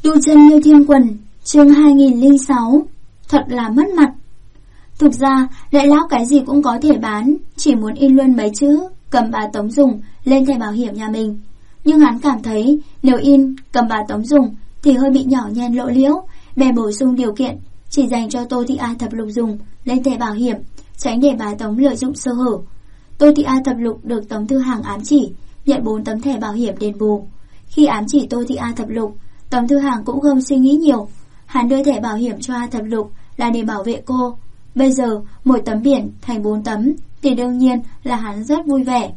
Tu chân như thiên quần, chương 2006. Thật là mất mặt. Thực ra, đại lão cái gì cũng có thể bán, chỉ muốn in luôn mấy chữ Cầm Bà Tống dùng lên thẻ bảo hiểm nhà mình. Nhưng hắn cảm thấy nếu in Cầm Bà Tống dùng thì hơi bị nhỏ nhen lộ liễu, bèn bổ sung điều kiện chỉ dành cho Tô Thị A Thập Lục dùng lên thẻ bảo hiểm, tránh để bà Tống lợi dụng sơ hở. Tô Thị A Thập Lục được Tống Thư Hàng ám chỉ nhận 4 tấm thẻ bảo hiểm đền bù. Khi ám chỉ Tô Thị A Thập Lục, Tống Thư Hàng cũng không suy nghĩ nhiều. Hắn đưa thẻ bảo hiểm cho A Thập Lục là để bảo vệ cô. Bây giờ một tấm biển thành 4 tấm thì đương nhiên là hắn rất vui vẻ.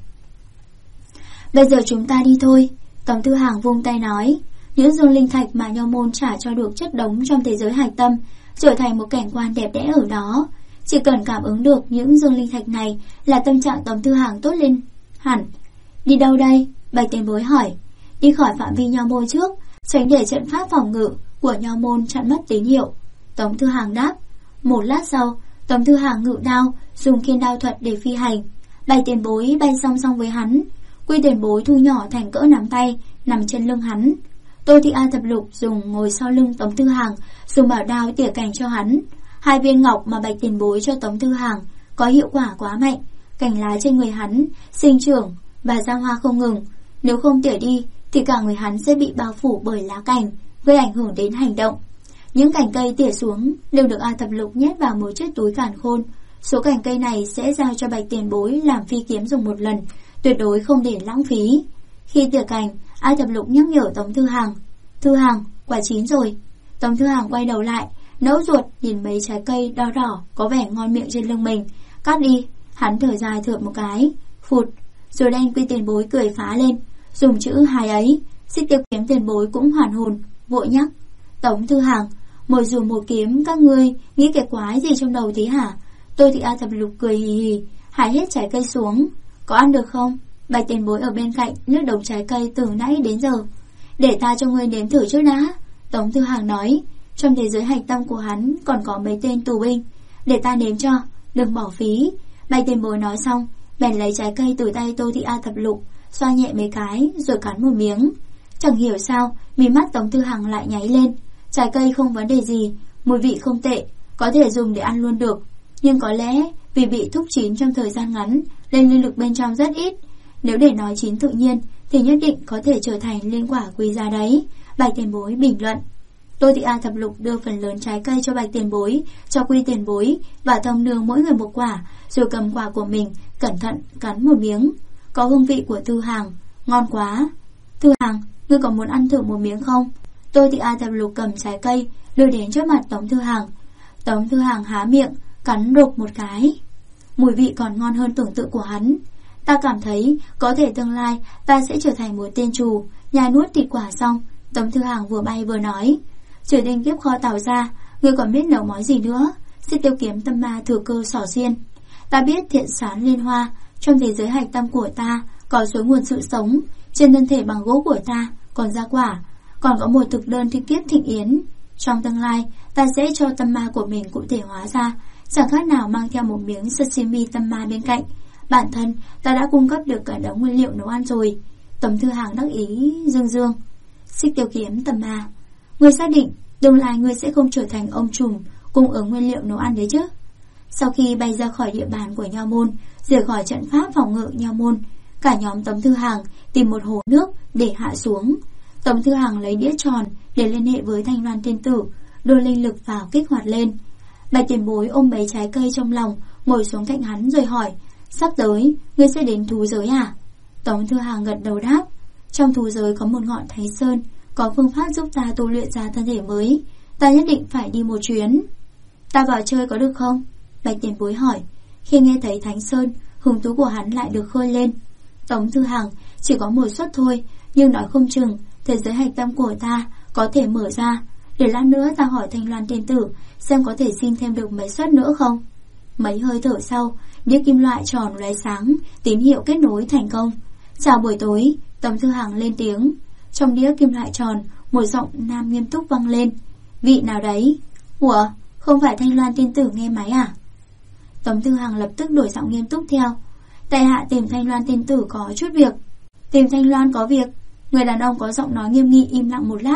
Bây giờ chúng ta đi thôi, Tống Thư Hàng vung tay nói. Những dương linh thạch mà Nho Môn trả cho được chất đống trong thế giới hạch tâm trở thành một cảnh quan đẹp đẽ ở đó. Chỉ cần cảm ứng được những dương linh thạch này là tâm trạng Tống Thư Hàng tốt lên hẳn. Đi đâu đây? Bạch Tiền Bối hỏi. Đi khỏi phạm vi Nho Môn trước, tránh để trận pháp phòng ngự của Nho Môn chặn mất tín hiệu, Tống Thư Hàng đáp. Một lát sau, Tống Thư Hàng ngự đao, dùng kiên đao thuật để phi hành. Bạch Tiền Bối bay song song với hắn. Quy Tiền Bối thu nhỏ thành cỡ nắm tay, nằm trên lưng hắn. Tô Thị A Thập Lục dùng ngồi sau lưng Tống Thư Hàng, dùng bảo đao tỉa cành cho hắn. 2 viên ngọc mà Bạch Tiền Bối cho Tống Thư Hàng có hiệu quả quá mạnh, cành lá trên người hắn sinh trưởng và ra hoa không ngừng. Nếu không tỉa đi thì cả người hắn sẽ bị bao phủ bởi lá cành, gây ảnh hưởng đến hành động. Những cành cây tỉa xuống đều được A Thập Lục nhét vào một chiếc túi càn khôn. Số cành cây này sẽ giao cho Bạch Tiền Bối làm phi kiếm dùng một lần, tuyệt đối không để lãng phí. Khi tỉa cành, A Thập Lục nhắc nhở Tống Thư Hàng. Thư Hàng, quả chín rồi. Tống Thư Hàng quay đầu lại, nẫu ruột nhìn mấy trái cây đỏ đỏ có vẻ ngon miệng trên lưng mình. Cắt đi. Hắn thở dài thượt một cái. Phụt. Rồi đen Quy Tiền Bối cười phá lên, dùng chữ hài ấy. Xích Tiêu Kiếm Tiền Bối cũng hoàn hồn, vội nhắc. Tống Thư Hàng, một dù một kiếm các ngươi nghĩ cái quái gì trong đầu thế hả? Tôi thì A Thập Lục cười hì hì, hái hết trái cây xuống. Có ăn được không? Bạch Tiền Bối ở bên cạnh nước đống trái cây từ nãy đến giờ. Để ta cho ngươi nếm thử trước đã, Tống Thư Hàng nói. Trong thế giới hạch tâm của hắn còn có mấy tên tù binh, để ta nếm cho, đừng bỏ phí. Bạch Tiền Bối nói xong, bèn lấy trái cây từ tay Tô Thị A Thập Lục, xoa nhẹ mấy cái rồi cắn một miếng. Chẳng hiểu sao mí mắt Tống Thư Hàng lại nháy lên. Trái cây không vấn đề gì, mùi vị không tệ, có thể dùng để ăn luôn được. Nhưng có lẽ vì bị thúc chín trong thời gian ngắn nên linh lực bên trong rất ít. Nếu để nói chín tự nhiên thì nhất định có thể trở thành linh quả quý giá đấy, Bạch Tiền Bối bình luận. Tô Thị A Thập Lục đưa phần lớn trái cây cho Bạch Tiền Bối, cho Quy Tiền Bối và Thông Nương mỗi người một quả, rồi cầm quả của mình cẩn thận cắn một miếng. Có hương vị của Thư Hàng, ngon quá. Thư Hàng, ngươi có muốn ăn thử một miếng không? Tô Thị A Thập Lục cầm trái cây đưa đến trước mặt Tống Thư Hàng. Tống Thư Hàng há miệng cắn đột một cái. Mùi vị còn ngon hơn tưởng tượng của hắn. Ta cảm thấy có thể tương lai ta sẽ trở thành một tên trù, nhai nuốt thịt quả xong. Tống Thư Hàng vừa bay vừa nói. Trừ tinh kiếp kho tàu ra, ngươi còn biết nấu món gì nữa? Xích Tiêu Kiếm Tâm Ma thừa cơ xỏ xuyên. Ta biết thiện sán liên hoa, trong thế giới hạch tâm của ta có suối nguồn sự sống, trên thân thể bằng gỗ của ta còn ra quả, còn có một thực đơn thi kiếp thịnh yến. Trong tương lai ta sẽ cho tâm ma của mình cụ thể hóa ra, chẳng khác nào mang theo một miếng sashimi tâm ma bên cạnh. Bản thân ta đã cung cấp được cả đống nguyên liệu nấu ăn rồi. Tống Thư Hàng đắc ý dương dương. Xích Tiêu Kiếm Tâm Ma, ngươi xác định tương lai ngươi sẽ không trở thành ông trùm cung ứng nguyên liệu nấu ăn đấy chứ? Sau khi bay ra khỏi địa bàn của Nho Môn, rời khỏi trận pháp phòng ngự Nho Môn, cả nhóm Tống Thư Hàng tìm một hồ nước để hạ xuống. Tống Thư Hàng lấy đĩa tròn để liên hệ với Thanh Loan Tiên Tử, đưa linh lực vào kích hoạt lên. Bạch Tiền Bối ôm mấy trái cây trong lòng, ngồi xuống cạnh hắn rồi hỏi. Sắp tới ngươi sẽ đến thú giới à? Tống Thư Hàng gật đầu đáp. Trong thú giới có một ngọn Thánh Sơn, có phương pháp giúp ta tu luyện ra thân thể mới. Ta nhất định phải đi một chuyến. Ta vào chơi có được không? Bạch Tiền Bối hỏi. Khi nghe thấy Thánh Sơn, hứng thú của hắn lại được khơi lên. Tống Thư Hàng, chỉ có một suất thôi, nhưng nói không chừng thế giới hạch tâm của ta có thể mở ra. Để lát nữa ta hỏi Thanh Loan Tiên Tử xem có thể xin thêm được mấy suất nữa không. Mấy hơi thở sau, đĩa kim loại tròn lóe sáng, tín hiệu kết nối thành công. Chào buổi tối, Tống Thư Hàng lên tiếng. Trong đĩa kim loại tròn, một giọng nam nghiêm túc vang lên. Vị nào đấy? Ủa, không phải Thanh Loan Tiên Tử nghe máy à? Tống Thư Hàng lập tức đổi giọng nghiêm túc theo. Tại hạ tìm Thanh Loan Tiên Tử có chút việc. Tìm Thanh Loan có việc? Người đàn ông có giọng nói nghiêm nghị im lặng một lát,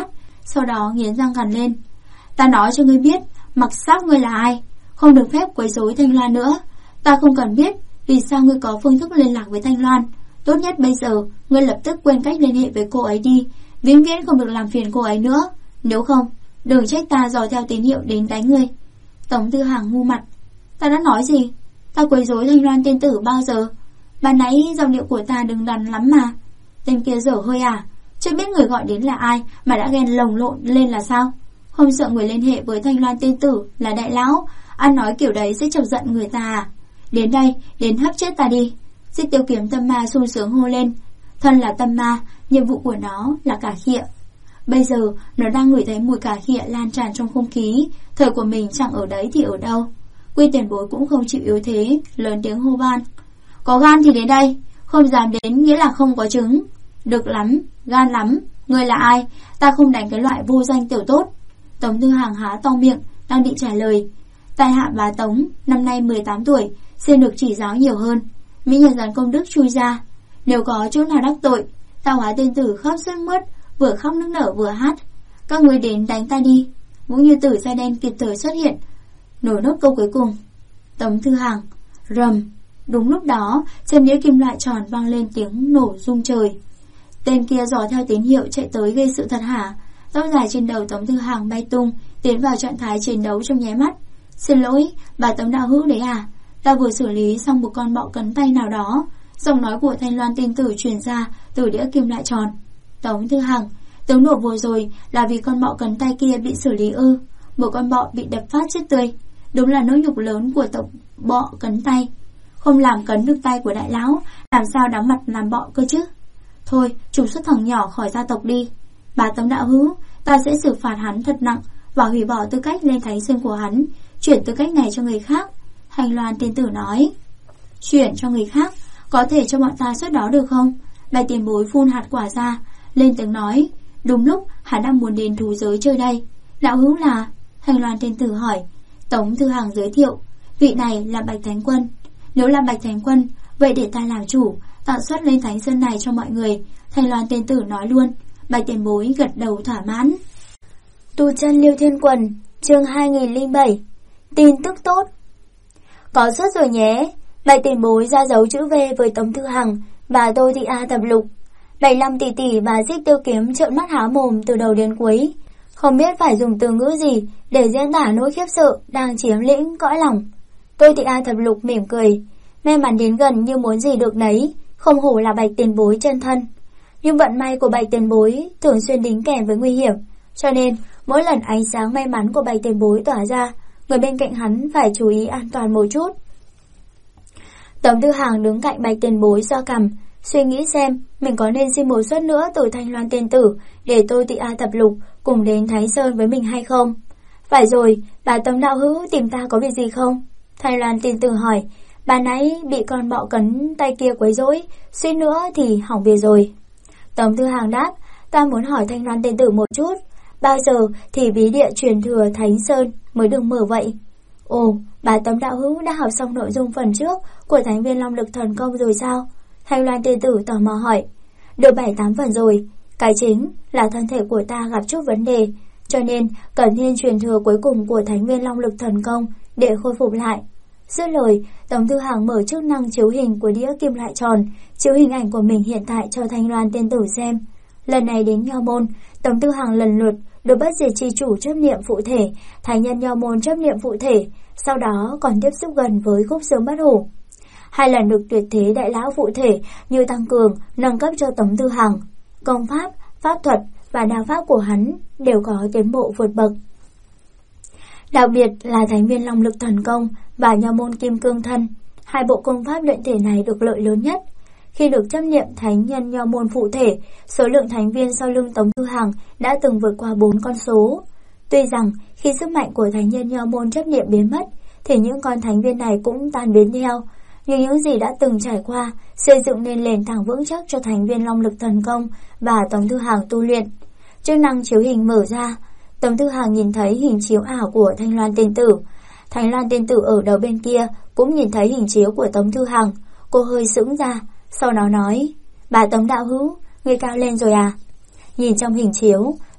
sau đó nghiến răng gằn lên. Ta nói cho ngươi biết, mặc xác ngươi là ai, không được phép quấy rối Thanh Loan nữa. Ta không cần biết vì sao ngươi có phương thức liên lạc với Thanh Loan. Tốt nhất bây giờ ngươi lập tức quên cách liên hệ với cô ấy đi, vĩnh viễn không được làm phiền cô ấy nữa. Nếu không, đừng trách ta dò theo tín hiệu đến đánh ngươi. Tống Tư Hằng ngu mặt. Ta đã nói gì? Ta quấy rối Thanh Loan tiên tử bao giờ? Ban nãy giọng điệu của ta đứng đắn lắm mà. Tên kia dở hơi à? Chưa biết người gọi đến là ai mà đã ghen lồng lộn lên là sao? Không sợ người liên hệ với Thanh Loan tiên tử là đại lão, ăn nói kiểu đấy sẽ chọc giận người ta à? Đến đây, đến hấp chết ta đi. Xích Tiêu Kiếm tâm ma sung sướng hô lên. Thân là tâm ma, nhiệm vụ của nó là cà khịa. Bây giờ nó đang ngửi thấy mùi cà khịa lan tràn trong không khí. Thời của mình chẳng ở đấy thì ở đâu. Quy Tiền Bối cũng không chịu yếu thế, lớn tiếng hô van. Có gan thì đến đây, không dám đến nghĩa là không có chứng. Được lắm, gan lắm. Ngươi là ai? Ta không đánh cái loại vô danh tiểu tốt. Tống Tư Hằng há to miệng, đang định trả lời. Tại hạ bá Tống, năm nay 18 tuổi, xin được chỉ giáo nhiều hơn. Mỹ nhân gián công đức chui ra. Nếu có chỗ nào đắc tội, ta hóa tiên tử khóc sướt mướt, vừa khóc nức nở vừa hát. Các ngươi đến đánh ta đi. Vũ Như Tử da đen kịp thời xuất hiện, nổi nốt câu cuối cùng. Tống Tư Hằng, rầm. Đúng lúc đó, trên đĩa kim loại tròn vang lên tiếng nổ rung trời. Tên kia dò theo tín hiệu chạy tới gây sự thật hả? Tóc dài trên đầu Tống Tư Hằng bay tung, tiến vào trạng thái chiến đấu trong nháy mắt. Xin lỗi, bà Tống đạo hữu đấy à? Ta vừa xử lý xong một con bọ cắn tay nào đó. Giọng nói của Thanh Loan tiên tử truyền ra từ đĩa kim loại tròn. Tống Tư Hằng, tiếng nổ vừa rồi là vì con bọ cắn tay kia bị xử lý ư? Một con bọ bị đập phát chết tươi. Đúng là nỗi nhục lớn của tộc bọ cắn tay. Không làm cấn được tay của đại lão, làm sao đóng mặt làm bọ cơ chứ? Thôi, trục xuất thằng nhỏ khỏi gia tộc đi. Bà Tống đạo hữu, ta sẽ xử phạt hắn thật nặng và hủy bỏ tư cách lên Thánh Sơn của hắn, chuyển tư cách này cho người khác. Hành Loan tiên tử nói. Chuyển cho người khác, có thể cho bọn ta xuất đó được không? Bạch Tiền Bối phun hạt quả ra, lên tiếng nói. Đúng lúc hắn đang muốn đến thú giới chơi đây. Đạo hữu là? Hành Loan tiên tử hỏi. Tống Tư Hằng giới thiệu. Vị này là Bạch Thánh Quân. Nếu là Bạch Thánh Quân, vậy để ta làm chủ, tạo xuất lên Thánh Sơn này cho mọi người. Hành Loan tiên tử nói luôn. Bạch Tiền Bối gật đầu thỏa mãn. Tu chân Liêu Thiên Quần, chương 2007. Tin tức tốt. Có suất rồi nhé. Bạch Tiền Bối ra dấu chữ V với Tống Tư Hằng và Tô Thị A Thập Lục. 75 tỷ tỷ và Xích Tiêu Kiếm trợn mắt há mồm từ đầu đến cuối, không biết phải dùng từ ngữ gì để diễn tả nỗi khiếp sợ đang chiếm lĩnh cõi lòng. Tô Thị A Thập Lục mỉm cười, may mắn đến gần như muốn gì được nấy, không hổ là Bạch Tiền Bối chân thân. Nhưng vận may của Bạch Tiền Bối thường xuyên đính kèm với nguy hiểm, cho nên mỗi lần ánh sáng may mắn của Bạch Tiền Bối tỏa ra, người bên cạnh hắn phải chú ý an toàn một chút. Tống Tư Hằng đứng cạnh Bạch Tiền Bối xoa cằm, suy nghĩ xem mình có nên xin một suất nữa từ Thanh Loan tiên tử để Tô Thị A Thập Lục cùng đến Thái Sơn với mình hay không. Phải rồi, bà Tống đạo hữu tìm ta có việc gì không? Thanh Loan tiên tử hỏi. Bà nãy bị con bọ cắn tay kia quấy rối, suýt nữa thì hỏng việc rồi. Tống Tư Hằng đáp. Ta muốn hỏi Thanh Loan tiên tử một chút, bao giờ thì bí địa truyền thừa Thánh Sơn mới được mở vậy? Ồ, bà Tống đạo hữu đã học xong nội dung phần trước của Thánh Viên Long Lực Thần Công rồi sao? Thanh Loan tiên tử tò mò hỏi. Được 7-8 phần rồi. Cái chính là thân thể của ta gặp chút vấn đề, cho nên cần thiên truyền thừa cuối cùng của Thánh Viên Long Lực Thần Công để khôi phục lại. Dứt lời, Tống Tư Hằng mở chức năng chiếu hình của đĩa kim loại tròn, chiếu hình ảnh của mình hiện tại cho Thanh Loan tiên tử xem. Lần này đến Nho Môn, Tống Tư Hằng lần lượt được Bất Diệt Chi Chủ chấp niệm phụ thể, Thánh Nhân Nho Môn chấp niệm phụ thể, sau đó còn tiếp xúc gần với khúc xương bất hủ. 2 lần được tuyệt thế đại lão phụ thể như tăng cường, nâng cấp cho Tống Tư Hằng. Công pháp, pháp thuật và đạo pháp của hắn đều có tiến bộ vượt bậc. Đặc biệt là Thánh Viên Long Lực Thần Công và Nho Môn Kim Cương Thân, 2 bộ công pháp luyện thể này được lợi lớn nhất. Khi được chấp niệm Thánh Nhân Nho Môn phụ thể, số lượng thánh viên sau lưng Tống Tư Hằng đã từng vượt qua 4 con số. Tuy rằng khi sức mạnh của Thánh Nhân Nho Môn chấp niệm biến mất, thì những con thánh viên này cũng tan biến theo. Nhưng những gì đã từng trải qua xây dựng nên nền tảng vững chắc cho Thánh Viên Long Lực Thần Công và Tống Tư Hằng tu luyện. Chức năng chiếu hình mở ra, Tống Tư Hằng nhìn thấy hình chiếu ảo của Thanh Loan tiên tử. Thanh Loan tiên tử ở đầu bên kia cũng nhìn thấy hình chiếu của Tống Tư Hằng. Cô hơi sững ra, sau đó nói: Bà Tống đạo hữu, người cao lên rồi à? Nhìn trong hình chiếu,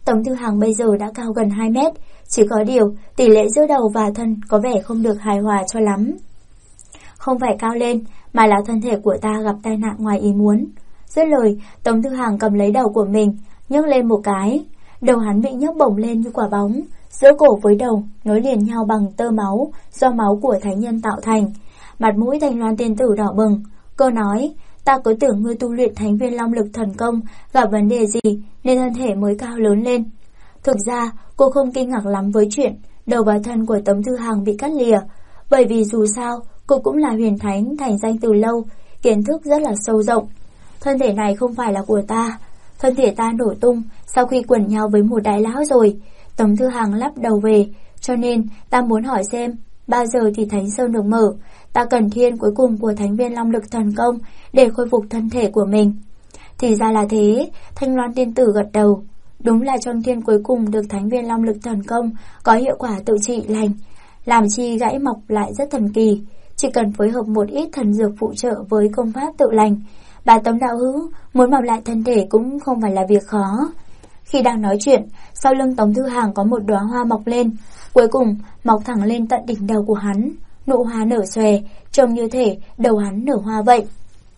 Tống Thư Hằng bây giờ đã cao gần 2 mét, chỉ có điều tỷ lệ giữa đầu và thân có vẻ không được hài hòa cho lắm. Không phải cao lên, mà là thân thể của ta gặp tai nạn ngoài ý muốn. Dứt lời, Tống Thư Hằng cầm lấy đầu của mình, nhấc lên một cái. Đầu hắn bị nhấc bổng lên như quả bóng, giữa cổ với đầu nối liền nhau bằng tơ máu do máu của thánh nhân tạo thành. Mặt mũi Thanh Loan tiên tử đỏ bừng. Cô nói, ta cứ tưởng ngươi tu luyện thánh viên long lực thần công gặp vấn đề gì nên thân thể mới cao lớn lên. Thực ra cô không kinh ngạc lắm với chuyện đầu và thân của Tống Thư Hằng bị cắt lìa, bởi vì dù sao cô cũng là huyền thánh thành danh từ lâu, kiến thức rất là sâu rộng. Thân thể này không phải là của ta, thân thể ta nổ tung sau khi quẩn nhau với một đại lão rồi. Tống Thư Hằng lắp đầu về, cho nên ta muốn hỏi xem bao giờ thì Thánh Sơn được mở. Ta cần thiên cuối cùng của thánh viên long lực thần công để khôi phục thân thể của mình. Thì ra là thế, Thanh Loan tiên tử gật đầu. Đúng là trong thiên cuối cùng được thánh viên long lực thần công có hiệu quả tự trị lành, làm chi gãy mọc lại rất thần kỳ. Chỉ cần phối hợp một ít thần dược phụ trợ với công pháp tự lành, bà Tống đạo hữu muốn mọc lại thân thể cũng không phải là việc khó. Khi đang nói chuyện, sau lưng Tống Thư Hằng có một đóa hoa mọc lên, cuối cùng mọc thẳng lên tận đỉnh đầu của hắn. Nụ hoa nở xòe, trông như thể đầu hắn nở hoa vậy.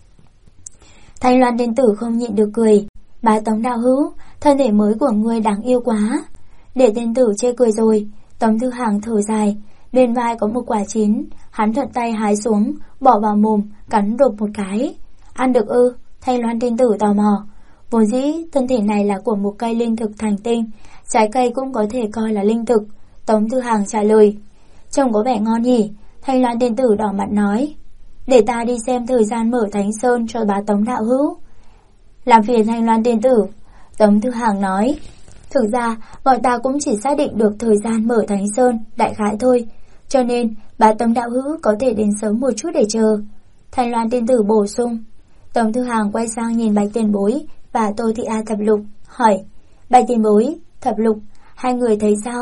Thanh Loan tiên tử không nhịn được cười. Bà Tống đạo hữu, thân thể mới của ngươi đáng yêu quá. Để tiên tử chê cười rồi. Tống Thư Hằng thở dài. Bên vai có một quả chín, hắn thuận tay hái xuống, bỏ vào mồm, cắn rộp một cái. Ăn được ư? Thanh Loan tiên tử tò mò. Vốn dĩ thân thể này là của một cây linh thực thành tinh, trái cây cũng có thể coi là linh thực. Tống Thư Hằng trả lời. Trông có vẻ ngon nhỉ? Thanh Loan tiên tử đỏ mặt nói. Để ta đi xem thời gian mở Thánh Sơn cho bá Tống đạo hữu. Làm phiền Thanh Loan tiên tử. Tống Thư Hằng nói. Thực ra bọn ta cũng chỉ xác định được thời gian mở Thánh Sơn đại khái thôi, cho nên bá Tống đạo hữu có thể đến sớm một chút để chờ. Thanh Loan tiên tử bổ sung. Tống Thư Hằng quay sang nhìn Bạch Tiền Bối và Tô Thị A Thập Lục, hỏi. Bạch Tiền Bối, Thập Lục, hai người thấy sao?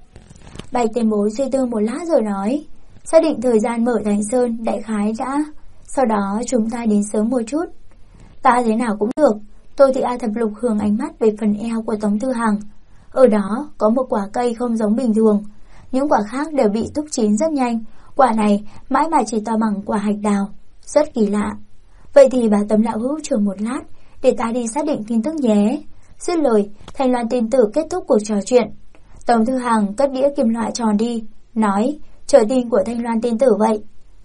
Bạch Tiền Bối suy tư một lát rồi nói. Xác định thời gian mở Thánh Sơn đại khái đã, sau đó chúng ta đến sớm một chút. Ta thế nào cũng được. Tô Thị A Thập Lục hướng ánh mắt về phần eo của Tống Thư Hằng. Ở đó có một quả cây không giống bình thường, những quả khác đều bị túc chín rất nhanh, quả này mãi mà chỉ to bằng quả hạch đào, rất kỳ lạ. Vậy thì bà Tống đạo hữu chờ một lát, để ta đi xác định tin tức nhé. Dứt lời, Thanh Loan tiên tử kết thúc cuộc trò chuyện. Tống Thư Hằng cất đĩa kim loại tròn đi, nói, chờ tin của Thanh Loan tiên tử vậy.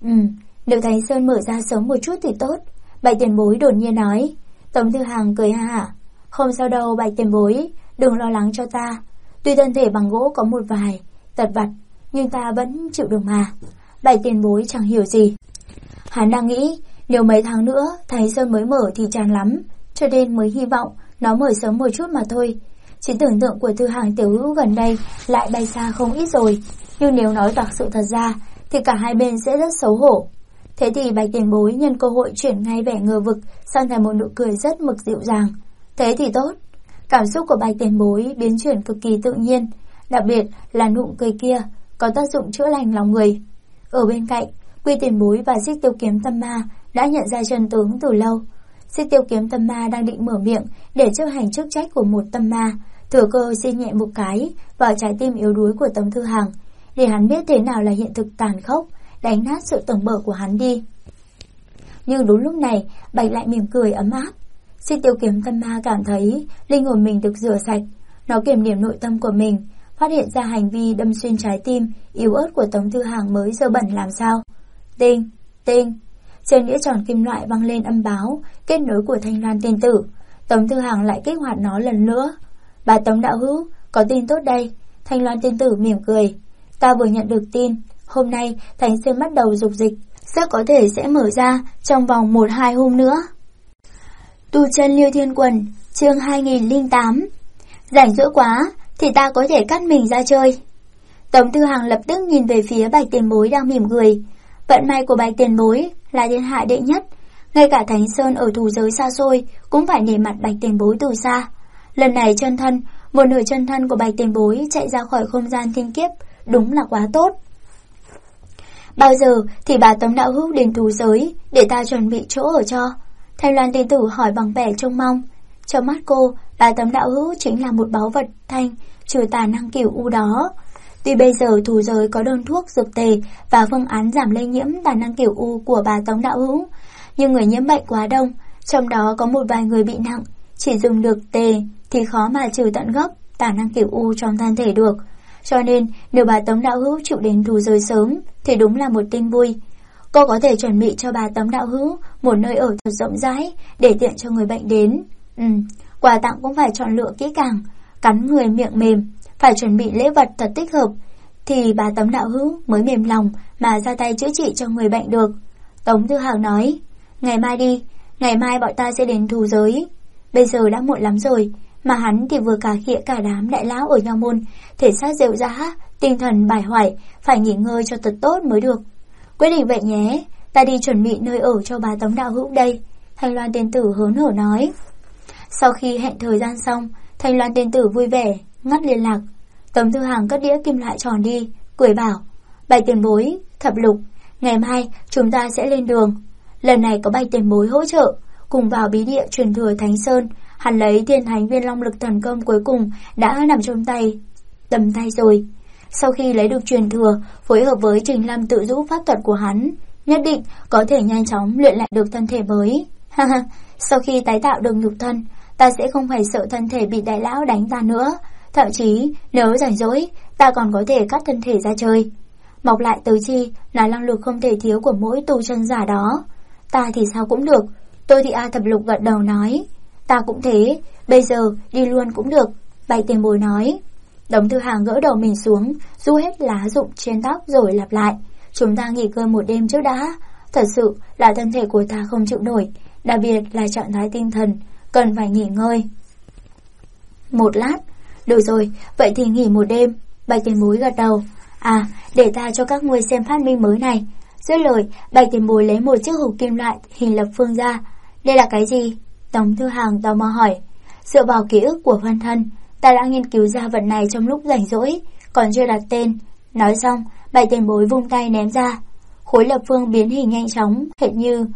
Nếu Thánh Sơn mở ra sớm một chút thì tốt. Bạch Tiền Bối đột nhiên nói. Tống Thư Hằng cười ha hả. Không sao đâu Bạch Tiền Bối, đừng lo lắng cho ta. Tuy thân thể bằng gỗ có một vài tật vặt, nhưng ta vẫn chịu được mà. Bạch Tiền Bối chẳng hiểu gì. Hắn đang nghĩ, nếu mấy tháng nữa Thánh Sơn mới mở thì chán lắm, cho nên mới hy vọng nó mở sớm một chút mà thôi. Trí tưởng tượng của Thư Hằng tiểu hữu gần đây lại bay xa không ít rồi, nhưng nếu nói toạc sự thật ra thì cả hai bên sẽ rất xấu hổ. Thế thì Bạch Tiền Bối nhân cơ hội chuyển ngay vẻ ngờ vực sang thành một nụ cười rất mực dịu dàng. Thế thì tốt. Cảm xúc của Bạch Tiền Bối biến chuyển cực kỳ tự nhiên, đặc biệt là nụ cười kia có tác dụng chữa lành lòng người. Ở bên cạnh, Quy Tiền Bối và Xích Tiêu Kiếm Tâm Ma đã nhận ra chân tướng từ lâu. Xích Tiêu Kiếm Tâm Ma đang định mở miệng để chấp hành chức trách của một tâm ma, thừa cơ xin nhẹ một cái vào trái tim yếu đuối của Tống Thư Hằng, để hắn biết thế nào là hiện thực tàn khốc, đánh nát sự tưởng bở của hắn đi. Nhưng đúng lúc này, Bạch lại mỉm cười ấm áp. Xích Tiêu Kiếm Tâm Ma cảm thấy linh hồn mình được rửa sạch. Nó kiểm điểm nội tâm của mình, phát hiện ra hành vi đâm xuyên trái tim yếu ớt của Tống Thư Hằng mới dơ bẩn làm sao. Tinh, tinh. Trên đĩa tròn kim loại vang lên âm báo kết nối của Thanh Loan tiên tử. Tống Thư Hằng lại kích hoạt nó lần nữa. Bà Tống đạo hữu, có tin tốt đây. Thanh Loan tiên tử mỉm cười. Ta vừa nhận được tin, hôm nay Thánh Sơn bắt đầu dục dịch, rất có thể sẽ mở ra trong vòng 1-2 hôm nữa. Tu chân Liêu Thiên Quần, chương 2008. Rảnh rỗi quá thì ta có thể cắt mình ra chơi. Tống Thư Hằng lập tức nhìn về phía Bạch Tiền Bối đang mỉm cười. Vận may của Bạch Tiền Bối là thiên hạ đệ nhất, ngay cả Thánh Sơn ở thù giới xa xôi cũng phải nể mặt Bạch Tiền Bối từ xa. Lần này chân thân, một nửa chân thân của Bạch Tiền Bối chạy ra khỏi không gian thiên kiếp, đúng là quá tốt. Bao giờ thì bà Tống đạo hữu đến thù giới để ta chuẩn bị chỗ ở cho? Thanh Loan tiên tử hỏi bằng vẻ trông mong. Trong mắt cô, Bà Tấm đạo hữu chính là một báu vật thanh trừ tà năng cửu u đó. Tuy bây giờ thù giới có đơn thuốc dược tề và phương án giảm lây nhiễm tà năng cửu u của bà Tấm đạo hữu, nhưng người nhiễm bệnh quá đông, trong đó có một vài người bị nặng, chỉ dùng được tề thì khó mà trừ tận gốc tà năng cửu u trong thân thể được. Cho nên nếu bà Tấm đạo hữu chịu đến thù giới sớm thì đúng là một tin vui. Cô có thể chuẩn bị cho bà Tấm đạo hữu một nơi ở thật rộng rãi để tiện cho người bệnh đến. Quà tặng cũng phải chọn lựa kỹ càng, cắn người miệng mềm, phải chuẩn bị lễ vật thật thích hợp thì bà Tấm đạo hữu mới mềm lòng mà ra tay chữa trị cho người bệnh được. Tống Thư Hằng nói, ngày mai đi, ngày mai bọn ta sẽ đến thù giới. Bây giờ đã muộn lắm rồi, mà hắn thì vừa cà khịa cả đám đại lão ở Nho Môn, thể xác rệu rã, tinh thần bài hoại, phải nghỉ ngơi cho thật tốt mới được. Quyết định vậy nhé, ta đi chuẩn bị nơi ở cho bà Tống đạo hữu đây. Thanh Loan tiên tử hớn hở nói. Sau khi hẹn thời gian xong, Thanh Loan tiên tử vui vẻ ngắt liên lạc. Tống Thư Hằng cất đĩa kim loại tròn đi, cười bảo, Bạch tiền bối, Thập Lục, ngày mai chúng ta sẽ lên đường. Lần này có Bạch tiền bối hỗ trợ, cùng vào bí địa truyền thừa Thánh Sơn, hắn lấy Thiên Thánh Viên Long Lực thần công cuối cùng đã nằm trong tầm tay rồi. Sau khi lấy được truyền thừa, phối hợp với Trình Lâm tự rũ pháp thuật của hắn, nhất định có thể nhanh chóng luyện lại được thân thể mới. Sau khi tái tạo được nhục thân, ta sẽ không phải sợ thân thể bị đại lão đánh ta nữa. Thậm chí nếu rảnh rỗi, ta còn có thể cắt thân thể ra chơi. Mọc lại tứ chi là năng lực không thể thiếu của mỗi tu chân giả đó. Ta thì sao cũng được. Tôi thì A Thập Lục gật đầu nói, ta cũng thế, bây giờ đi luôn cũng được. Bạch tiền bối nói. Tống Thư Hằng gỡ đầu mình xuống, du hết lá rụng trên tóc rồi lặp lại, chúng ta nghỉ ngơi một đêm trước đã. Thật sự là thân thể của ta không chịu nổi, đặc biệt là trạng thái tinh thần, cần phải nghỉ ngơi. Một lát, được rồi, vậy thì nghỉ một đêm. Bạch tiền bối gật đầu. À, để ta cho các ngươi xem phát minh mới này. Dứt lời, Bạch tiền bối lấy một chiếc hộp kim loại hình lập phương ra. Đây là cái gì? Tống Thư Hằng tò mò hỏi. Dựa vào ký ức của phân thân, ta đã nghiên cứu ra vật này trong lúc rảnh rỗi, còn chưa đặt tên. Nói xong, Bạch tiền bối vung tay ném ra. Khối lập phương biến hình nhanh chóng, hệt như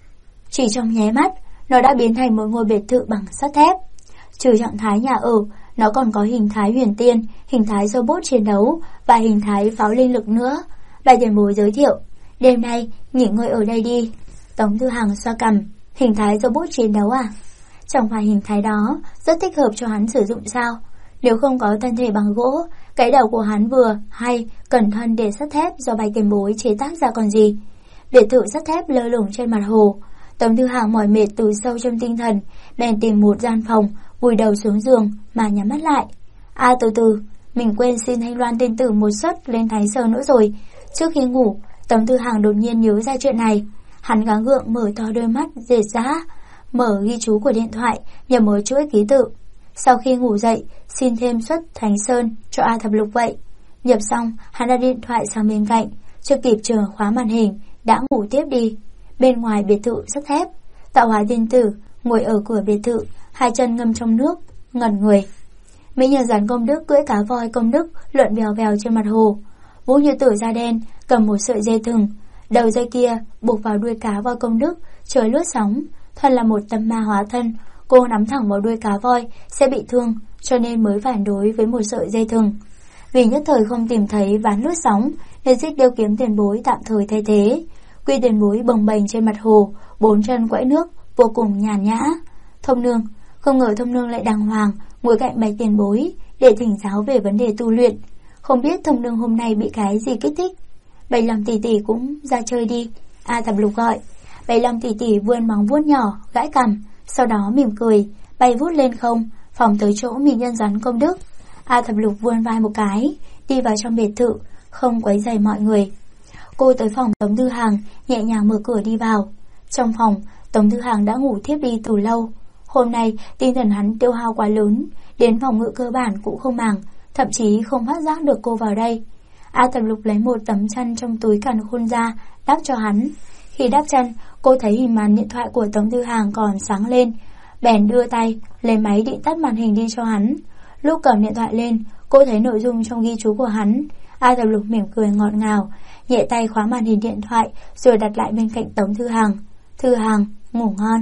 chỉ trong nháy mắt, nó đã biến thành một ngôi biệt thự bằng sắt thép. Trừ trạng thái nhà ở, nó còn có hình thái huyền tiên, hình thái robot chiến đấu và hình thái pháo linh lực nữa. Bạch tiền bối giới thiệu, đêm nay nghỉ ngơi ở đây đi. Tống Thư Hằng xoa cằm, hình thái robot chiến đấu à? Chẳng phải hình thái đó rất thích hợp cho hắn sử dụng sao? Nếu không có thân thể bằng gỗ, cái đầu của hắn vừa hay cẩn thận để sắt thép do Bạch tiền bối chế tác ra còn gì. Biệt thự sắt thép lơ lửng trên mặt hồ. Tống Thư Hằng mỏi mệt từ sâu trong tinh thần, bèn tìm một gian phòng, vùi đầu xuống giường mà nhắm mắt lại. À từ từ, mình quên xin Thanh Loan tiên tử một suất lên Thái Sơn nữa rồi. Trước khi ngủ, Tống Thư Hằng đột nhiên nhớ ra chuyện này. Hắn gắng gượng mở to đôi mắt dệt dã, mở ghi chú của điện thoại, nhập một chuỗi ký tự. Sau khi ngủ dậy, xin thêm suất Thánh Sơn cho A Thập Lục vậy. Nhập xong, hắn đặt điện thoại sang bên cạnh, chưa kịp chờ khóa màn hình, đã ngủ tiếp đi. Bên ngoài biệt thự sắt thép, Tạo Hóa tiên tử ngồi ở cửa biệt thự, hai chân ngâm trong nước, ngẩn người. Mỹ nhân rắn công đức cưỡi cá voi công đức lượn vèo vèo trên mặt hồ. Vũ Như Tử da đen cầm một sợi dây thừng, đầu dây kia buộc vào đuôi cá voi công đức, trời lướt sóng. Thân là một tâm ma hóa thân, cô nắm thẳng vào đuôi cá voi sẽ bị thương, cho nên mới phản đối với một sợi dây thừng. Vì nhất thời không tìm thấy ván lướt sóng, nên Xích Điêu Kiếm tiền bối tạm thời thay thế. Quy tiền bối bồng bềnh trên mặt hồ, bốn chân quẫy nước, vô cùng nhàn nhã. Thông nương, không ngờ thông nương lại đàng hoàng ngồi cạnh Bạch tiền bối để thỉnh giáo về vấn đề tu luyện. Không biết thông nương hôm nay bị cái gì kích thích. Bạch Long tỷ tỷ cũng ra chơi đi, A Thập Lục gọi. Bạch Long tỷ tỷ vươn móng vuốt nhỏ gãi cằm, sau đó mỉm cười bay vút lên không, phóng tới chỗ mỹ nhân rắn công đức. A Thập Lục vươn vai một cái, đi vào trong biệt thự, không quấy rầy mọi người. Cô tới phòng Tống Thư Hằng, nhẹ nhàng mở cửa đi vào. Trong phòng, Tống Thư Hằng đã ngủ thiếp đi từ lâu. Hôm nay tinh thần hắn tiêu hao quá lớn, đến phòng ngự cơ bản cũng không màng, thậm chí không phát giác được cô vào đây. A Thập Lục lấy một tấm chăn trong túi càn khôn ra đắp cho hắn. Khi đắp chăn, cô thấy hình màn điện thoại của Tống Thư Hằng còn sáng lên, bèn đưa tay lấy máy định tắt màn hình đi cho hắn. Lúc cầm điện thoại lên, cô thấy nội dung trong ghi chú của hắn. A Thập Lục mỉm cười ngọt ngào, nhẹ tay khóa màn hình điện thoại rồi đặt lại bên cạnh Tống Thư Hằng. Thư Hằng, ngủ ngon.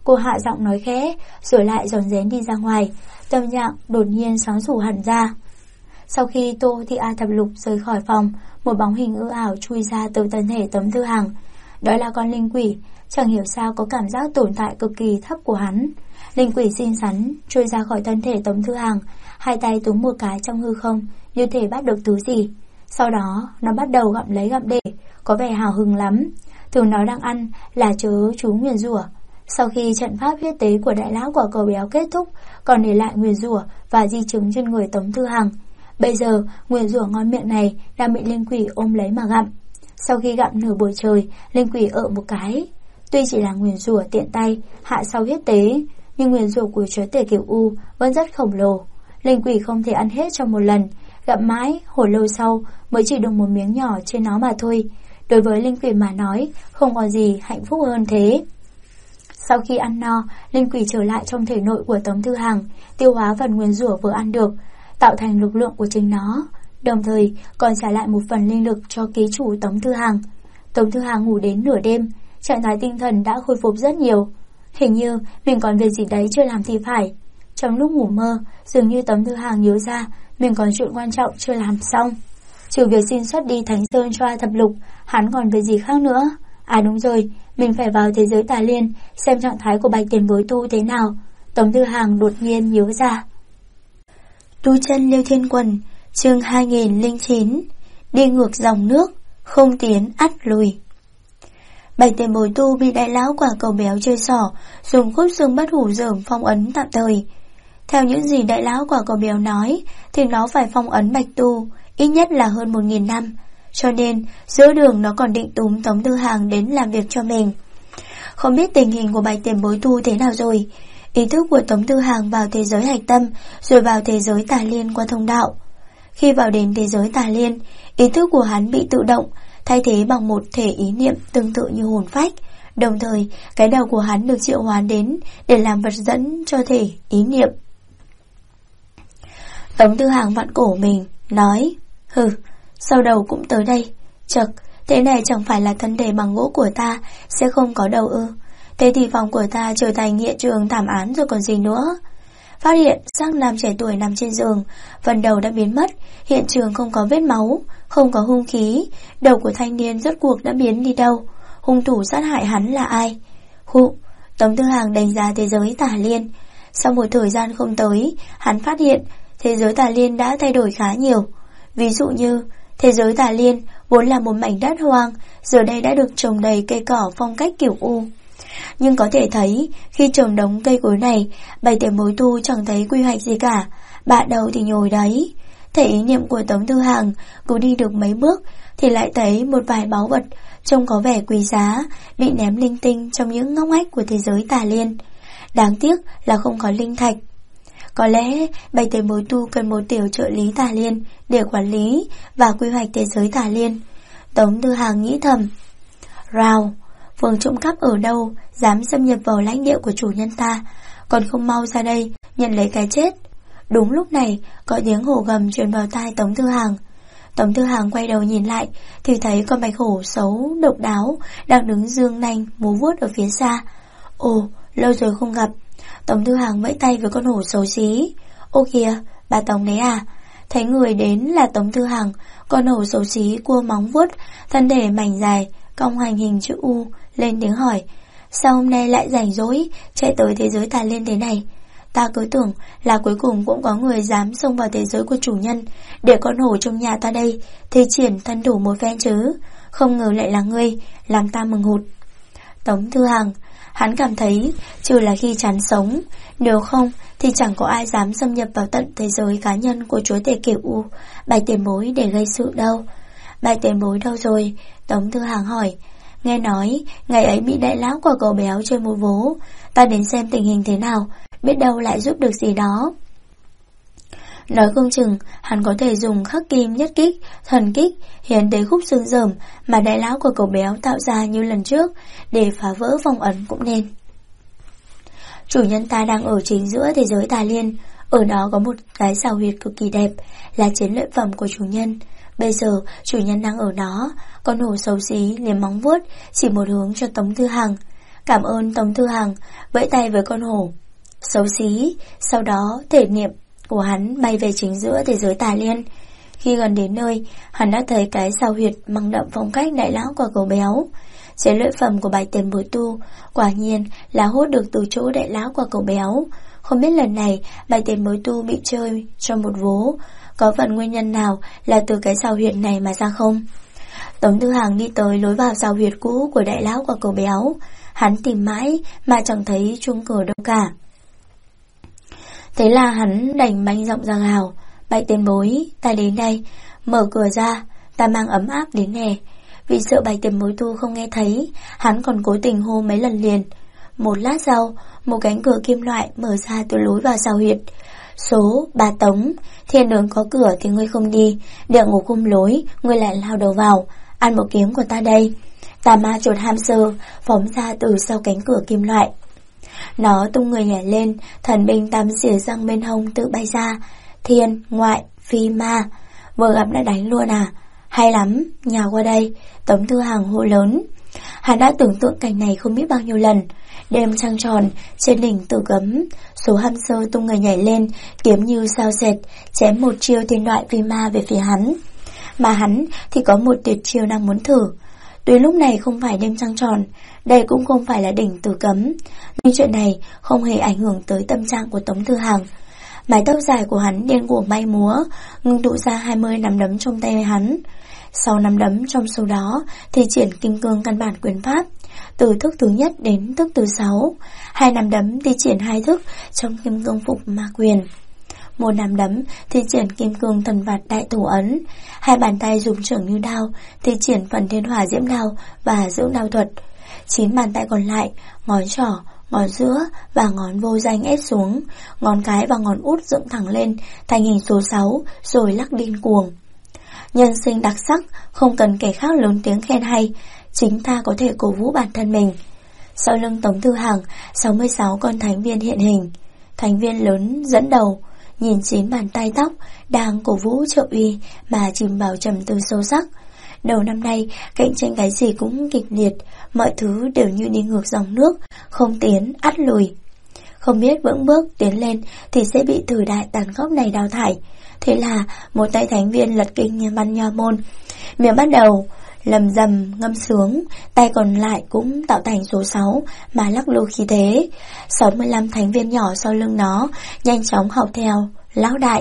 Cô hạ giọng nói khẽ, rồi lại rón rén đi ra ngoài. Tâm trạng đột nhiên sáng sủa hẳn ra. Sau khi Tô Thị A Thập Lục rời khỏi phòng, một bóng hình ư ảo chui ra từ thân thể Tống Thư Hằng. Đó là con linh quỷ, chẳng hiểu sao có cảm giác tồn tại cực kỳ thấp của hắn. Linh quỷ xinh xắn chui ra khỏi thân thể Tống Thư Hằng, hai tay túm một cái trong hư không, như thể bắt được thứ gì. Sau đó nó bắt đầu gặm lấy gặm để, có vẻ hào hứng lắm. Thường nó đang ăn là chớ chú nguyền rủa. Sau khi trận pháp huyết tế của đại lão quả cầu béo kết thúc, còn để lại nguyền rủa và di chứng trên người Tống Thư Hằng. Bây giờ nguyền rủa ngon miệng này đang bị linh quỷ ôm lấy mà gặm. Sau khi gặm nửa buổi trời, linh quỷ ợ một cái. Tuy chỉ là nguyền rủa tiện tay hạ sau huyết tế, nhưng nguyền rủa của chúa tể Cửu U vẫn rất khổng lồ. Linh quỷ không thể ăn hết trong một lần, gặm mãi hồi lâu sau mới chỉ được một miếng nhỏ trên nó mà thôi. Đối với linh quỷ mà nói, không có gì hạnh phúc hơn thế. Sau khi ăn no, linh quỷ trở lại trong thể nội của Tống Thư Hằng, tiêu hóa phần nguyền rủa vừa ăn được, tạo thành lực lượng của chính nó, đồng thời còn trả lại một phần linh lực cho ký chủ Tống Thư Hằng. Tống Thư Hằng ngủ đến nửa đêm, trạng thái tinh thần đã khôi phục rất nhiều. Hình như mình còn việc gì đấy chưa làm thì phải. Trong lúc ngủ mơ, dường như Tống Thư Hằng nhớ ra mình còn chuyện quan trọng chưa làm xong. Trừ việc xin xuất đi Thánh Sơn cho A Thập Lục, hắn còn việc gì khác nữa. À đúng rồi, mình phải vào thế giới Tà Liên xem trạng thái của Bạch Tiền Bối tu thế nào. Tống Thư Hằng đột nhiên nhớ ra. Tu chân Liêu Thiên Quần, chương 2009. Đi ngược dòng nước, không tiến ắt lùi. Bạch Tiền Bối tu bị đại lão quả cầu béo chơi xỏ, dùng khúc xương bất hủ dởm phong ấn tạm thời. Theo những gì đại lão quả cầu béo nói, thì nó phải phong ấn Bạch tu ít nhất là hơn 1000 năm. Cho nên giữa đường nó còn định túm Tống Thư Hằng đến làm việc cho mình. Không biết tình hình của Bạch Tiền Bối tu thế nào rồi. Ý thức của Tống Thư Hằng vào thế giới hạch tâm, rồi vào thế giới Tà Liên qua thông đạo. Khi vào đến thế giới Tà Liên, ý thức của hắn bị tự động, thay thế bằng một thể ý niệm tương tự như hồn phách. Đồng thời, cái đầu của hắn được triệu hoán đến để làm vật dẫn cho thể ý niệm. Tống Thư Hằng vặn cổ mình, nói: hừ, sau đầu cũng tới đây. Chậc, thế này chẳng phải là thân thể bằng gỗ của ta sẽ không có đầu ư? Thế thì phòng của ta trở thành hiện trường thảm án rồi còn gì nữa. Phát hiện xác nam trẻ tuổi nằm trên giường, phần đầu đã biến mất, hiện trường không có vết máu, không có hung khí. Đầu của thanh niên rốt cuộc đã biến đi đâu? Hung thủ sát hại hắn là ai? Tống Thư Hằng đánh giá thế giới Tà Liên. Sau một thời gian không tới, hắn phát hiện thế giới Tà Liên đã thay đổi khá nhiều. Ví dụ như thế giới Tà Liên vốn là một mảnh đất hoang, giờ đây đã được trồng đầy cây cỏ phong cách Cửu U. Nhưng có thể thấy, khi trồng đống cây cối này, Bạch Tiền Bối tu chẳng thấy quy hoạch gì cả, bạ đầu thì nhồi đấy. Thể ý niệm của Tống Thư Hằng cứ đi được mấy bước thì lại thấy một vài báu vật trông có vẻ quý giá bị ném linh tinh trong những ngóc ngách của thế giới Tà Liên. Đáng tiếc là không có linh thạch. Có lẽ Bạch Tiền Bối tu cần một tiểu trợ lý Tà Liên để quản lý và quy hoạch thế giới Tà Liên. Tống Thư Hằng nghĩ thầm. Rào, vương trộm cắp ở đâu dám xâm nhập vào lãnh địa của chủ nhân ta, còn không mau ra đây nhận lấy cái chết. Đúng lúc này có tiếng hổ gầm truyền vào tai Tống Thư Hằng. Tống Thư Hằng quay đầu nhìn lại thì thấy con bạch hổ xấu độc đáo đang đứng dương nanh múa vuốt ở phía xa. Ồ, lâu rồi không gặp. Tống Thư Hằng vẫy tay với con hổ xấu xí. Ô kìa, bà Tống đấy à? Thấy người đến là Tống Thư Hằng, con hổ xấu xí cua móng vuốt, thân thể mảnh dài, cong hành hình chữ U, lên tiếng hỏi: sao hôm nay lại rảnh rỗi chạy tới thế giới Tà Liên thế này? Ta cứ tưởng là cuối cùng cũng có người dám xông vào thế giới của chủ nhân để con hổ trong nhà ta đây thi triển thân thủ một phen chứ. Không ngờ lại là ngươi, làm ta mừng hụt. Tống Thư Hằng, hắn cảm thấy trừ là khi chán sống, nếu không thì chẳng có ai dám xâm nhập vào tận thế giới cá nhân của chúa tể Cửu U, Bạch Tiền Bối để gây sự đâu. Bạch Tiền Bối đâu rồi? Tống Thư Hằng hỏi. Nghe nói ngày ấy bị đại lão quả cầu béo chơi một vố, ta đến xem tình hình thế nào, biết đâu lại giúp được gì đó. Nói không chừng hắn có thể dùng khắc kim nhất kích, thần kích, hiến tế khúc xương rởm mà đại lão của cầu béo tạo ra như lần trước để phá vỡ phong ấn cũng nên. Chủ nhân ta đang ở chính giữa thế giới Tà Liên, ở đó có một cái xào huyệt cực kỳ đẹp, là chiến lợi phẩm của chủ nhân. Bây giờ chủ nhân đang ở đó. Con hổ xấu xí liếm móng vuốt chỉ một hướng cho Tống Thư Hằng. Cảm ơn Tống Thư Hằng, vẫy tay với con hổ xấu xí. Sau đó thể niệm của hắn bay về chính giữa thế giới tà liên. Khi gần đến nơi, hắn đã thấy cái sao huyệt mang đậm phong cách đại lão quả cầu béo. Chế lợi phẩm của bài tiền bối tu quả nhiên là hốt được từ chỗ đại lão quả cầu béo. Không biết lần này bài tiền bối tu bị chơi cho một vố, có phần nguyên nhân nào là từ cái sao huyệt này mà ra không? Tống Thư Hằng đi tới lối vào sao huyệt cũ của đại lão quả cầu béo. Hắn tìm mãi mà chẳng thấy chuông cửa đâu cả. Thế là hắn đành banh giọng ra gào: Bạch tiền bối, ta đến đây, mở cửa ra, ta mang ấm áp đến nè. Vì sợ bạch tiền bối tu không nghe thấy, hắn còn cố tình hô mấy lần liền. Một lát sau, một cánh cửa kim loại mở ra từ lối vào sao huyệt. Số 3 Tống, thiên đường có cửa thì ngươi không đi, địa ngục khung lối, ngươi lại lao đầu vào, ăn một kiếm của ta đây. Tà ma chuột hamster phóng ra từ sau cánh cửa kim loại. Nó tung người nhảy lên, thần binh tam xỉa răng bên hông tự bay ra. Thiên, ngoại, phi ma, vừa gặp đã đánh luôn à? Hay lắm, nhào qua đây. Tống Thư Hằng hô lớn. Hắn đã tưởng tượng cảnh này không biết bao nhiêu lần. Đêm trăng tròn, trên đỉnh Tử Cấm, số hamster tung người nhảy lên, kiếm như sao sệt, chém một chiêu thiên đoại phi ma về phía hắn. Mà hắn thì có một tuyệt chiêu đang muốn thử. Tuy lúc này không phải đêm trăng tròn, đây cũng không phải là đỉnh Tử Cấm, nhưng chuyện này không hề ảnh hưởng tới tâm trạng của Tống Thư Hằng. Mái tóc dài của hắn điên cuồng bay múa, ngưng tụ ra 20 nắm đấm trong tay hắn. Sau nắm đấm trong số đó thì triển kim cương căn bản quyền pháp, từ thức thứ nhất đến thức thứ 6. 2 nắm đấm thì triển 2 thức trong kim cương phục ma quyền. 1 nắm đấm thì triển kim cương thần vạt đại thủ ấn. 2 bàn tay dùng trưởng như đao thì triển phần thiên hỏa diễm đao và dưỡng đao thuật. 9 bàn tay còn lại, ngón trỏ, ngón giữa và ngón vô danh ép xuống, ngón cái và ngón út dựng thẳng lên thành hình số 6 rồi lắc điên cuồng. Nhân sinh đặc sắc, không cần kẻ khác lớn tiếng khen hay, chính ta có thể cổ vũ bản thân mình. Sau lưng Tống Thư Hằng, 66 con thánh viên hiện hình. Thánh viên lớn dẫn đầu, nhìn 9 bàn tay tóc đang cổ vũ trợ uy mà chìm vào trầm tư sâu sắc. Đầu năm nay, cạnh tranh cái gì cũng kịch liệt, mọi thứ đều như đi ngược dòng nước, không tiến, ắt lùi. Không biết vững bước tiến lên thì sẽ bị thử đại tàn khốc này đào thải. Thế là một tay thánh viên lật kinh văn nho môn, miệng bắt đầu lầm rầm ngâm sướng, tay còn lại cũng tạo thành số 6 mà lắc lư khí thế. 65 thánh viên nhỏ sau lưng nó nhanh chóng học theo lão đại.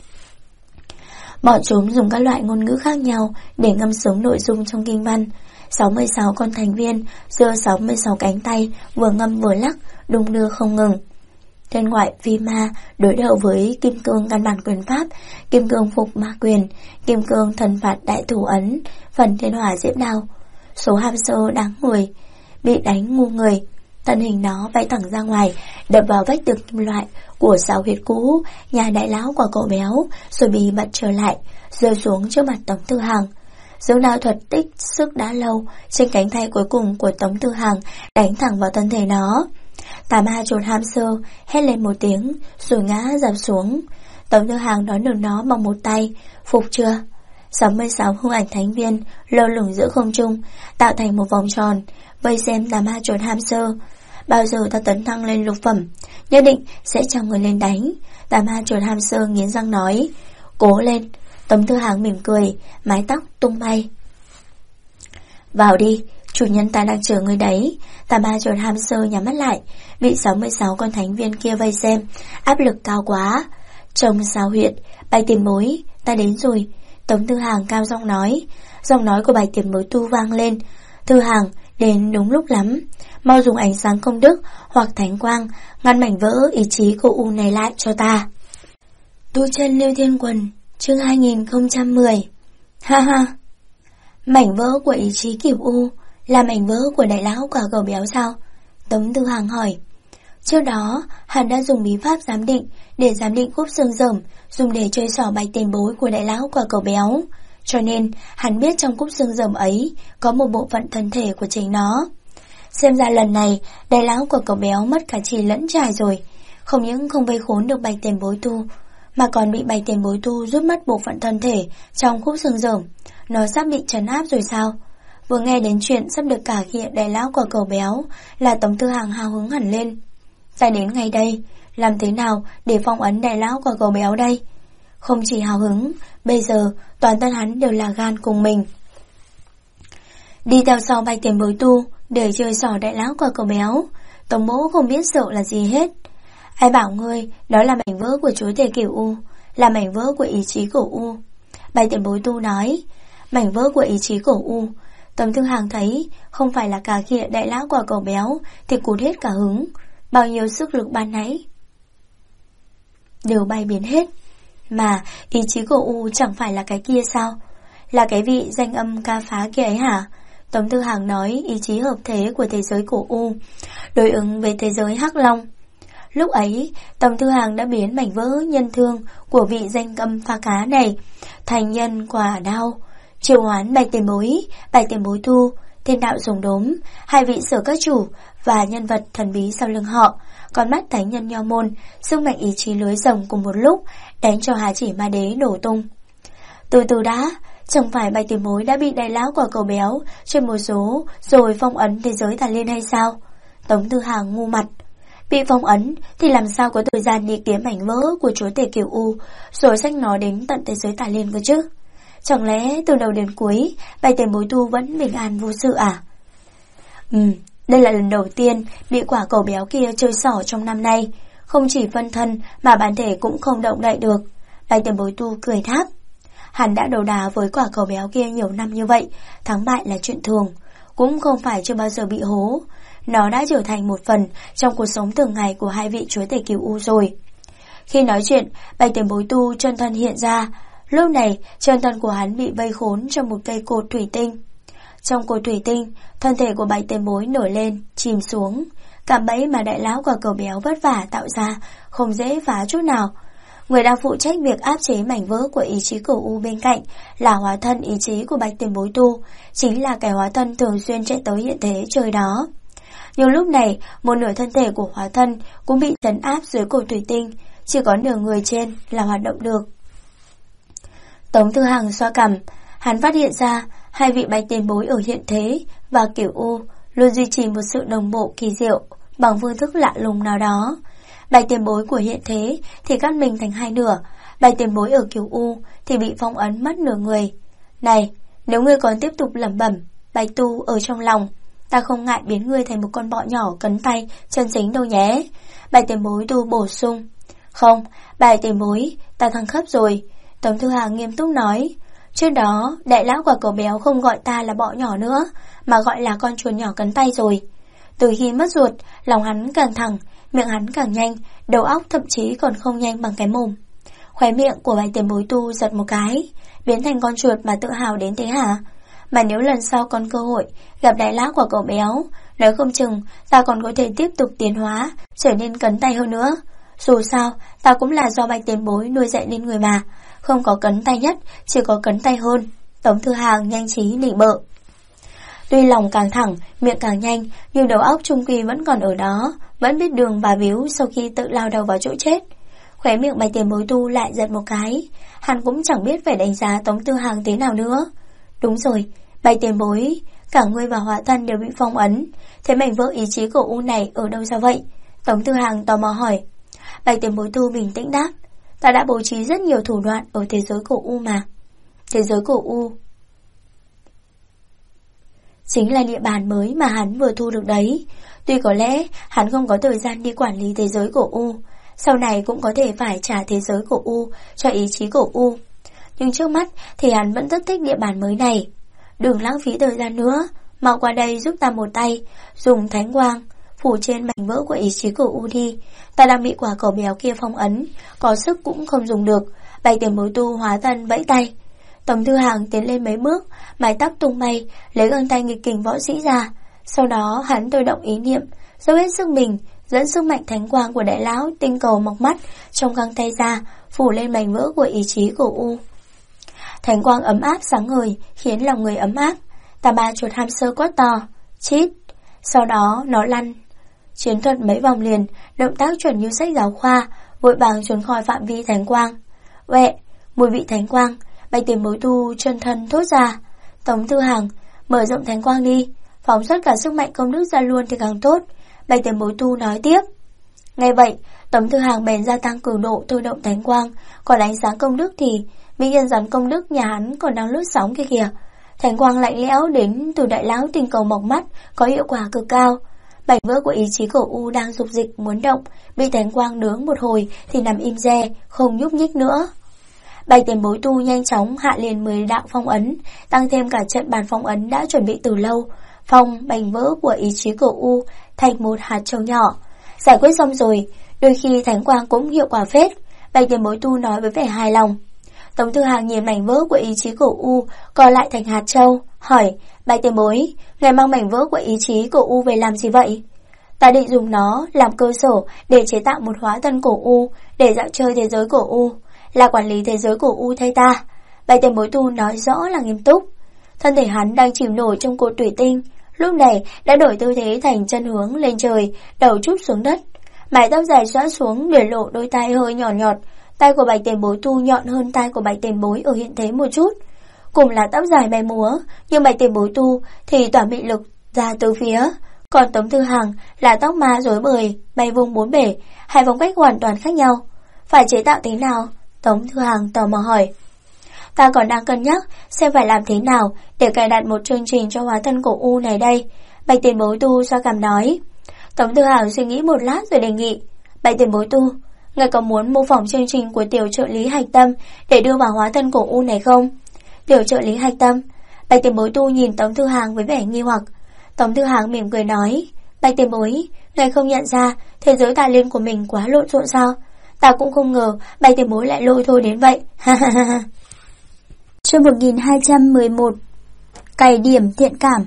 Bọn chúng dùng các loại ngôn ngữ khác nhau để ngâm sướng nội dung trong kinh văn. 66 con thành viên giơ 66 cánh tay, vừa ngâm vừa lắc, đung đưa không ngừng. Thiên ngoại phi ma đối đầu với kim cương căn bản quyền pháp, kim cương phục ma quyền, kim cương thần phạt đại thủ ấn, phần thiên hỏa diễm đao. Số hamster đáng ngồi bị đánh ngu người, thân hình nó bay thẳng ra ngoài, đập vào vách tường kim loại của sao huyệt cũ nhà đại lão quả cậu béo, rồi bị bật trở lại, rơi xuống trước mặt Tống Thư Hằng. Dưỡng đao thuật tích sức đã lâu, trên cánh tay cuối cùng của Tống Thư Hằng đánh thẳng vào thân thể nó. Tà ma chuột hamster hét lên một tiếng rồi ngã dạp xuống. Tống Thư Hằng đón được nó bằng một tay. Phục chưa? 66 hung ảnh thánh viên lơ lửng giữa không trung, tạo thành một vòng tròn, vây xem tà ma chuột hamster. Bao giờ ta tấn thăng lên lục phẩm, nhất định sẽ cho người lên đánh. Tà ma chuột hamster nghiến răng nói. Cố lên. Tống Thư Hằng mỉm cười, mái tóc tung bay. Vào đi, chủ nhân ta đang chờ người đấy. Tà ma chuột hamster nhắm mắt lại, bị 66 con thánh viên kia vây xem, áp lực cao quá. Trông sao huyệt, bài tiền bối, ta đến rồi. Tống Thư Hằng cao giọng nói. Giọng nói của bài tiền bối tu vang lên. Thư Hằng, đến đúng lúc lắm. Mau dùng ánh sáng công đức hoặc thánh quang ngăn mảnh vỡ ý chí của U này lại cho ta. Tu chân Lưu Thiên Quần, chương 2010. Ha ha. Mảnh vỡ của ý chí kiểu U là mảnh vỡ của đại lão quả cầu béo sao? Tống Thư Hằng hỏi. Trước đó, hắn đã dùng bí pháp giám định để giám định khúc xương rởm, dùng để chơi xỏ bạch tiền bối của đại lão quả cầu béo. Cho nên, hắn biết trong khúc xương rởm ấy có một bộ phận thân thể của chính nó. Xem ra lần này, đại lão quả cầu béo mất cả chỉ lẫn trải rồi. Không những không vây khốn được bạch tiền bối tu, mà còn bị bạch tiền bối tu rút mất bộ phận thân thể trong khúc xương rởm. Nó sắp bị trấn áp rồi sao? Vừa nghe đến chuyện sắp được cà khịa đại lão quả cầu béo là Tống Tư Hằng hào hứng hẳn lên. Ta đến ngay đây, làm thế nào để phong ấn đại lão quả cầu béo đây? Không chỉ hào hứng, bây giờ toàn thân hắn đều là gan cùng mình. Đi theo sau Bạch Tiền Bối Tu để chơi xỏ đại lão quả cầu béo, Tống Mỗ không biết sợ là gì hết. Ai bảo ngươi đó là mảnh vỡ của chúa tể Cửu U, là mảnh vỡ của ý chí Cửu U. Bạch Tiền Bối Tu nói, mảnh vỡ của ý chí Cửu U. Tống Tư Hằng thấy không phải là cà khịa đại lão quả cầu béo thì cụt hết cả hứng, bao nhiêu sức lực ban nãy đều bay biến hết. Mà ý chí Cửu U chẳng phải là cái kia sao? Là cái vị danh âm ca phá kia ấy hả? Tống Tư Hằng nói ý chí hợp thế của thế giới Cửu U đối ứng với thế giới Hắc Long. Lúc ấy, Tống Tư Hằng đã biến mảnh vỡ nhân thương của vị danh âm phá cá này thành nhân quả đao, triệu hoán Bạch Tiền Bối Tu, Thiên Đạo Rồng Đốm, hai vị sở các chủ và nhân vật thần bí sau lưng họ, con mắt thánh nhân Nho Môn, sức mạnh ý chí lưới rồng cùng một lúc đánh cho Hà Chỉ Ma Đế nổ tung. Từ từ đã, chẳng phải Bạch Tiền Bối đã bị đại lão quả cầu béo trên một số rồi phong ấn thế giới Tà Liên hay sao? Tống Tư Hằng ngu mặt. Bị phong ấn thì làm sao có thời gian đi kiếm mảnh vỡ của chúa tể Cửu U rồi xách nó đến tận thế giới Tà Liên cơ chứ? Chẳng lẽ từ đầu đến cuối Bạch Tiền Bối Tu vẫn bình an vô sự à? Đây là lần đầu tiên bị quả cầu béo kia chơi xỏ trong năm nay. Không chỉ phân thân mà bản thể cũng không động đậy được. Bạch Tiền Bối Tu cười tháp. Hắn đã đấu đá với quả cầu béo kia nhiều năm như vậy, thắng bại là chuyện thường, cũng không phải chưa bao giờ bị hố. Nó đã trở thành một phần trong cuộc sống thường ngày của hai vị chúa tể Cửu U rồi. Khi nói chuyện, Bạch Tiền Bối Tu chân thân hiện ra. Lúc này, chân thân của hắn bị vây khốn trong một cây cột thủy tinh. Trong cột thủy tinh, thân thể của Bạch Tiền Bối nổi lên, chìm xuống. Cạm bẫy mà đại lão quả cầu béo vất vả tạo ra không dễ phá chút nào. Người đang phụ trách việc áp chế mảnh vỡ của ý chí Cửu U bên cạnh là hóa thân ý chí của Bạch Tiền Bối Tu, chính là cái hóa thân thường xuyên chạy tới hiện thế trời đó. Nhưng lúc này, một nửa thân thể của hóa thân cũng bị trấn áp dưới cột thủy tinh, chỉ có nửa người trên là hoạt động được. Tống Tư Hằng xoa cằm, hắn phát hiện ra hai vị Bạch Tiền Bối ở hiện thế và Cửu U luôn duy trì một sự đồng bộ kỳ diệu bằng phương thức lạ lùng nào đó. Bạch Tiền Bối của hiện thế thì cắt mình thành hai nửa, Bạch Tiền Bối ở Cửu U thì bị phong ấn mất nửa người. Này, nếu ngươi còn tiếp tục lẩm bẩm Bạch Tu ở trong lòng, ta không ngại biến ngươi thành một con bọ nhỏ cấn tay chân dính đâu nhé. Bạch Tiền Bối Tu bổ sung. Không, Bạch Tiền Bối, ta thăng cấp rồi. Tống Tư Hằng nghiêm túc nói. Trước đó, đại lão quả cầu béo không gọi ta là bọ nhỏ nữa, mà gọi là con chuồn nhỏ cấn tay rồi. Từ khi mất ruột, lòng hắn càng thẳng, miệng hắn càng nhanh, đầu óc thậm chí còn không nhanh bằng cái mồm. Khóe miệng của Bạch Tiền Bối Tu giật một cái, biến thành con chuột mà tự hào đến thế hả? Mà nếu lần sau còn cơ hội gặp đại lão quả cầu béo, nói không chừng ta còn có thể tiếp tục tiến hóa, trở nên cấn tay hơn nữa. Dù sao, ta cũng là do Bạch Tiền Bối nuôi dạy nên người mà, không có cấn tay nhất, chỉ có cấn tay hơn. Tống Tư Hằng nhanh trí nịnh bợ. Tuy lòng càng thẳng, miệng càng nhanh, nhưng đầu óc trung quy vẫn còn ở đó, vẫn biết đường bà víu sau khi tự lao đầu vào chỗ chết. Khóe miệng Bạch Tiền Bối Tu lại giật một cái, hắn cũng chẳng biết phải đánh giá Tống Tư Hằng thế nào nữa. Đúng rồi, Bạch Tiền Bối, cả ngươi và hóa thân đều bị phong ấn, thế mảnh vỡ ý chí của U này ở đâu ra vậy? Tống Tư Hằng tò mò hỏi. Bạch Tiền Bối Tu bình tĩnh đáp, ta đã bố trí rất nhiều thủ đoạn ở thế giới của U mà. Thế giới của U chính là địa bàn mới mà hắn vừa thu được đấy. Tuy có lẽ hắn không có thời gian đi quản lý thế giới của U, sau này cũng có thể phải trả thế giới của U cho ý chí của U, nhưng trước mắt thì hắn vẫn rất thích địa bàn mới này. Đừng lãng phí thời gian nữa, mau qua đây giúp ta một tay, dùng thánh quang phủ trên mảnh vỡ của ý chí của U đi. Ta đang bị quả cầu béo kia phong ấn, có sức cũng không dùng được. Bạch Tiền Bối Tu hóa thân vẫy tay. Tống Tư Hằng tiến lên mấy bước, mái tóc tung bay, lấy găng tay nghịch kình võ sĩ ra. Sau đó hắn tôi động ý niệm, dốc hết sức mình, dẫn sức mạnh thánh quang của đại lão tinh cầu mọc mắt trong găng tay ra, phủ lên mảnh vỡ của ý chí của U. Thánh quang ấm áp sáng ngời, khiến lòng người ấm áp. Tà ba chuột hamster quát to, chít. Sau đó nó lăn chiến thuật mấy vòng liền, động tác chuẩn như sách giáo khoa, vội vàng trốn khỏi phạm vi thánh quang. Uệ, mùi vị thánh quang. Bạch Tiền Bối Tu chân thân thốt ra. Tống Tư Hằng, mở rộng thánh quang đi, phóng xuất cả sức mạnh công đức ra luôn thì càng tốt. Bạch Tiền Bối Tu nói tiếp. Nghe vậy, Tống Thư Hàng bèn gia tăng cường độ thôi động thánh quang, còn ánh sáng công đức thì mỹ nhân rắn công đức nhà hắn còn đang lướt sóng kia kìa. Thánh quang lạnh lẽo đến từ đại lão tinh cầu mọc mắt, có hiệu quả cực cao. Mảnh vỡ của ý chí cổ U đang dục dịch muốn động, bị thánh quang nướng một hồi thì nằm im re, không nhúc nhích nữa. Bạch Tiền Bối Tu nhanh chóng hạ liền 10 đạo phong ấn, tăng thêm cả trận bàn phong ấn đã chuẩn bị từ lâu, phong mảnh vỡ của ý chí cổ U thành một hạt châu nhỏ. Giải quyết xong rồi, đôi khi thánh quang cũng hiệu quả phết. Bạch Tiền Bối Tu nói với vẻ hài lòng. Tống Thư Hàng nhìn mảnh vỡ của ý chí cổ U co lại thành hạt châu, hỏi: Bạch Tiền Bối, ngài mang mảnh vỡ của ý chí cổ U về làm gì vậy? Ta định dùng nó làm cơ sở để chế tạo một hóa thân cổ U, để dạo chơi thế giới cổ U, là quản lý thế giới cổ U thay ta. Bạch Tiền Bối Tu nói rõ là nghiêm túc. Thân thể hắn đang chìm nổi trong cột thủy tinh, lúc này đã đổi tư thế thành chân hướng lên trời, đầu trút xuống đất. Mái tóc dài xõa xuống để lộ đôi tai hơi nhỏ nhọt. Tai của Bạch Tiền Bối Tu nhọn hơn tai của Bạch Tiền Bối ở hiện thế một chút. Cùng là tóc dài bay múa, nhưng Bạch Tiền Bối Tu thì tỏa mị lực ra từ phía. Còn Tống Thư Hàng là tóc ma rối bời, bay vùng bốn bể, hai phong cách hoàn toàn khác nhau. Phải chế tạo thế nào? Tống Thư Hàng tò mò hỏi. Ta còn đang cân nhắc xem phải làm thế nào để cài đặt một chương trình cho hóa thân cổ U này đây. Bạch Tiền Bối Tu xoa cằm nói. Tống Thư Hàng suy nghĩ một lát rồi đề nghị. Bạch Tiền Bối Tu, ngài có muốn mô phỏng chương trình của tiểu trợ lý Hạch Tâm để đưa vào hóa thân cổ U này không? Tiểu trợ lý Hạch Tâm? Bạch Tiền Bối Tu nhìn Tống Thư Hàng với vẻ nghi hoặc. Tống Thư Hàng mỉm cười nói. Bạch Tiền Bối, ngài không nhận ra thế giới tà liên của mình quá lộn xộn sao? Ta cũng không ngờ Bạch Tiền Bối lại lôi thôi đến vậy. Chương 1211. Cày điểm thiện cảm.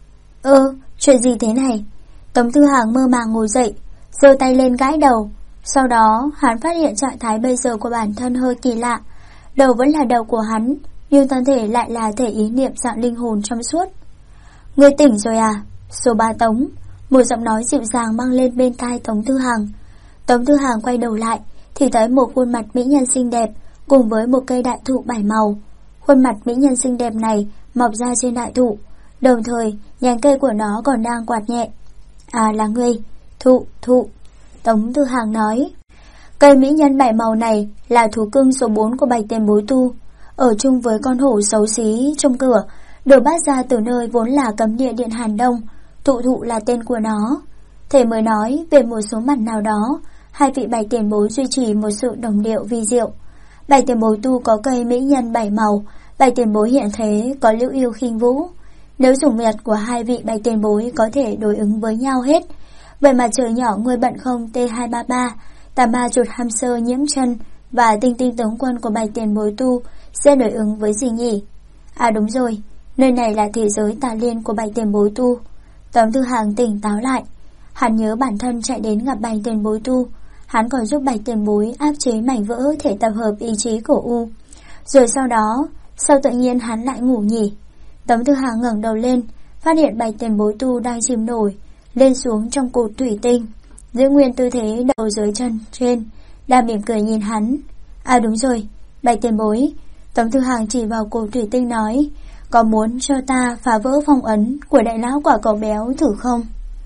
Chuyện gì thế này? Tống Thư Hàng mơ màng ngồi dậy, giơ tay lên gãi đầu. Sau đó hắn phát hiện trạng thái bây giờ của bản thân hơi kỳ lạ. Đầu vẫn là đầu của hắn, nhưng thân thể lại là thể ý niệm dạng linh hồn trong suốt. Ngươi tỉnh rồi à? Số 3 Tống. Một giọng nói dịu dàng vang lên bên tai Tống Thư Hàng. Tống Thư Hàng quay đầu lại thì thấy một khuôn mặt mỹ nhân xinh đẹp cùng với một cây đại thụ 7 màu. Khuôn mặt mỹ nhân xinh đẹp này mọc ra trên đại thụ, đồng thời nhánh cây của nó còn đang quạt nhẹ. À, là ngươi. Thụ. Tống Thư Hàng nói. Cây mỹ nhân 7 màu này là thú cưng số 4 của Bạch Tiền Bối Tu, ở chung với con hổ xấu xí trong cửa, được bắt ra từ nơi vốn là cấm địa Điện Hàn Đông. Thụ là tên của nó. Thể mới nói về một số mặt nào đó, hai vị Bạch Tiền Bối duy trì một sự đồng điệu vi diệu. Bạch Tiền Bối Tu có cây mỹ nhân 7 màu, Bạch Tiền Bối hiện thế có Lưu Yêu Khinh Vũ. Nếu dùng nhật của hai vị Bạch Tiền Bối có thể đối ứng với nhau hết. Vậy mà trời nhỏ người bận không T233, tà ma chuột hamster nhiễm chân và tinh tinh tướng quân của Bạch Tiền Bối Tu sẽ đối ứng với gì nhỉ? À đúng rồi, nơi này là thế giới tà liên của Bạch Tiền Bối Tu. Tống Thư Hàng tỉnh táo lại. Hắn nhớ bản thân chạy đến gặp Bạch Tiền Bối Tu. Hắn còn giúp Bạch Tiền Bối áp chế mảnh vỡ thể tập hợp ý chí của U. Rồi sau đó, sao tự nhiên hắn lại ngủ nhỉ? Tống Thư Hàng ngẩng đầu lên, phát hiện Bạch Tiền Bối Tu đang chìm nổi lên xuống trong cột thủy tinh, giữ nguyên tư thế đầu dưới chân trên, đang mỉm cười nhìn hắn. À đúng rồi, Bạch Tiền Bối. Tống Thư Hàng chỉ vào cột thủy tinh nói. Có muốn cho ta phá vỡ phong ấn của đại lão quả cầu béo thử không?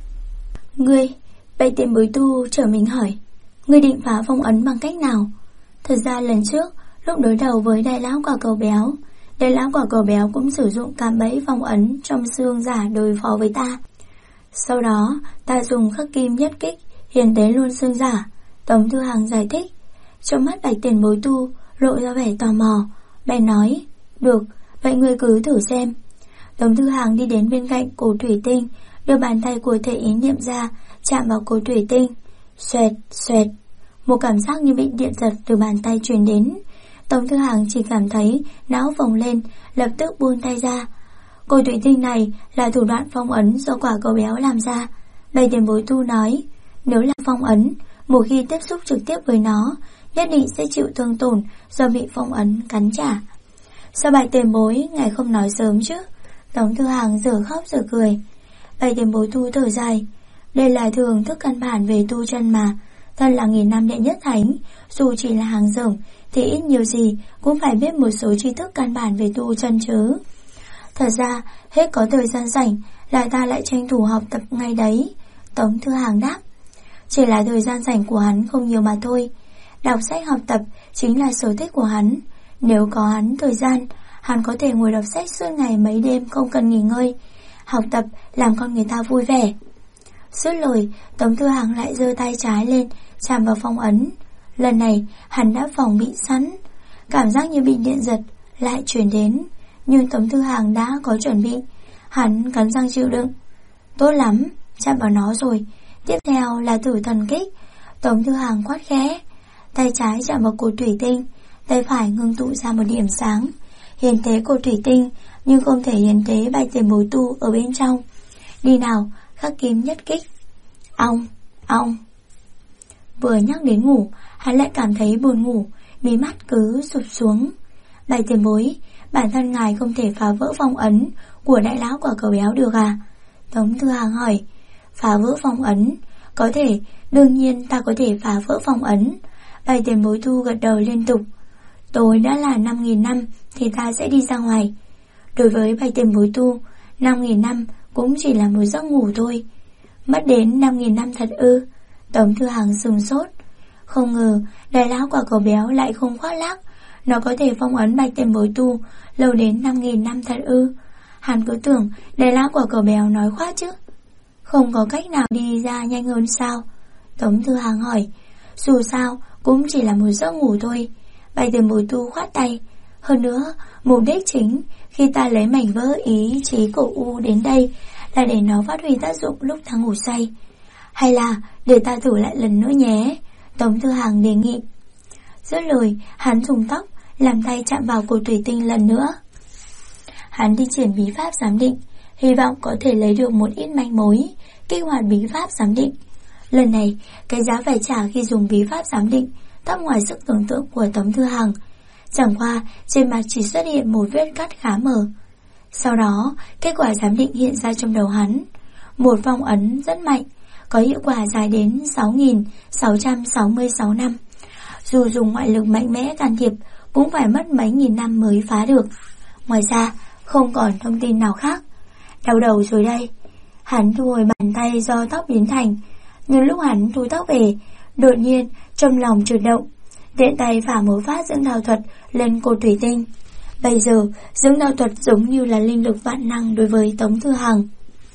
Ngươi, Bạch Tiền Bối Tu trở mình hỏi. Ngươi định phá phong ấn bằng cách nào? Thật ra lần trước, lúc đối đầu với đại lão quả cầu béo, đại lão quả cầu béo cũng sử dụng cạm bẫy phong ấn trong xương giả đối phó với ta. Sau đó, ta dùng khắc kim nhất kích, hiền tế luôn xương giả. Tống Thư Hàng giải thích. Trong mắt Bạch Tiền Bối Tu lộ ra vẻ tò mò, bèn nói. Được, vậy ngươi cứ thử xem. Tống Thư Hàng đi đến bên cạnh cổ thủy tinh, đưa bàn tay của thể ý niệm ra, chạm vào cổ thủy tinh. Xoẹt, xoẹt. Một cảm giác như bị điện giật từ bàn tay truyền đến. Tống Thư Hàng chỉ cảm thấy não phồng lên, lập tức buông tay ra. Cổ thủy tinh này là thủ đoạn phong ấn do quả cầu béo làm ra. Bạch Tiền Bối Tu nói, nếu là phong ấn, một khi tiếp xúc trực tiếp với nó, nhất định sẽ chịu thương tổn do bị phong ấn cắn trả. Sao Bạch Tiền Bối ngài không nói sớm chứ? Tống Thư Hàng giờ khóc giờ cười. Bạch Tiền Bối Tu thở dài. Đây là thường thức căn bản về tu chân mà. Thân là nghìn năm đệ nhất thánh, dù chỉ là hàng rởm thì ít nhiều gì cũng phải biết một số tri thức căn bản về tu chân chứ. Thật ra, hết có thời gian rảnh là ta lại tranh thủ học tập ngay đấy. Tống Thư Hàng đáp. Chỉ là thời gian rảnh của hắn không nhiều mà thôi. Đọc sách học tập chính là sở thích của hắn. Nếu có hắn thời gian, hắn có thể ngồi đọc sách suốt ngày mấy đêm không cần nghỉ ngơi. Học tập làm con người ta vui vẻ. Dứt lời, Tống Thư Hàng lại giơ tay trái lên, chạm vào phong ấn. Lần này, hắn đã phòng bị sẵn. Cảm giác như bị điện giật lại truyền đến, nhưng Tống Thư Hàng đã có chuẩn bị. Hắn cắn răng chịu đựng. Tốt lắm, chạm vào nó rồi. Tiếp theo là thử thần kích. Tống Thư Hàng quát khẽ. Tay trái chạm vào cột thủy tinh, tay phải ngưng tụ ra một điểm sáng. Hiến tế cột thủy tinh, nhưng không thể hiến tế bạch tiền bối tu ở bên trong. Đi nào, khắc kim nhất kích. Ong, ong. Vừa nhắc đến ngủ, hắn lại cảm thấy buồn ngủ, mí mắt cứ sụp xuống. Bạch tiền bối, bản thân ngài không thể phá vỡ phong ấn của đại lão quả cầu béo được à? Tống Thư Hàng hỏi. Phá vỡ phong ấn? Có thể, đương nhiên ta có thể phá vỡ phong ấn. Bạch tiền bối tu gật đầu liên tục. Tối đã là 5.000 năm thì ta sẽ đi ra ngoài. Đối với bạch tiền bối tu, 5.000 năm cũng chỉ là một giấc ngủ thôi. Mất đến 5.000 năm thật ư? Tống Thư Hàng sửng sốt. Không ngờ đại lão quả cầu béo lại không khoác lác. Nó có thể phong ấn bạch tiền bối tu lâu đến 5.000 năm thật ư? Hắn cứ tưởng đại lão quả cầu béo nói khoác chứ. Không có cách nào đi ra nhanh hơn sao? Tống Thư Hàng hỏi. Dù sao cũng chỉ là một giấc ngủ thôi. Bạch tiền bối tu khoát tay. Hơn nữa, mục đích chính khi ta lấy mảnh vỡ ý chí của U đến đây là để nó phát huy tác dụng lúc ta ngủ say. Hay là để ta thử lại lần nữa nhé? Tống Thư Hàng đề nghị. Dứt lời, hắn dùng tóc làm tay chạm vào cột thủy tinh lần nữa. Hắn đi triển bí pháp giám định, hy vọng có thể lấy được một ít manh mối, kích hoạt bí pháp giám định. Lần này, cái giá phải trả khi dùng bí pháp giám định thấp ngoài sức tưởng tượng của Tống Thư Hàng. Chẳng qua, trên mặt chỉ xuất hiện một vết cắt khá mờ. Sau đó, kết quả giám định hiện ra trong đầu hắn. Một phong ấn rất mạnh, có hiệu quả dài đến 6.666 năm. Dù dùng ngoại lực mạnh mẽ can thiệp, cũng phải mất mấy nghìn năm mới phá được. Ngoài ra, không còn thông tin nào khác. Đau đầu rồi đây. Hắn thu hồi bàn tay do tóc biến thành. Nhưng lúc hắn thu tóc về, đột nhiên trong lòng chợt động, tiện tay phả một phát dưỡng đao thuật lên cột thủy tinh. Bây giờ dưỡng đao thuật giống như là linh lực vạn năng đối với Tống Thư Hàng.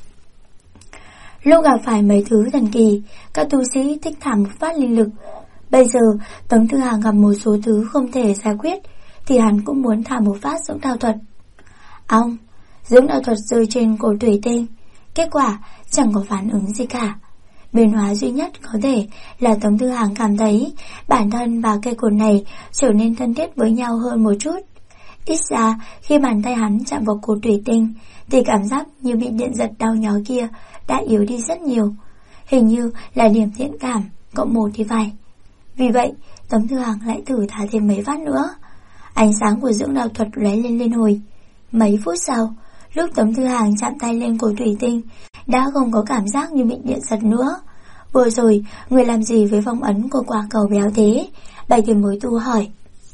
Lúc gặp phải mấy thứ thần kỳ, các tu sĩ thích thả một phát linh lực. Bây giờ Tống Thư Hàng gặp một số thứ không thể giải quyết, thì hắn cũng muốn thả một phát dưỡng đao thuật. Ong, dưỡng đao thuật rơi trên cột thủy tinh. Kết quả chẳng có phản ứng gì cả. Biến hóa duy nhất có thể là Tống Thư Hàng cảm thấy bản thân và cây cột này trở nên thân thiết với nhau hơn một chút. Ít ra khi bàn tay hắn chạm vào cột thủy tinh thì cảm giác như bị điện giật đau nhói kia đã yếu đi rất nhiều. Hình như là điểm thiện cảm cộng 1 thì phải. Vì vậy Tống Thư Hàng lại thử thả thêm mấy phát nữa. Ánh sáng của dưỡng đao thuật lóe lên liên hồi. Mấy phút sau, lúc Tống Thư Hàng chạm tay lên cột thủy tinh đã không có cảm giác như bị điện giật nữa. Vừa rồi người làm gì với phong ấn của quả cầu béo thế? Bạch tiền bối tu hỏi.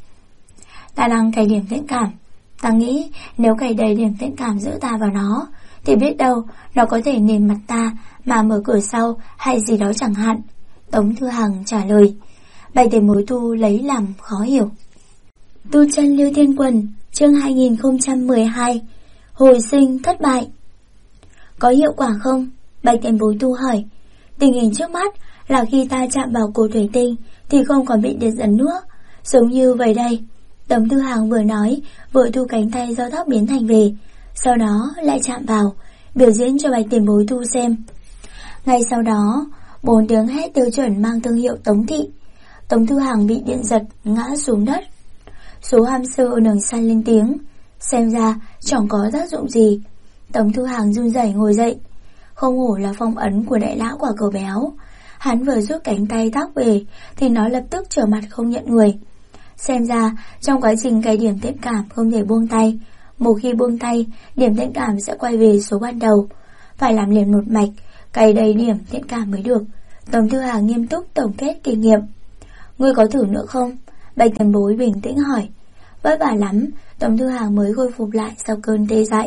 Ta đang cài điểm thiện cảm. Ta nghĩ nếu cài đầy điểm thiện cảm giữa ta và nó thì biết đâu nó có thể nền mặt ta mà mở cửa sau hay gì đó chẳng hạn. Tống Thư Hàng trả lời. Bạch tiền bối tu lấy làm khó hiểu. Tu chân Lưu Thiên Quần, chương 2012. Hồi sinh thất bại. Có hiệu quả không? Bạch tiền bối tu hỏi. Tình hình trước mắt là khi ta chạm vào cột thủy tinh thì không còn bị điện giật nữa. Giống như vậy đây. Tống Thư Hàng vừa nói, vừa thu cánh tay do tóc biến thành về. Sau đó lại chạm vào, biểu diễn cho bạch tiền bối tu xem. Ngay sau đó, 4 tiếng hét tiêu chuẩn mang thương hiệu Tống Thị. Tống Thư Hàng bị điện giật ngã xuống đất. Số hamster ở đằng xa lên tiếng. Xem ra chẳng có tác dụng gì. Tống Thư Hàng run rẩy ngồi dậy. Không hổ là phong ấn của đại lão quả cầu béo. Hắn vừa rút cánh tay tóc về thì nó lập tức trở mặt không nhận người. Xem ra trong quá trình cài điểm thiện cảm không thể buông tay. Một khi buông tay, điểm thiện cảm sẽ quay về số ban đầu. Phải làm liền một mạch, cài đầy điểm thiện cảm mới được. Tống Thư Hàng nghiêm túc tổng kết kinh nghiệm. Ngươi có thử nữa không? Bạch tiền bối bình tĩnh hỏi. Vất vả lắm, Tống Thư Hàng mới khôi phục lại sau cơn tê dại,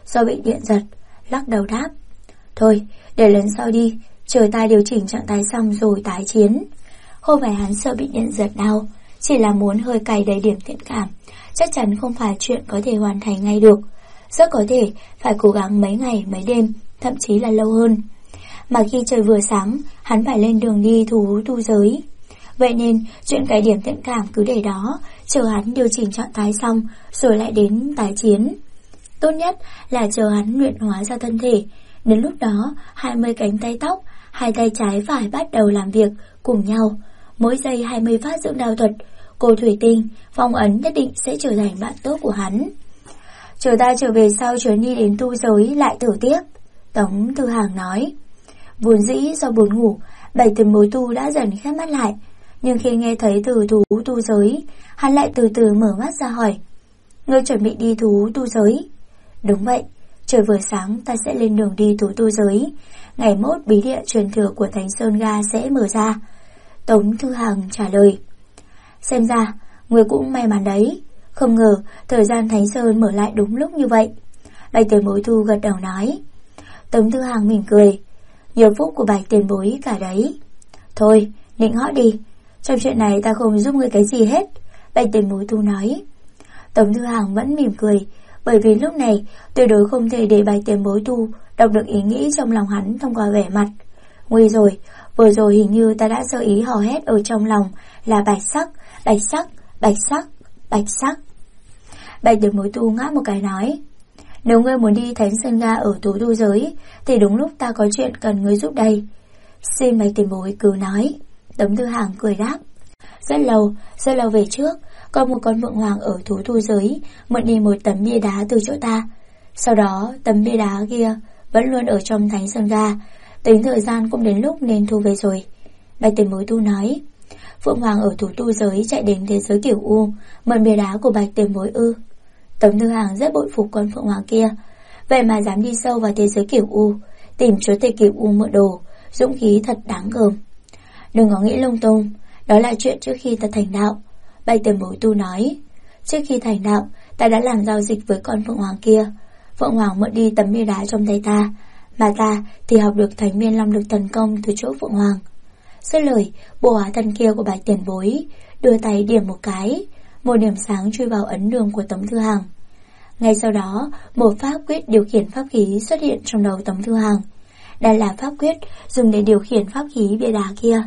do bị điện giật, lắc đầu đáp: Thôi, để lần sau đi, chờ ta điều chỉnh trạng thái xong rồi tái chiến. Không phải hắn sợ bị điện giật đâu, chỉ là muốn hơi cày đầy điểm thiện cảm. Chắc chắn không phải chuyện có thể hoàn thành ngay được, rất có thể phải cố gắng mấy ngày mấy đêm, thậm chí là lâu hơn. Mà khi trời vừa sáng, hắn phải lên đường đi thú tu giới. Vậy nên chuyện cày điểm thiện cảm cứ để đó, chờ hắn điều chỉnh trạng thái xong rồi lại đến tái chiến. Tốt nhất là chờ hắn luyện hóa ra thân thể. Đến lúc đó 20 cánh tay tóc, 2 tay trái phải bắt đầu làm việc cùng nhau, mỗi giây 20 phát dưỡng đao thuật. Cô thủy tinh, phong ấn nhất định sẽ trở thành bạn tốt của hắn. Chờ ta trở về sau chuyến đi đến tu giới lại thử tiếp, Tống Thư Hàng nói. Vốn dĩ do buồn ngủ, 7 tiền bối tu đã dần khép mắt lại, nhưng khi nghe thấy từ thú tu giới, hắn lại từ từ mở mắt ra hỏi: Ngươi chuẩn bị đi thú tu giới? Đúng vậy, trời vừa sáng ta sẽ lên đường đi thú tu giới. Ngày mốt bí địa truyền thừa của Thánh Sơn Ga sẽ mở ra, Tống Thư Hàng trả lời. Xem ra ngươi cũng may mắn đấy, không ngờ thời gian Thánh Sơn mở lại đúng lúc như vậy. Bạch tiền bối tu gật đầu nói. Tống Thư Hàng mỉm cười. Nhiều phúc của Bạch tiền bối cả đấy. Thôi, nịnh hót đi, trong chuyện này ta không giúp ngươi cái gì hết, Bạch tiền bối tu nói. Tống Thư Hàng vẫn mỉm cười, bởi vì lúc này tuyệt đối không thể để Bạch tiền bối tu đọc được ý nghĩ trong lòng hắn thông qua vẻ mặt. Nguy rồi, vừa rồi hình như ta đã sơ ý hò hét ở trong lòng là bạch sắc, bạch sắc, bạch sắc, bạch sắc. Bạch tiền bối tu ngáp một cái nói: Nếu ngươi muốn đi Thánh Sơn Ga ở thú tu giới thì đúng lúc ta có chuyện cần ngươi giúp đây. Xin Bạch tiền bối cứ nói, Tống Thư Hàng cười đáp. Rất lâu về trước, có một con vượng hoàng ở thú tu giới mượn đi một tấm bia đá từ chỗ ta. Sau đó tấm bia đá kia vẫn luôn ở trong Thánh Sơn Ga, tính thời gian cũng đến lúc nên thu về rồi, Bạch tiền bối tu nói. Phượng Hoàng ở thú tu giới chạy đến thế giới Cửu U mượn bia đá của Bạch tiền bối ư? Tống Thư Hàng rất bội phục con Phượng Hoàng kia, vậy mà dám đi sâu vào thế giới Cửu U tìm chúa tể Cửu U mượn đồ, dũng khí thật đáng gờm. Đừng có nghĩ lung tung, đó là chuyện trước khi ta thành đạo, Bạch tiền bối tu nói. Trước khi thành đạo, ta đã làm giao dịch với con Phượng Hoàng kia. Phượng Hoàng mượn đi tấm bia đá trong tay ta, mà ta thì học được Thánh Miên Long Lực thần công từ chỗ Phượng Hoàng. Dứt lời, bộ hóa thân kia của Bạch tiền bối đưa tay điểm một cái, một điểm sáng chui vào ấn đường của Tống Thư Hàng. Ngay sau đó, một pháp quyết điều khiển pháp khí xuất hiện trong đầu Tống Thư Hàng. Đây là pháp quyết dùng để điều khiển pháp khí bia đá kia.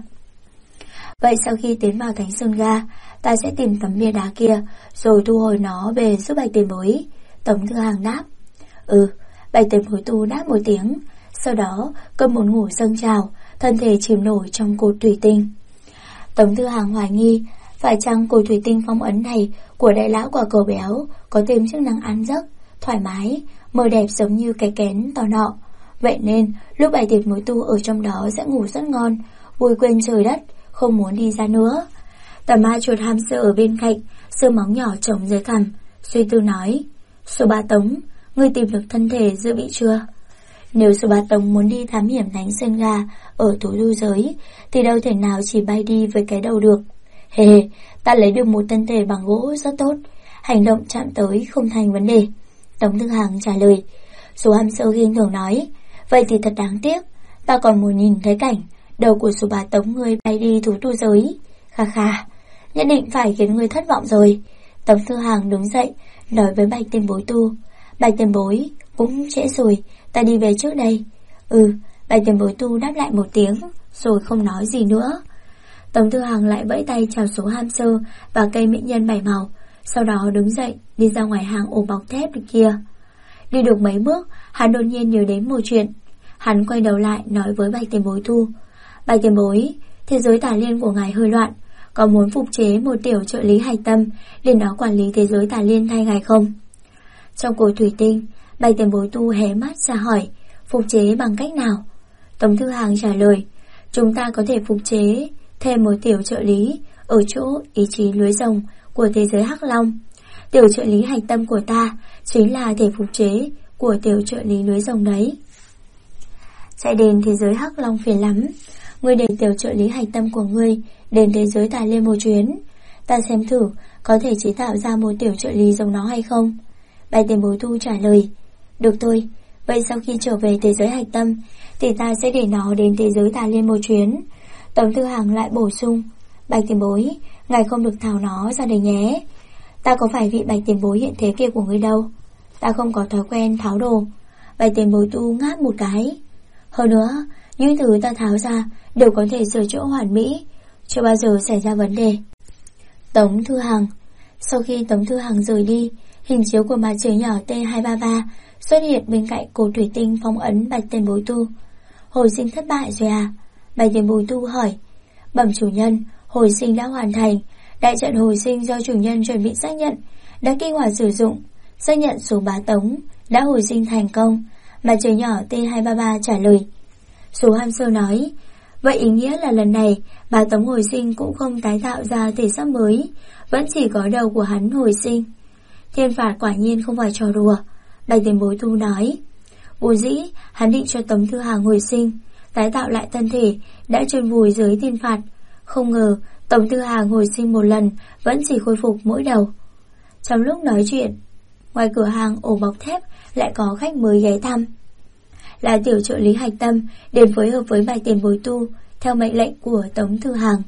Vậy sau khi tiến vào Thánh Sơn Ga, ta sẽ tìm tấm bia đá kia rồi thu hồi nó về giúp Bạch tiền bối, Tống Thư Hàng đáp. Bạch tiền bối tu đáp một tiếng. Sau đó cơn buồn ngủ dâng trào, thân thể chìm nổi trong cột thủy tinh. Tống Thư Hàng hoài nghi phải chăng cột thủy tinh phong ấn này của đại lão quả cầu béo có thêm chức năng ăn giấc, thoải mái, mơ đẹp giống như cái kén to nọ. Vậy nên lúc Bạch tiền bối tu ở trong đó sẽ ngủ rất ngon, vui quên trời đất, không muốn đi ra nữa. Tầm ma chuột hamster ở bên cạnh, sơ móng nhỏ trống dưới cằm, suy tư nói: Số 3 Tống, ngươi tìm được thân thể dự bị chưa? Nếu số 3 Tống muốn đi thám hiểm Thánh Sơn Ga ở thú tu giới thì đâu thể nào chỉ bay đi với cái đầu được. Hề, ta lấy được một thân thể bằng gỗ rất tốt, hành động chạm tới không thành vấn đề, Tống Thư Hàng trả lời. Số hamster ghiêng thường nói: Vậy thì thật đáng tiếc, ta còn muốn nhìn thấy cảnh đầu của số 3 Tống ngươi bay đi thú tu giới. Kha kha, nhất định phải khiến ngươi thất vọng rồi. Tống Thư Hàng đứng dậy nói với Bạch tiền bối tu: Bạch tiền bối, cũng trễ rồi, ta đi về trước đây. Bạch tiền bối tu đáp lại một tiếng rồi không nói gì nữa. Tống Thư Hàng lại vẫy tay chào số hamster và cây mỹ nhân 7 màu, sau đó đứng dậy đi ra ngoài hàng ổ bọc thép kia. Đi được mấy bước, hắn đột nhiên nhớ đến một chuyện. Hắn quay đầu lại nói với Bạch tiền bối tu: Bạch tiền bối, thế giới tà liên của ngài hơi loạn, có muốn phục chế một tiểu trợ lý hạch tâm để nó quản lý thế giới tà liên thay ngài không? Trong cột thủy tinh, Bạch tiền bối tu hé mắt ra hỏi: Phục chế bằng cách nào? Tống Thư Hàng trả lời: Chúng ta có thể phục chế thêm một tiểu trợ lý ở chỗ ý chí lưới rồng của thế giới Hắc Long. Tiểu trợ lý hạch tâm của ta chính là thể phục chế của tiểu trợ lý lưới rồng đấy. Chạy đến thế giới Hắc Long phiền lắm, ngươi để tiểu trợ lý hạch tâm của ngươi đến thế giới tà liên một chuyến, ta xem thử có thể chế tạo ra một tiểu trợ lý giống nó hay không. Bạch tiền bối tu trả lời: Được thôi, vậy sau khi trở về thế giới hạch tâm thì ta sẽ để nó đến thế giới Tà Liên một chuyến. Tống Thư Hàng lại bổ sung, Bạch tiền bối, ngài không được tháo nó ra đây nhé. Ta có phải vị Bạch tiền bối hiện thế kia của ngươi đâu. Ta không có thói quen tháo đồ. Bạch tiền bối tu ngáp một cái. Hơn nữa, những thứ ta tháo ra đều có thể sửa chữa hoàn mỹ, chưa bao giờ xảy ra vấn đề. Tống Thư Hàng. Sau khi Tống Thư Hàng rời đi, hình chiếu của mặt trời nhỏ T233 xuất hiện bên cạnh cột thủy tinh phong ấn Bạch tiền bối tu. Hồi sinh thất bại rồi à? Bạch tiền bối tu hỏi. Bẩm chủ nhân, hồi sinh đã hoàn thành. Đại trận hồi sinh do chủ nhân chuẩn bị xác nhận đã kích hoạt sử dụng. Xác nhận số bá Tống đã hồi sinh thành công. Mặt trời nhỏ T233 trả lời. Số Hamster nói, vậy ý nghĩa là lần này bá Tống hồi sinh cũng không tái tạo ra thể xác mới, vẫn chỉ có đầu của hắn hồi sinh. Thiên phạt quả nhiên không phải trò đùa. Bạch tiền bối tu nói. Vốn dĩ hắn định cho Tống Thư Hàng hồi sinh, tái tạo lại thân thể đã chôn vùi dưới thiên phạt. Không ngờ Tống Thư Hàng hồi sinh một lần vẫn chỉ khôi phục mỗi đầu. Trong lúc nói chuyện, ngoài cửa hàng ổ bọc thép lại có khách mới ghé thăm. Là tiểu trợ lý hạch tâm đến phối hợp với Bạch tiền bối tu theo mệnh lệnh của Tống Thư Hàng.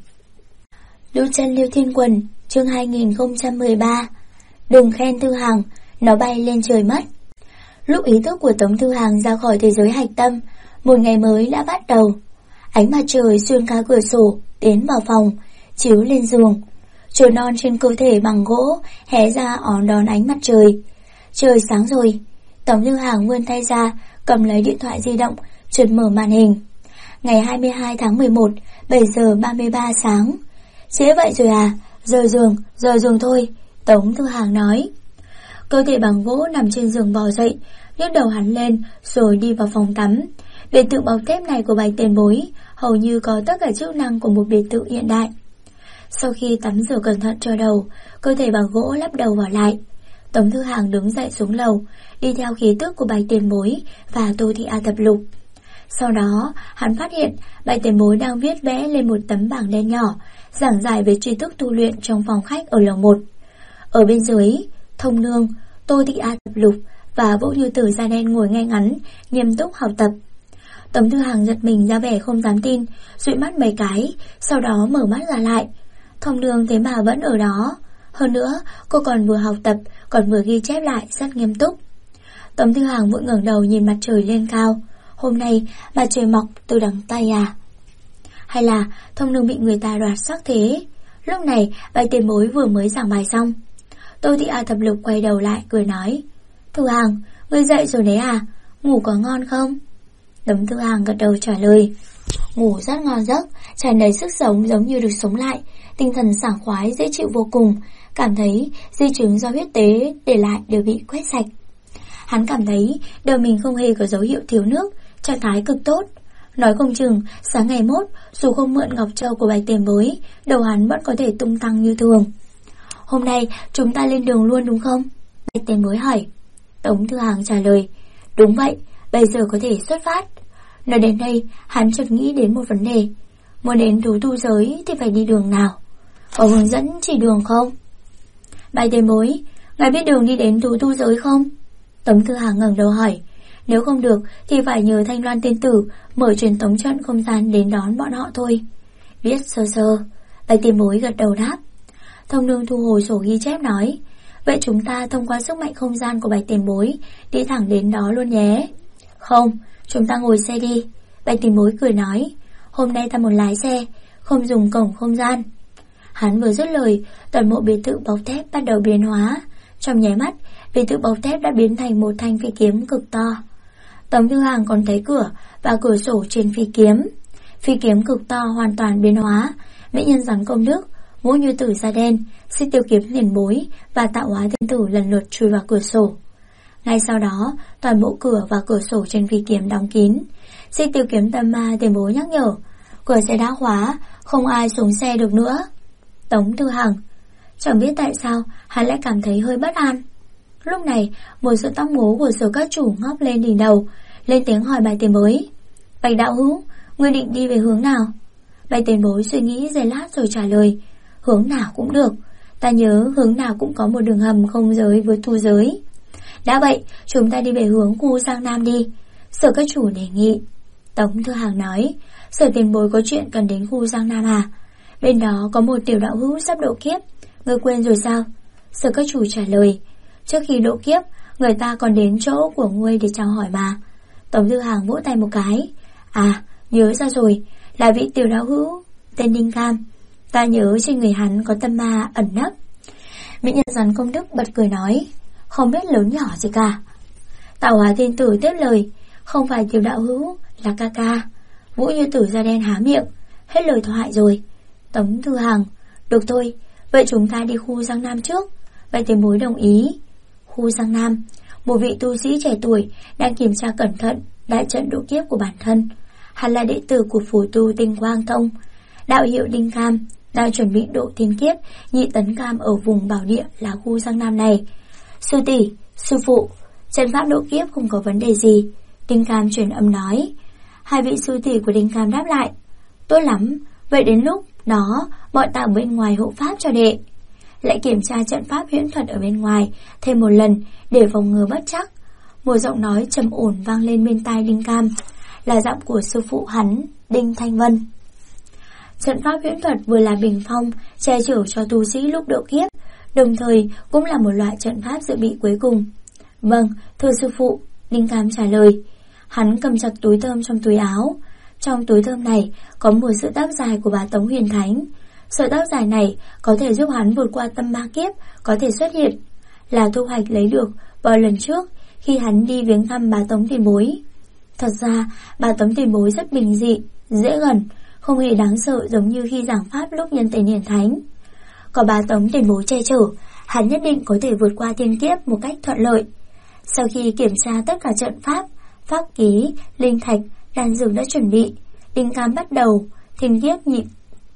Lưu chân Liêu Thiên Quần, chương 2013. Đừng khen Thư Hàng, nó bay lên trời mất. Lúc ý thức của Tống Thư Hàng ra khỏi thế giới hạch tâm, một ngày mới đã bắt đầu. Ánh mặt trời xuyên qua cửa sổ tiến vào phòng, chiếu lên giường. Chồi non trên cơ thể bằng gỗ hé ra ón đón ánh mặt trời. Trời sáng rồi. Tống Thư Hàng vươn tay ra, cầm lấy điện thoại di động, chợt mở màn hình. Ngày 22 tháng 11, 7 giờ 33 sáng. Trễ vậy rồi à? Giờ giường thôi, Tống Thư Hàng nói. Cơ thể bằng gỗ nằm trên giường bò dậy, nhấc đầu hắn lên rồi đi vào phòng tắm. Biệt thự bọc thép này của Bạch tiền bối hầu như có tất cả chức năng của một biệt thự hiện đại. Sau khi tắm rửa cẩn thận cho đầu, cơ thể bằng gỗ lắp đầu vào lại. Tống Thư Hàng đứng dậy xuống lầu, đi theo khí tức của Bạch tiền bối và Tô Thị A Thập Lục. Sau đó, hắn phát hiện Bạch tiền bối đang viết vẽ lên một tấm bảng đen nhỏ, giảng giải về tri thức tu luyện trong phòng khách ở lầu 1. Ở bên dưới, Thông Nương, Tô Thị A Thập Lục và Vũ Như Tử da đen ngồi ngay ngắn, nghiêm túc học tập. Tống Thư Hàng giật mình ra vẻ không dám tin, dụi mắt mấy cái, sau đó mở mắt ra lại. Thông Nương thế mà vẫn ở đó. Hơn nữa, cô còn vừa học tập, còn vừa ghi chép lại rất nghiêm túc. Tống Thư Hàng vội ngẩng đầu nhìn mặt trời lên cao. Hôm nay mặt trời mọc từ đằng Tây à? Hay là Thông Nương bị người ta đoạt sắc thế? Lúc này Bạch tiền bối vừa mới giảng bài xong. Tô Thị A Thập Lục quay đầu lại cười nói, Thư Hàng, ngươi dậy rồi đấy à? Ngủ có ngon không? Tống Thư Hàng gật đầu trả lời, ngủ rất ngon giấc, tràn đầy sức sống giống như được sống lại, tinh thần sảng khoái dễ chịu vô cùng, cảm thấy di chứng do huyết tế để lại đều bị quét sạch. Hắn cảm thấy đầu mình không hề có dấu hiệu thiếu nước, trạng thái cực tốt. Nói không chừng sáng ngày mốt, dù không mượn ngọc châu của Bạch tiền bối, đầu hắn vẫn có thể tung tăng như thường. Hôm nay chúng ta lên đường luôn đúng không? Bạch tiền bối hỏi. Tống Thư Hàng trả lời, đúng vậy, bây giờ có thể xuất phát. Nói đến đây, hắn chợt nghĩ đến một vấn đề. Muốn đến thú tu giới thì phải đi đường nào? Có hướng dẫn chỉ đường không? Bạch tiền bối, ngài biết đường đi đến thú tu giới không? Tống Thư Hàng ngẩng đầu hỏi. Nếu không được thì phải nhờ Thanh Loan tiên tử mở truyền tống trận không gian đến đón bọn họ thôi. Biết sơ sơ. Bạch tiền bối gật đầu đáp. Thông Nương thu hồi sổ ghi chép nói, vậy chúng ta thông qua sức mạnh không gian của Bạch tiền bối đi thẳng đến đó luôn nhé. Không, chúng ta ngồi xe đi. Bạch tiền bối cười nói, hôm nay ta muốn lái xe, không dùng cổng không gian. Hắn vừa dứt lời, toàn bộ biệt thự bọc thép bắt đầu biến hóa. Trong nháy mắt, biệt thự bọc thép đã biến thành một thanh phi kiếm cực to. Tống Thư Hàng còn thấy cửa và cửa sổ trên phi kiếm. Phi kiếm cực to hoàn toàn biến hóa. Mỹ nhân rắn công đức, Vũ Như Tử da đen, Xích Tiêu kiếm tiền bối và Tạo Hóa tiên tử lần lượt chui vào cửa sổ. Ngay sau đó, toàn bộ cửa và cửa sổ trên phi kiếm đóng kín. Xích Tiêu kiếm tâm ma tiền bối nhắc nhở, cửa xe đã khóa, không ai xuống xe được nữa. Tống Thư Hàng, chẳng biết tại sao hắn lại cảm thấy hơi bất an. Lúc này, một sợi tóc ngố của Sở Các Chủ ngóc lên đỉnh đầu, lên tiếng hỏi Bạch tiền bối, Bạch đạo hữu, ngươi định đi về hướng nào? Bạch tiền bối suy nghĩ giây lát rồi trả lời, hướng nào cũng được. Ta nhớ hướng nào cũng có một đường hầm không giới với thu giới. Đã vậy, chúng ta đi về hướng khu Giang Nam đi, Sở các chủ đề nghị. Tống Thư Hàng nói, Sở tiền bối có chuyện cần đến khu Giang Nam à? Bên đó có một tiểu đạo hữu sắp độ kiếp, ngươi quên rồi sao? Sở các chủ trả lời, trước khi độ kiếp, người ta còn đến chỗ của ngươi để chào hỏi mà. Tống Thư Hàng vỗ tay một cái, à, nhớ ra rồi, là vị tiểu đạo hữu tên Đinh Cam. Ta nhớ trên người hắn có tâm ma ẩn nấp. Mỹ Nhân Rắn Công Đức bật cười nói, không biết lớn nhỏ gì cả. Tạo Hóa Tiên Tử tiếp lời, không phải tiểu đạo hữu, là ca ca. Vũ Như Tử da đen há miệng, hết lời thoại rồi. Tống Thư Hàng, được thôi, vậy chúng ta đi khu Giang Nam trước. Vậy tiền bối đồng ý. Khu Giang Nam, một vị tu sĩ trẻ tuổi đang kiểm tra cẩn thận đại trận độ kiếp của bản thân. Hắn là đệ tử của phù tu Tinh Quang Tông. Đạo hiệu Đinh Cam đang chuẩn bị độ thiên kiếp nhị tấn cam ở vùng bảo địa là khu Giang Nam này. Sư tỷ, sư phụ, trận pháp độ kiếp không có vấn đề gì. Đinh Cam truyền âm nói. Hai vị sư tỷ của Đinh Cam đáp lại, tốt lắm, vậy đến lúc đó bọn ta ở bên ngoài hộ pháp cho đệ. Lại kiểm tra trận pháp huyễn thuật ở bên ngoài thêm một lần để phòng ngừa bất chắc. Một giọng nói trầm ổn vang lên bên tai Đinh Cam, là giọng của sư phụ hắn, Đinh Thanh Vân. Trận pháp huyễn thuật vừa là bình phong che chở cho tu sĩ lúc độ kiếp, đồng thời cũng là một loại trận pháp dự bị cuối cùng. Vâng, thưa sư phụ, Đinh Cam trả lời. Hắn cầm chặt túi thơm trong túi áo. Trong túi thơm này có một sợi tóc dài của bà Tống Huyền Thánh. Sợi tóc dài này có thể giúp hắn vượt qua tâm ma kiếp có thể xuất hiện, là thu hoạch lấy được vào lần trước khi hắn đi viếng thăm bà Tống tiền bối. Thật ra bà Tống tiền bối rất bình dị, dễ gần, không hề đáng sợ giống như khi giảng pháp lúc nhân tên hiển thánh. Có bà Tống tiền bối che chở, hắn nhất định có thể vượt qua thiên kiếp một cách thuận lợi. Sau khi kiểm tra tất cả trận pháp, pháp ký, linh thạch, đan dược đã chuẩn bị, Đinh Cam bắt đầu thiên kiếp nhị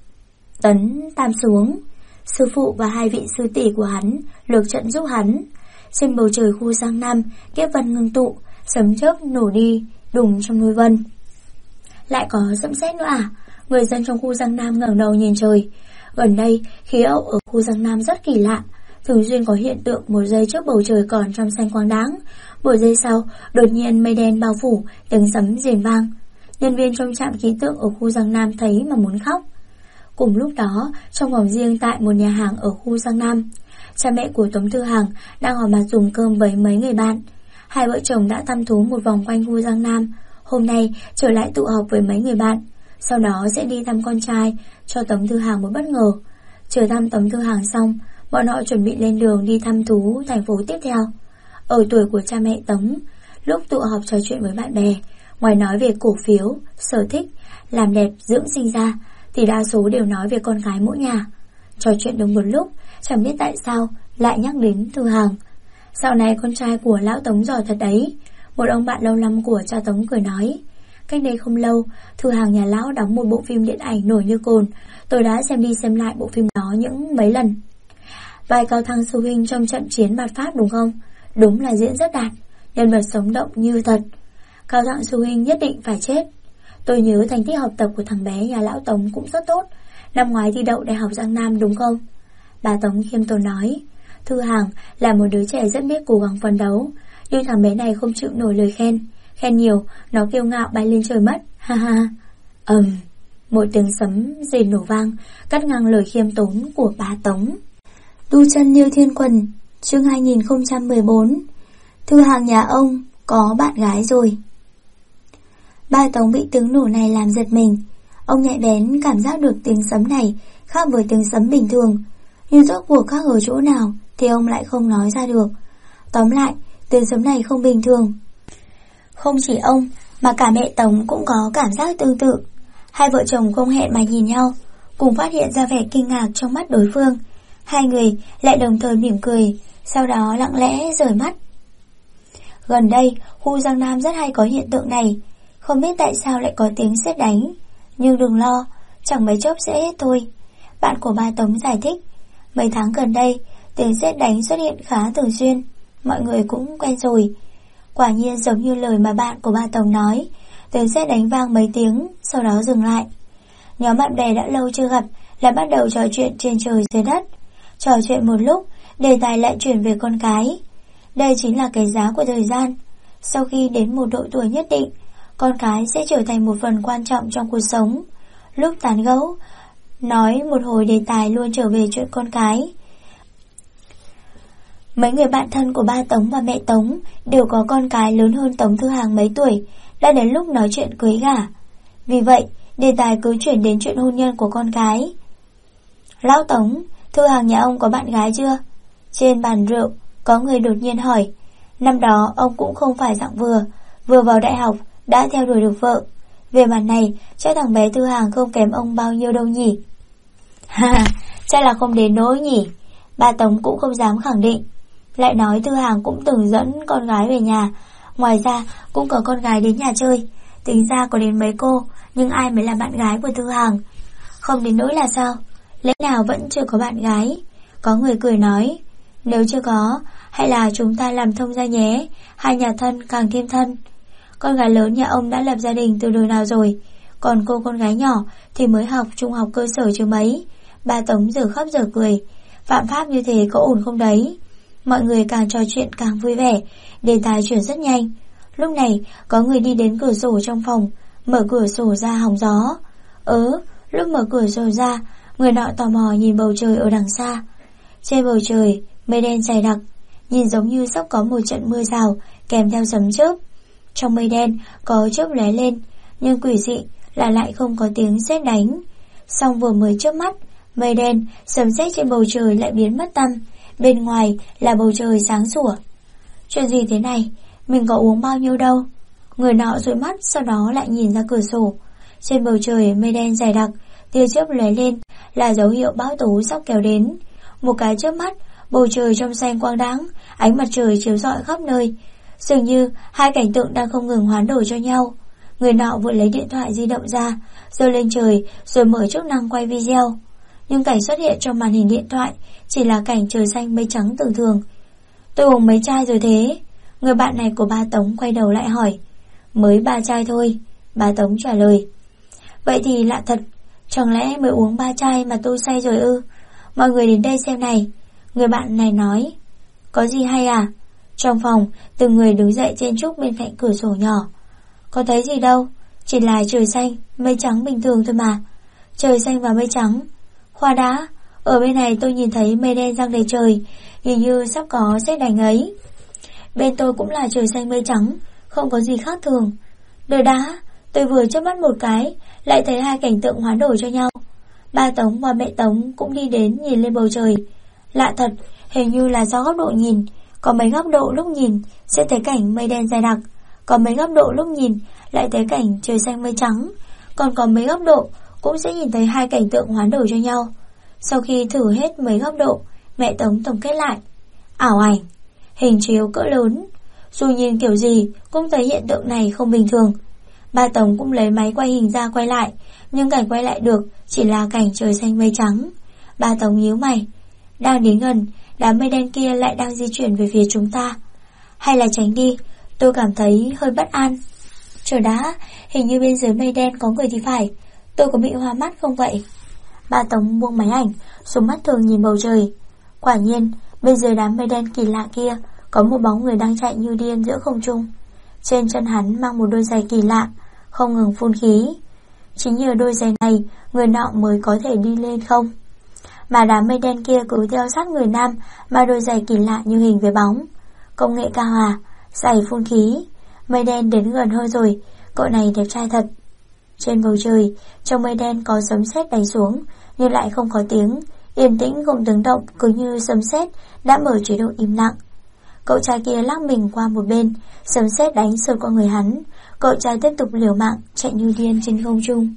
tấn tam xuống. Sư phụ và hai vị sư tỷ của hắn lược trận giúp hắn. Trên bầu trời khu Giang Nam, kiếp vân ngưng tụ, sấm chớp nổ đi đùng trong núi vân. Lại có sấm sét nữa à? Người dân trong khu Giang Nam ngẩng đầu nhìn trời. Gần đây, khí hậu ở khu Giang Nam rất kỳ lạ, thường xuyên có hiện tượng một giây trước bầu trời còn trong xanh quang đáng, một giây sau đột nhiên mây đen bao phủ, tiếng sấm rền vang. Nhân viên trong trạm khí tượng ở khu Giang Nam thấy mà muốn khóc. Cùng lúc đó, trong phòng riêng tại một nhà hàng ở khu Giang Nam, cha mẹ của Tống Thư Hàng đang họp mặt dùng cơm với mấy người bạn. Hai vợ chồng đã thăm thú một vòng quanh khu Giang Nam, hôm nay trở lại tụ họp với mấy người bạn, sau đó sẽ đi thăm con trai, cho Tống Thư Hàng một bất ngờ. Chờ thăm Tống Thư Hàng xong, bọn họ chuẩn bị lên đường đi thăm thú thành phố tiếp theo. Ở tuổi của cha mẹ Tống, lúc tụ họp trò chuyện với bạn bè, ngoài nói về cổ phiếu, sở thích, làm đẹp, dưỡng sinh ra, thì đa số đều nói về con gái mỗi nhà. Trò chuyện được một lúc, chẳng biết tại sao lại nhắc đến Thư Hàng. Dạo này con trai của lão Tống giỏi thật đấy. Một ông bạn lâu năm của cha Tống cười nói, cách đây không lâu, Thư Hàng nhà lão đóng một bộ phim điện ảnh nổi như cồn. Tôi đã xem đi xem lại bộ phim đó những mấy lần. Vai Cao Thăng sư huynh trong trận chiến mạt Pháp đúng không? Đúng là diễn rất đạt, nhân vật sống động như thật. Cao Thăng sư huynh nhất định phải chết. Tôi nhớ thành tích học tập của thằng bé nhà lão Tống cũng rất tốt, năm ngoái thi đậu Đại học Giang Nam đúng không? Bà Tống khiêm tốn nói, Thư Hàng là một đứa trẻ rất biết cố gắng phấn đấu, nhưng thằng bé này không chịu nổi lời khen. Khen nhiều, nó kiêu ngạo bay lên trời mất, ha ha. Một tiếng sấm rền nổ vang, cắt ngang lời khiêm tốn của bà Tống. Tu chân như thiên quần, chương 2014. Thư Hàng nhà ông có bạn gái rồi. Ba Tống bị tiếng nổ này làm giật mình. Ông nhạy bén cảm giác được tiếng sấm này khác với tiếng sấm bình thường, nhưng rốt cuộc khác ở chỗ nào thì ông lại không nói ra được. Tóm lại, tiếng sấm này không bình thường. Không chỉ ông mà cả mẹ Tống cũng có cảm giác tương tự. Hai vợ chồng không hẹn mà nhìn nhau, cùng phát hiện ra vẻ kinh ngạc trong mắt đối phương. Hai người lại đồng thời mỉm cười, sau đó lặng lẽ rời mắt. Gần đây, khu Giang Nam rất hay có hiện tượng này. Không biết tại sao lại có tiếng sét đánh, nhưng đừng lo, chẳng mấy chốc sẽ hết thôi. Bạn của bà Tống giải thích, mấy tháng gần đây, tiếng sét đánh xuất hiện khá thường xuyên, mọi người cũng quen rồi. Quả nhiên giống như lời mà bạn của bà Tống nói, tiếng sét đánh vang mấy tiếng, sau đó dừng lại. Nhóm bạn bè đã lâu chưa gặp, lại bắt đầu trò chuyện trên trời dưới đất. Trò chuyện một lúc, đề tài lại chuyển về con cái. Đây chính là cái giá của thời gian. Sau khi đến một độ tuổi nhất định, con cái sẽ trở thành một phần quan trọng trong cuộc sống. Lúc tán gẫu, nói một hồi đề tài luôn trở về chuyện con cái. Mấy người bạn thân của ba Tống và mẹ Tống đều có con cái lớn hơn Tống Thư Hàng mấy tuổi, đã đến lúc nói chuyện cưới gả. Vì vậy, đề tài cứ chuyển đến chuyện hôn nhân của con cái. Lão Tống, Thư Hàng nhà ông có bạn gái chưa? Trên bàn rượu, có người đột nhiên hỏi. Năm đó ông cũng không phải dạng vừa vào đại học đã theo đuổi được vợ. Về mặt này, chắc thằng bé Thư Hàng không kém ông bao nhiêu đâu nhỉ? Ha, chắc là không đến nỗi nhỉ. Ba Tống cũng không dám khẳng định. Lại nói Thư Hàng cũng từng dẫn con gái về nhà. Ngoài ra cũng có con gái đến nhà chơi. Tính ra có đến mấy cô, nhưng ai mới là bạn gái của Thư Hàng? Không đến nỗi là sao? Lẽ nào vẫn chưa có bạn gái? Có người cười nói, nếu chưa có, hay là chúng ta làm thông gia nhé, hai nhà thân càng thêm thân. Con gái lớn nhà ông đã lập gia đình từ đời nào rồi, còn cô con gái nhỏ thì mới học trung học cơ sở chứ mấy. Ba Tống giờ khóc giờ cười. Phạm pháp như thế có ổn không đấy? Mọi người càng trò chuyện càng vui vẻ, đề tài chuyển rất nhanh. Lúc này có người đi đến cửa sổ trong phòng, mở cửa sổ ra hóng gió. Lúc mở cửa sổ ra, người nọ tò mò nhìn bầu trời ở đằng xa. Trên bầu trời, mây đen dày đặc, nhìn giống như sắp có một trận mưa rào kèm theo sấm chớp. Trong mây đen có chớp lóe lên, nhưng quỷ dị là lại không có tiếng sét đánh. Xong vừa mới chớp mắt, mây đen, sấm sét trên bầu trời lại biến mất tăm. Bên ngoài là bầu trời sáng sủa. Chuyện gì thế này? Mình có uống bao nhiêu đâu? Người nọ dụi mắt, sau đó lại nhìn ra cửa sổ. Trên bầu trời mây đen dày đặc, tia chớp lóe lên là dấu hiệu bão tố sắp kéo đến. Một cái chớp mắt, bầu trời trong xanh quang đãng, ánh mặt trời chiếu rọi khắp nơi. Dường như hai cảnh tượng đang không ngừng hoán đổi cho nhau. Người nọ vội lấy điện thoại di động ra, giơ lên trời rồi mở chức năng quay video. Nhưng cảnh xuất hiện trong màn hình điện thoại chỉ là cảnh trời xanh mây trắng tưởng thường. Tôi uống mấy chai rồi thế? Người bạn này của ba Tống quay đầu lại hỏi. Mới 3 chai thôi, ba Tống trả lời. Vậy thì lạ thật, chẳng lẽ mới uống 3 chai mà tôi say rồi ư? Mọi người đến đây xem này. Người bạn này nói. Có gì hay à? Trong phòng, từng người đứng dậy chen chúc bên cạnh cửa sổ nhỏ. Có thấy gì đâu, chỉ là trời xanh, mây trắng bình thường thôi mà. Trời xanh và mây trắng. Khoa đã, ở bên này tôi nhìn thấy mây đen giăng đầy trời, hình như sắp có sét đánh ấy. Bên tôi cũng là trời xanh mây trắng, không có gì khác thường. Đời đã, tôi vừa chớp mắt một cái, lại thấy hai cảnh tượng hoán đổi cho nhau. Ba Tống và mẹ Tống cũng đi đến nhìn lên bầu trời. Lạ thật, hình như là do góc độ nhìn. Có mấy góc độ lúc nhìn sẽ thấy cảnh mây đen dày đặc, có mấy góc độ lúc nhìn lại thấy cảnh trời xanh mây trắng, còn có mấy góc độ cũng sẽ nhìn thấy hai cảnh tượng hoán đổi cho nhau. Sau khi thử hết mấy góc độ, mẹ Tống tổng kết lại. Ảo ảnh, hình chiếu cỡ lớn, dù nhìn kiểu gì cũng thấy hiện tượng này không bình thường. Ba Tống cũng lấy máy quay hình ra quay lại, nhưng cảnh quay lại được chỉ là cảnh trời xanh mây trắng. Ba Tống nhíu mày. Đang đến gần, đám mây đen kia lại đang di chuyển về phía chúng ta. Hay là tránh đi, tôi cảm thấy hơi bất an. Trời đã, hình như bên dưới mây đen có người thì phải. Tôi có bị hoa mắt không vậy? Ba Tống buông máy ảnh, xuống mắt thường nhìn bầu trời. Quả nhiên, bên dưới đám mây đen kỳ lạ kia có một bóng người đang chạy như điên giữa không trung. Trên chân hắn mang một đôi giày kỳ lạ, không ngừng phun khí. Chính nhờ đôi giày này, người nọ mới có thể đi lên không. Mà đám mây đen kia cứ theo sát người nam mà đôi giày kỳ lạ như hình với bóng. Công nghệ cao à, giày phun khí. Mây đen đến gần hơn rồi, cậu này đẹp trai thật. Trên bầu trời, trong mây đen có sấm sét đánh xuống, nhưng lại không có tiếng, yên tĩnh không tiếng động, cứ như sấm sét đã mở chế độ im lặng. Cậu trai kia lắc mình qua một bên, sấm sét đánh sượt qua người hắn. Cậu trai tiếp tục liều mạng chạy như điên trên không trung.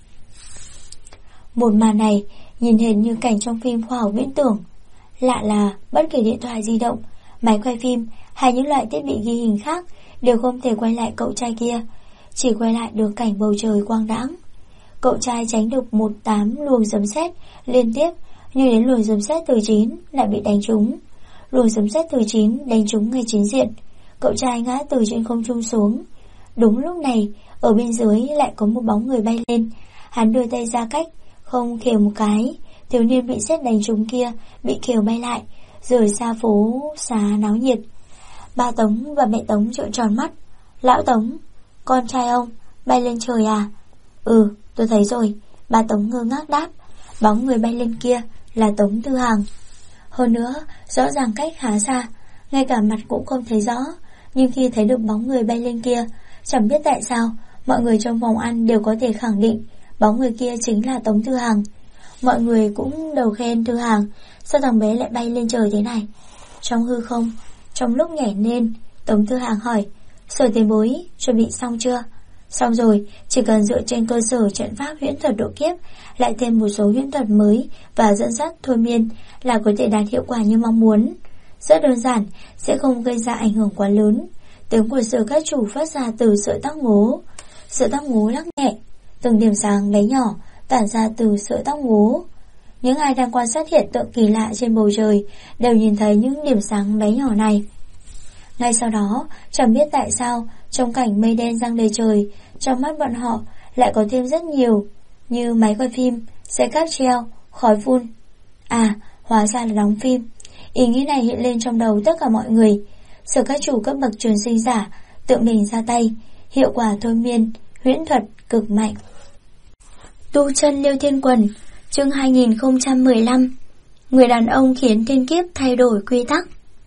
Một màn này nhìn hệt như cảnh trong phim khoa học viễn tưởng. Lạ là bất kể điện thoại di động, máy quay phim hay những loại thiết bị ghi hình khác đều không thể quay lại cậu trai kia, chỉ quay lại được cảnh bầu trời quang đãng. Cậu trai tránh được 1-8 luồng sấm sét liên tiếp, nhưng đến luồng sấm sét thứ 9 lại bị đánh trúng. Luồng sấm sét thứ 9 đánh trúng ngay chính diện. Cậu trai ngã từ trên không trung xuống. Đúng lúc này, ở bên dưới lại có một bóng người bay lên. Hắn đưa tay ra cách, không khều một cái. Thiếu niên bị sét đánh trúng kia bị khều bay lại, rời xa phố xá náo nhiệt. Ba Tống và mẹ Tống trợn tròn mắt. Lão Tống, con trai ông bay lên trời à? Ừ, tôi thấy rồi. Ba Tống ngơ ngác đáp. Bóng người bay lên kia là Tống Tư Hằng. Hơn nữa, rõ ràng cách khá xa, ngay cả mặt cũng không thấy rõ. Nhưng khi thấy được bóng người bay lên kia, chẳng biết tại sao mọi người trong phòng ăn đều có thể khẳng định bóng người kia chính là Tống Tư Hằng. Mọi người cũng đầu khen Tư Hằng, sao thằng bé lại bay lên trời thế này. Trong hư không, trong lúc nhảy lên, Tống Tư Hằng hỏi: Sở tiền bối, chuẩn bị xong chưa? Xong rồi, chỉ cần dựa trên cơ sở trận pháp huyễn thuật độ kiếp, lại thêm một số huyễn thuật mới và dẫn dắt thôi miên là có thể đạt hiệu quả như mong muốn. Rất đơn giản, sẽ không gây ra ảnh hưởng quá lớn. Tiếng của Sở các chủ phát ra từ sợi tóc ngố. Sợi tóc ngố lắc nhẹ, từng điểm sáng bé nhỏ tản ra từ sợi tóc ngố. Những ai đang quan sát hiện tượng kỳ lạ trên bầu trời đều nhìn thấy những điểm sáng bé nhỏ này. Ngay sau đó, chẳng biết tại sao, trong cảnh mây đen giăng đầy trời, trong mắt bọn họ lại có thêm rất nhiều, như máy quay phim, xe cáp treo, khói phun. À, hóa ra là đóng phim. Ý nghĩ này hiện lên trong đầu tất cả mọi người. Sở các chủ cấp bậc truyền sinh giả tự mình ra tay, hiệu quả thôi miên, huyễn thuật cực mạnh. Tu chân Liêu Thiên Quần, chương 2015. Người đàn ông khiến thiên kiếp thay đổi quy tắc.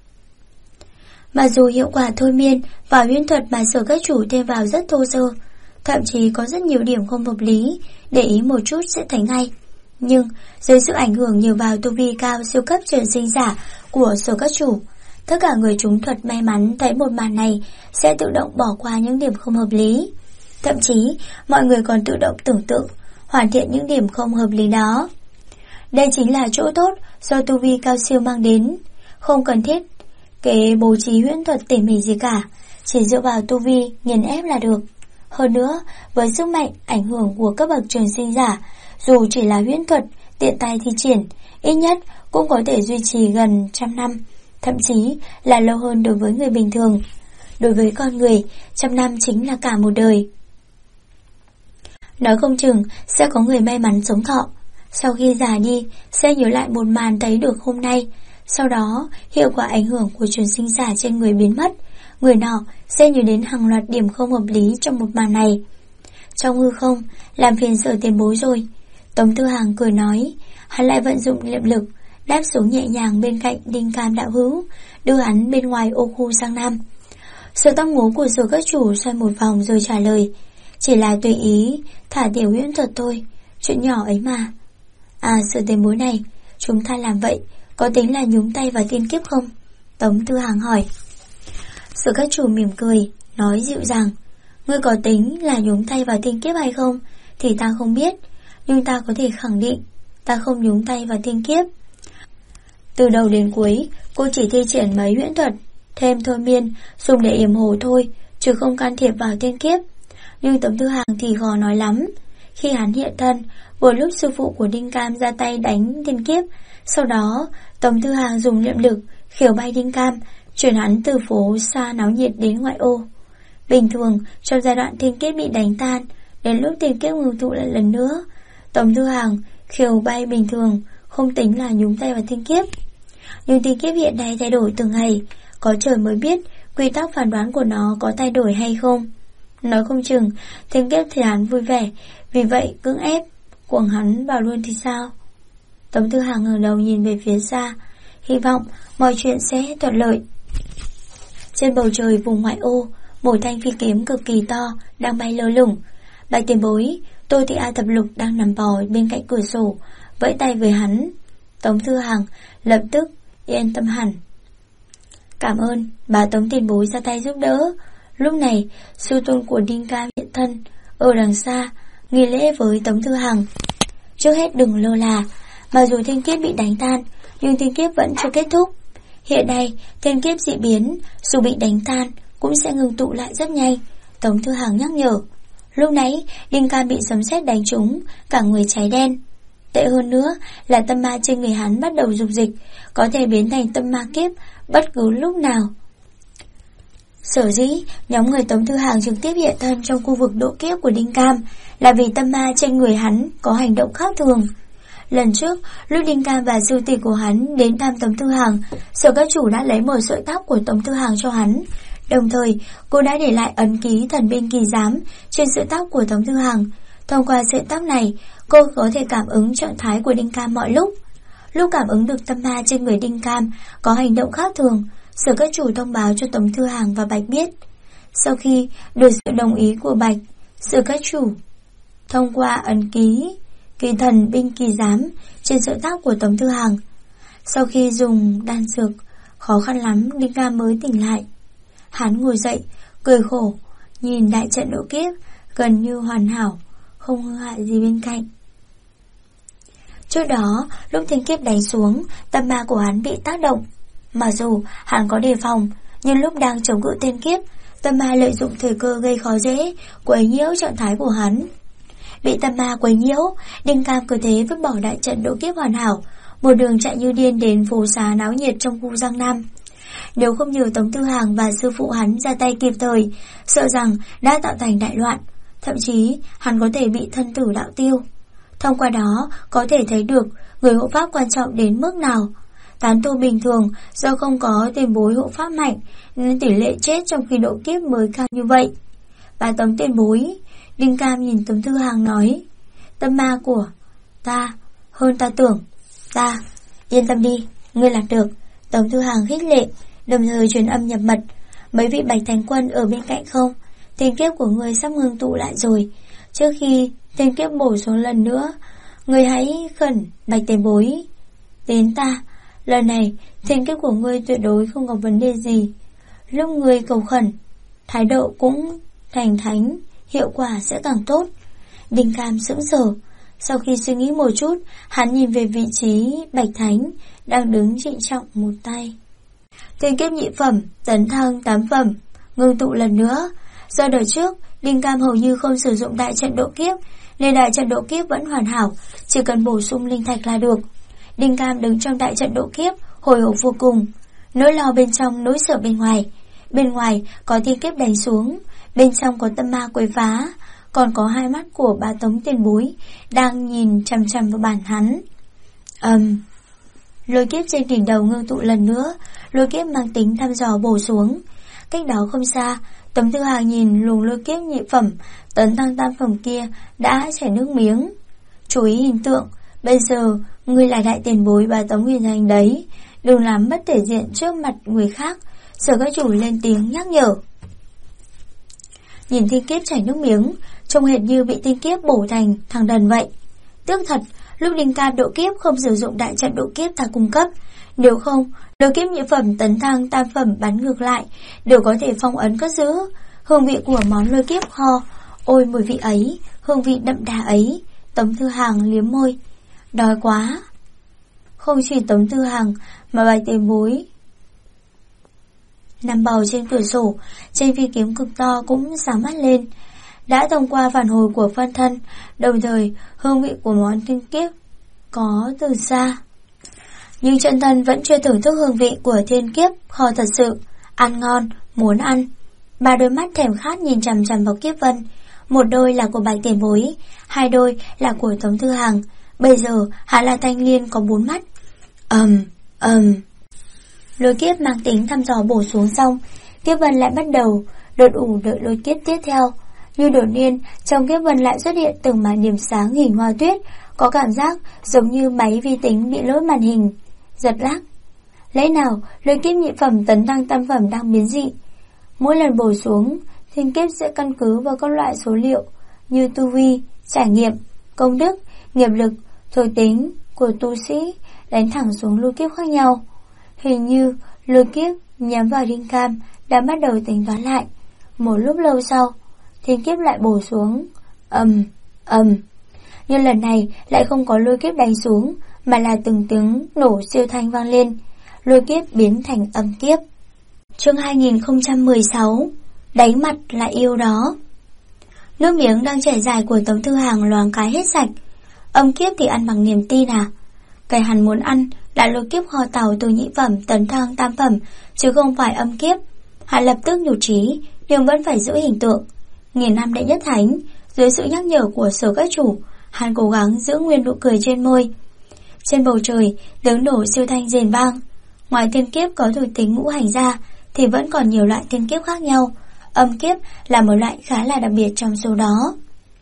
Mặc dù hiệu quả thôi miên và huyễn thuật mà Sở các chủ thêm vào rất thô sơ, thậm chí có rất nhiều điểm không hợp lý, để ý một chút sẽ thấy ngay. Nhưng dưới sự ảnh hưởng nhờ vào tu vi cao siêu cấp truyền sinh giả của Sở các chủ, tất cả người trúng thuật may mắn thấy một màn này sẽ tự động bỏ qua những điểm không hợp lý. Thậm chí mọi người còn tự động tưởng tượng, hoàn thiện những điểm không hợp lý đó. Đây chính là chỗ tốt do tu vi cao siêu mang đến. Không cần thiết cái bố trí huyễn thuật tỉ mỉ gì cả, chỉ dựa vào tu vi nghiền ép là được. Hơn nữa, với sức mạnh ảnh hưởng của cấp bậc truyền sinh giả, dù chỉ là huyễn thuật tiện tay thi triển, ít nhất cũng có thể duy trì gần 100 năm, thậm chí là lâu hơn đối với người bình thường. Đối với con người, 100 năm chính là cả một đời. Nói không chừng sẽ có người may mắn sống thọ, sau khi già đi sẽ nhớ lại một màn thấy được hôm nay. Sau đó, hiệu quả ảnh hưởng của truyền sinh giả trên người biến mất, người nọ sẽ nhớ đến hàng loạt điểm không hợp lý trong một màn này. Trong hư không, làm phiền Sở tiền bối rồi. Tống Tư Hằng cười nói, hắn lại vận dụng niệm lực, đáp xuống nhẹ nhàng bên cạnh Đinh Cam đạo hữu, đưa hắn bên ngoài ô khu sang nam. Sở tóc ngố của Sở các chủ xoay một vòng rồi trả lời, chỉ là tùy ý thả tiểu huyễn thuật thôi, chuyện nhỏ ấy mà. À, Sở tiền bối này, chúng ta làm vậy có tính là nhúng tay vào tiên kiếp không? Tống Tư Hằng hỏi. Sở các chủ mỉm cười, nói dịu dàng, ngươi có tính là nhúng tay vào tiên kiếp hay không thì ta không biết, nhưng ta có thể khẳng định ta không nhúng tay vào tiên kiếp. Từ đầu đến cuối, cô chỉ thi triển mấy huyễn thuật, thêm thôi miên, dùng để yểm hồ thôi, chứ không can thiệp vào tiên kiếp. Nhưng Tống Tư Hằng thì khó nói lắm. Khi hắn hiện thân, vừa lúc sư phụ của Đinh Cam ra tay đánh tiên kiếp, sau đó Tống Tư Hằng dùng niệm lực khiêu bay Đinh Cam, chuyển hắn từ phố xa náo nhiệt đến ngoại ô. Bình thường, trong giai đoạn tiên kiếp bị đánh tan, đến lúc tiên kiếp ngưng tụ lại lần nữa, Tống Tư Hằng khiêu bay bình thường, không tính là nhúng tay vào tiên kiếp. Nhưng tiên kiếp hiện nay thay đổi từng ngày, có trời mới biết quy tắc phán đoán của nó có thay đổi hay không. Nói không chừng tiên kiếp thì hắn vui vẻ, vì vậy cưỡng ép cuồng hắn vào luôn thì sao? Tống Tư Hằng ngẩng đầu nhìn về phía xa, hy vọng mọi chuyện sẽ thuận lợi. Trên bầu trời vùng ngoại ô, một thanh phi kiếm cực kỳ to đang bay lơ lửng. Bạch tiền bối, Tô Thị A Thập Lục đang nằm bò bên cạnh cửa sổ, vẫy tay với hắn. Tống Tư Hằng lập tức yên tâm hẳn. Cảm ơn, bà Tống tiền bối ra tay giúp đỡ. Lúc này, sư tôn của Đinh Cam hiện thân ở đằng xa, nghi lễ với Tống Tư Hằng. Trước hết đừng lơ là, mặc dù thiên kiếp bị đánh tan, nhưng thiên kiếp vẫn chưa kết thúc. Hiện nay, thiên kiếp dị biến, dù bị đánh tan cũng sẽ ngừng tụ lại rất nhanh. Tống Tư Hằng nhắc nhở. Lúc nãy, Đinh Cam bị sấm sét đánh trúng, cả người cháy đen. Tệ hơn nữa là tâm ma trên người hắn bắt đầu dục dịch, có thể biến thành tâm ma kiếp bất cứ lúc nào. Sở dĩ nhóm người Tống Tư Hằng trực tiếp hiện thân trong khu vực độ kiếp của Đinh Cam là vì tâm ma trên người hắn có hành động khác thường. Lần trước, lúc Đinh Cam và sư tỷ của hắn đến thăm Tống Tư Hằng, Sở các chủ đã lấy một sợi tóc của Tống Tư Hằng cho hắn. Đồng thời, cô đã để lại ấn ký thần binh kỳ giám trên sợi tóc của Tống Tư Hằng. Thông qua sợi tóc này, cô có thể cảm ứng trạng thái của Đinh Cam mọi lúc. Lúc cảm ứng được tâm ma trên người Đinh Cam có hành động khác thường, Sở các chủ thông báo cho Tống Tư Hằng và Bạch biết. Sau khi được sự đồng ý của Bạch, Sở các chủ thông qua ấn ký kỳ thần binh kỳ giám trên sợi tóc của Tống Tư Hằng. Sau khi dùng đan dược, khó khăn lắm Đinh Cam mới tỉnh lại. Hắn ngồi dậy, cười khổ, nhìn đại trận độ kiếp gần như hoàn hảo, không hư hại gì bên cạnh. Trước đó, lúc thiên kiếp đánh xuống, tâm ma của hắn bị tác động. Mặc dù hắn có đề phòng, nhưng lúc đang chống cự thiên kiếp, tâm ma lợi dụng thời cơ gây khó dễ, quấy nhiễu trạng thái của hắn. Bị tâm ma quấy nhiễu, Đinh Cam cứ thế vứt bỏ đại trận độ kiếp hoàn hảo, một đường chạy như điên đến phố xá náo nhiệt trong khu Giang Nam. Nếu không nhờ Tống Tư Hằng và sư phụ hắn ra tay kịp thời, sợ rằng đã tạo thành đại loạn, thậm chí hắn có thể bị thân tử đạo tiêu. Thông qua đó có thể thấy được người hộ pháp quan trọng đến mức nào. Tán tu bình thường do không có tiền bối hộ pháp mạnh nên tỷ lệ chết trong khi độ kiếp mới cao như vậy. Bà Tống tiền bối, Đinh Cam nhìn Tống Tư Hằng nói, tâm ma của ta hơn ta tưởng. Ta yên tâm đi, ngươi làm được. Tống Tư Hằng khích lệ, đồng thời truyền âm nhập mật. Mấy vị Bạch Thánh Quân ở bên cạnh không? Thiên kiếp của ngươi sắp ngưng tụ lại rồi. Trước khi thiên kiếp bổ xuống lần nữa, ngươi hãy khẩn Bạch tiền bối đến ta. Lần này thiên kiếp của ngươi tuyệt đối không có vấn đề gì. Lúc ngươi cầu khẩn, thái độ cũng thành thánh, hiệu quả sẽ càng tốt. Đinh Cam sững sờ. Sau khi suy nghĩ một chút, hắn nhìn về vị trí Bạch Thánh đang đứng trịnh trọng một tay. Thiên kiếp nhị phẩm, tấn thăng 8 phẩm, ngưng tụ lần nữa. Do đời trước, Đinh Cam hầu như không sử dụng đại trận độ kiếp, nên đại trận độ kiếp vẫn hoàn hảo, chỉ cần bổ sung linh thạch là được. Đinh Cam đứng trong đại trận độ kiếp, hồi hộp vô cùng. Nỗi lo bên trong, nỗi sợ bên ngoài. Bên ngoài có thiên kiếp đánh xuống, bên trong có tâm ma quấy phá, còn có hai mắt của bà Tống tiền bối đang nhìn chằm chằm vào bản hắn. Lôi kiếp trên đỉnh đầu ngưng tụ lần nữa, lôi kiếp mang tính thăm dò bổ xuống. Cách đó không xa, Tống Tư Hằng nhìn luồng lôi kiếp nhị phẩm, tấn thăng 8 phẩm kia đã chảy nước miếng. Chú ý hình tượng, bây giờ ngươi là đại tiền bối bà Tống Huyền Hành đấy, đừng làm mất thể diện trước mặt người khác. Sở các chủ lên tiếng nhắc nhở. Nhìn thiên kiếp chảy nước miếng, trông hệt như bị thiên kiếp bổ thành thằng đần vậy. Tiếc thật, lúc Đinh Cam độ kiếp không sử dụng đại trận độ kiếp ta cung cấp. Nếu không, độ kiếp nhị phẩm tấn thăng 8 phẩm bắn ngược lại đều có thể phong ấn cất giữ. Hương vị của món lôi kiếp kho, ôi mùi vị ấy, hương vị đậm đà ấy. Tống Tư Hằng liếm môi, đói quá. Không chỉ Tống Tư Hằng mà Bạch tiền bối nằm bầu trên cửa sổ, trên phi kiếm cực to cũng sáng mắt lên. Đã thông qua phản hồi của phân thân, đồng thời hương vị của món thiên kiếp có từ xa. Nhưng chân thân vẫn chưa thưởng thức hương vị của thiên kiếp kho thật sự. Ăn ngon, muốn ăn. Ba đôi mắt thèm khát nhìn chằm chằm vào Kiếp Vân. Một đôi là của Bạch tiền bối, hai đôi là của Tống Tư Hằng. Bây giờ hắn là thanh liên có 4 mắt. Lôi kiếp mang tính thăm dò bổ xuống xong, Kiếp Vân lại bắt đầu đột ủ đợi lôi kiếp tiếp theo. Như đột nhiên, trong Kiếp Vân lại xuất hiện từng màn điểm sáng hình hoa tuyết, có cảm giác giống như máy vi tính bị lỗi màn hình, giật lag. Lẽ nào lôi kiếp nhị phẩm tấn thăng tam phẩm đang biến dị? Mỗi lần bổ xuống, thiên kiếp sẽ căn cứ vào các loại số liệu như tu vi, trải nghiệm, công đức, nghiệp lực, thuộc tính của tu sĩ đánh thẳng xuống lôi kiếp khác nhau. Hình như lôi kiếp nhắm vào Đinh Cam đã bắt đầu tính toán lại. Một lúc lâu sau, thiên kiếp lại bổ xuống. Nhưng lần này lại không có lôi kiếp đánh xuống, mà là từng tiếng nổ siêu thanh vang lên. Lôi kiếp biến thành âm kiếp. Chương 2016, đánh mặt lại yêu đó. Nước miếng đang chảy dài của Tống Tư Hằng loáng cái hết sạch. Âm kiếp thì ăn bằng niềm tin à? Cái hắn muốn ăn là lôi kiếp kho tàu từ nhị phẩm tấn thăng tam phẩm, chứ không phải âm kiếp. Hắn lập tức nhụt chí, nhưng vẫn phải giữ hình tượng. Nghìn năm đệ nhất thánh, dưới sự nhắc nhở của Sở các chủ, hắn cố gắng giữ nguyên nụ cười trên môi. Trên bầu trời, tiếng nổ siêu thanh rền vang. Ngoài thiên kiếp có thuộc tính ngũ hành ra, thì vẫn còn nhiều loại thiên kiếp khác nhau. Âm kiếp là một loại khá là đặc biệt trong số đó.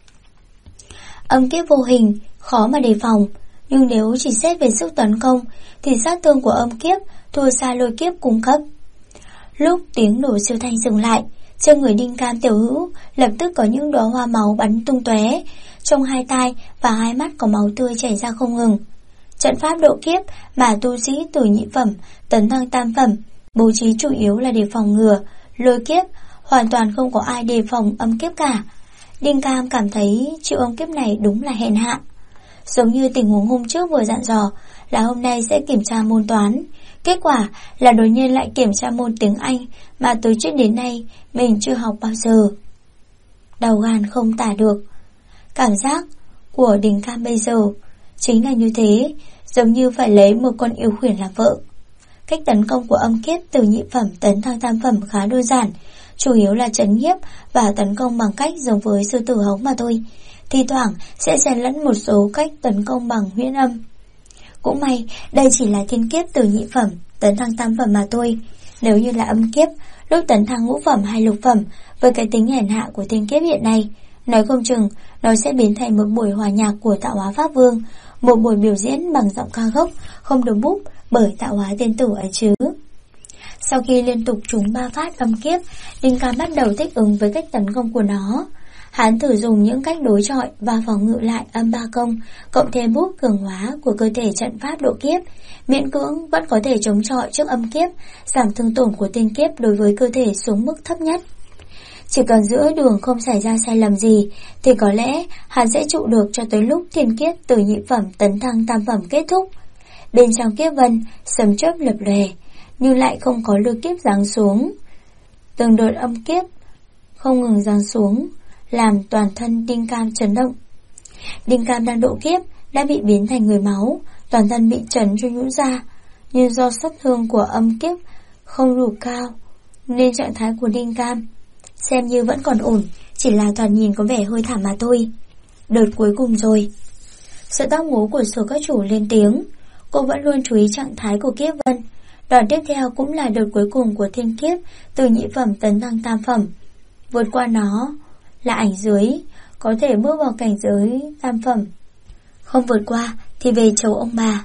Âm kiếp vô hình, khó mà đề phòng, nhưng nếu chỉ xét về sức tấn công, thì sát thương của âm kiếp thua xa lôi kiếp cung cấp. Lúc tiếng nổ siêu thanh dừng lại, trên người Đinh Cam tiểu hữu lập tức có những đóa hoa máu bắn tung tóe, trong hai tai và hai mắt có máu tươi chảy ra không ngừng. Trận pháp độ kiếp mà tu sĩ từ nhị phẩm tấn thăng tam phẩm bố trí chủ yếu là để phòng ngừa lôi kiếp, hoàn toàn không có ai đề phòng âm kiếp cả. Đinh Cam cảm thấy chịu âm kiếp này đúng là hèn hạ. Giống như tình huống hôm trước vừa dặn dò là hôm nay sẽ kiểm tra môn toán, kết quả là đột nhiên lại kiểm tra môn tiếng Anh mà từ trước đến nay mình chưa học bao giờ. Đầu gan không tả được. Cảm giác của Đinh Cam bây giờ chính là như thế, giống như phải lấy một con yêu khuyển làm vợ. Cách tấn công của âm kiếp từ nhị phẩm tấn thăng tam phẩm khá đơn giản, chủ yếu là trấn nhiếp và tấn công bằng cách giống với sư tử hống mà thôi. Thi thoảng sẽ xen lẫn một số cách tấn công bằng huyễn âm. Cũng may đây chỉ là thiên kiếp từ nhị phẩm tấn thăng tam phẩm mà thôi. Nếu như là âm kiếp lúc tấn thăng ngũ phẩm hay lục phẩm, với cái tính hèn hạ của thiên kiếp hiện nay, nói không chừng nó sẽ biến thành một buổi hòa nhạc của Tạo Hóa Pháp Vương, một buổi biểu diễn bằng giọng ca gốc không được búp bởi Tạo Hóa Tiên Tử ấy chứ. Sau khi liên tục trúng 3 phát âm kiếp, Đinh Cam bắt đầu thích ứng với cách tấn công của nó. Hắn thử dùng những cách đối chọi và phòng ngự lại âm 3 công, cộng thêm bút cường hóa của cơ thể trận pháp độ kiếp, miễn cưỡng vẫn có thể chống chọi trước âm kiếp, giảm thương tổn của tiên kiếp đối với cơ thể xuống mức thấp nhất. Chỉ cần giữa đường không xảy ra sai lầm gì, thì có lẽ hắn sẽ trụ được cho tới lúc thiên kiếp từ nhị phẩm tấn thăng tam phẩm kết thúc. Bên trong kiếp vân, sấm chớp lập lòe, nhưng lại không có lôi kiếp giáng xuống. Từng đợt âm kiếp không ngừng giáng xuống, làm toàn thân Đinh Cam chấn động. Đinh Cam đang độ kiếp đã bị biến thành người máu, toàn thân bị chấn cho nhũn ra, nhưng do sát thương của âm kiếp không đủ cao nên trạng thái của Đinh Cam xem như vẫn còn ổn, chỉ là thoạt nhìn có vẻ hơi thảm mà thôi. Đợt cuối cùng rồi. Sợi tóc ngố của Sở Các Chủ lên tiếng. Cô vẫn luôn chú ý trạng thái của kiếp vân. Đoạn tiếp theo cũng là đợt cuối cùng của thiên kiếp từ nhị phẩm tấn thăng tam phẩm. Vượt qua nó là ảnh dưới, có thể bước vào cảnh giới tam phẩm. Không vượt qua thì về chầu ông bà.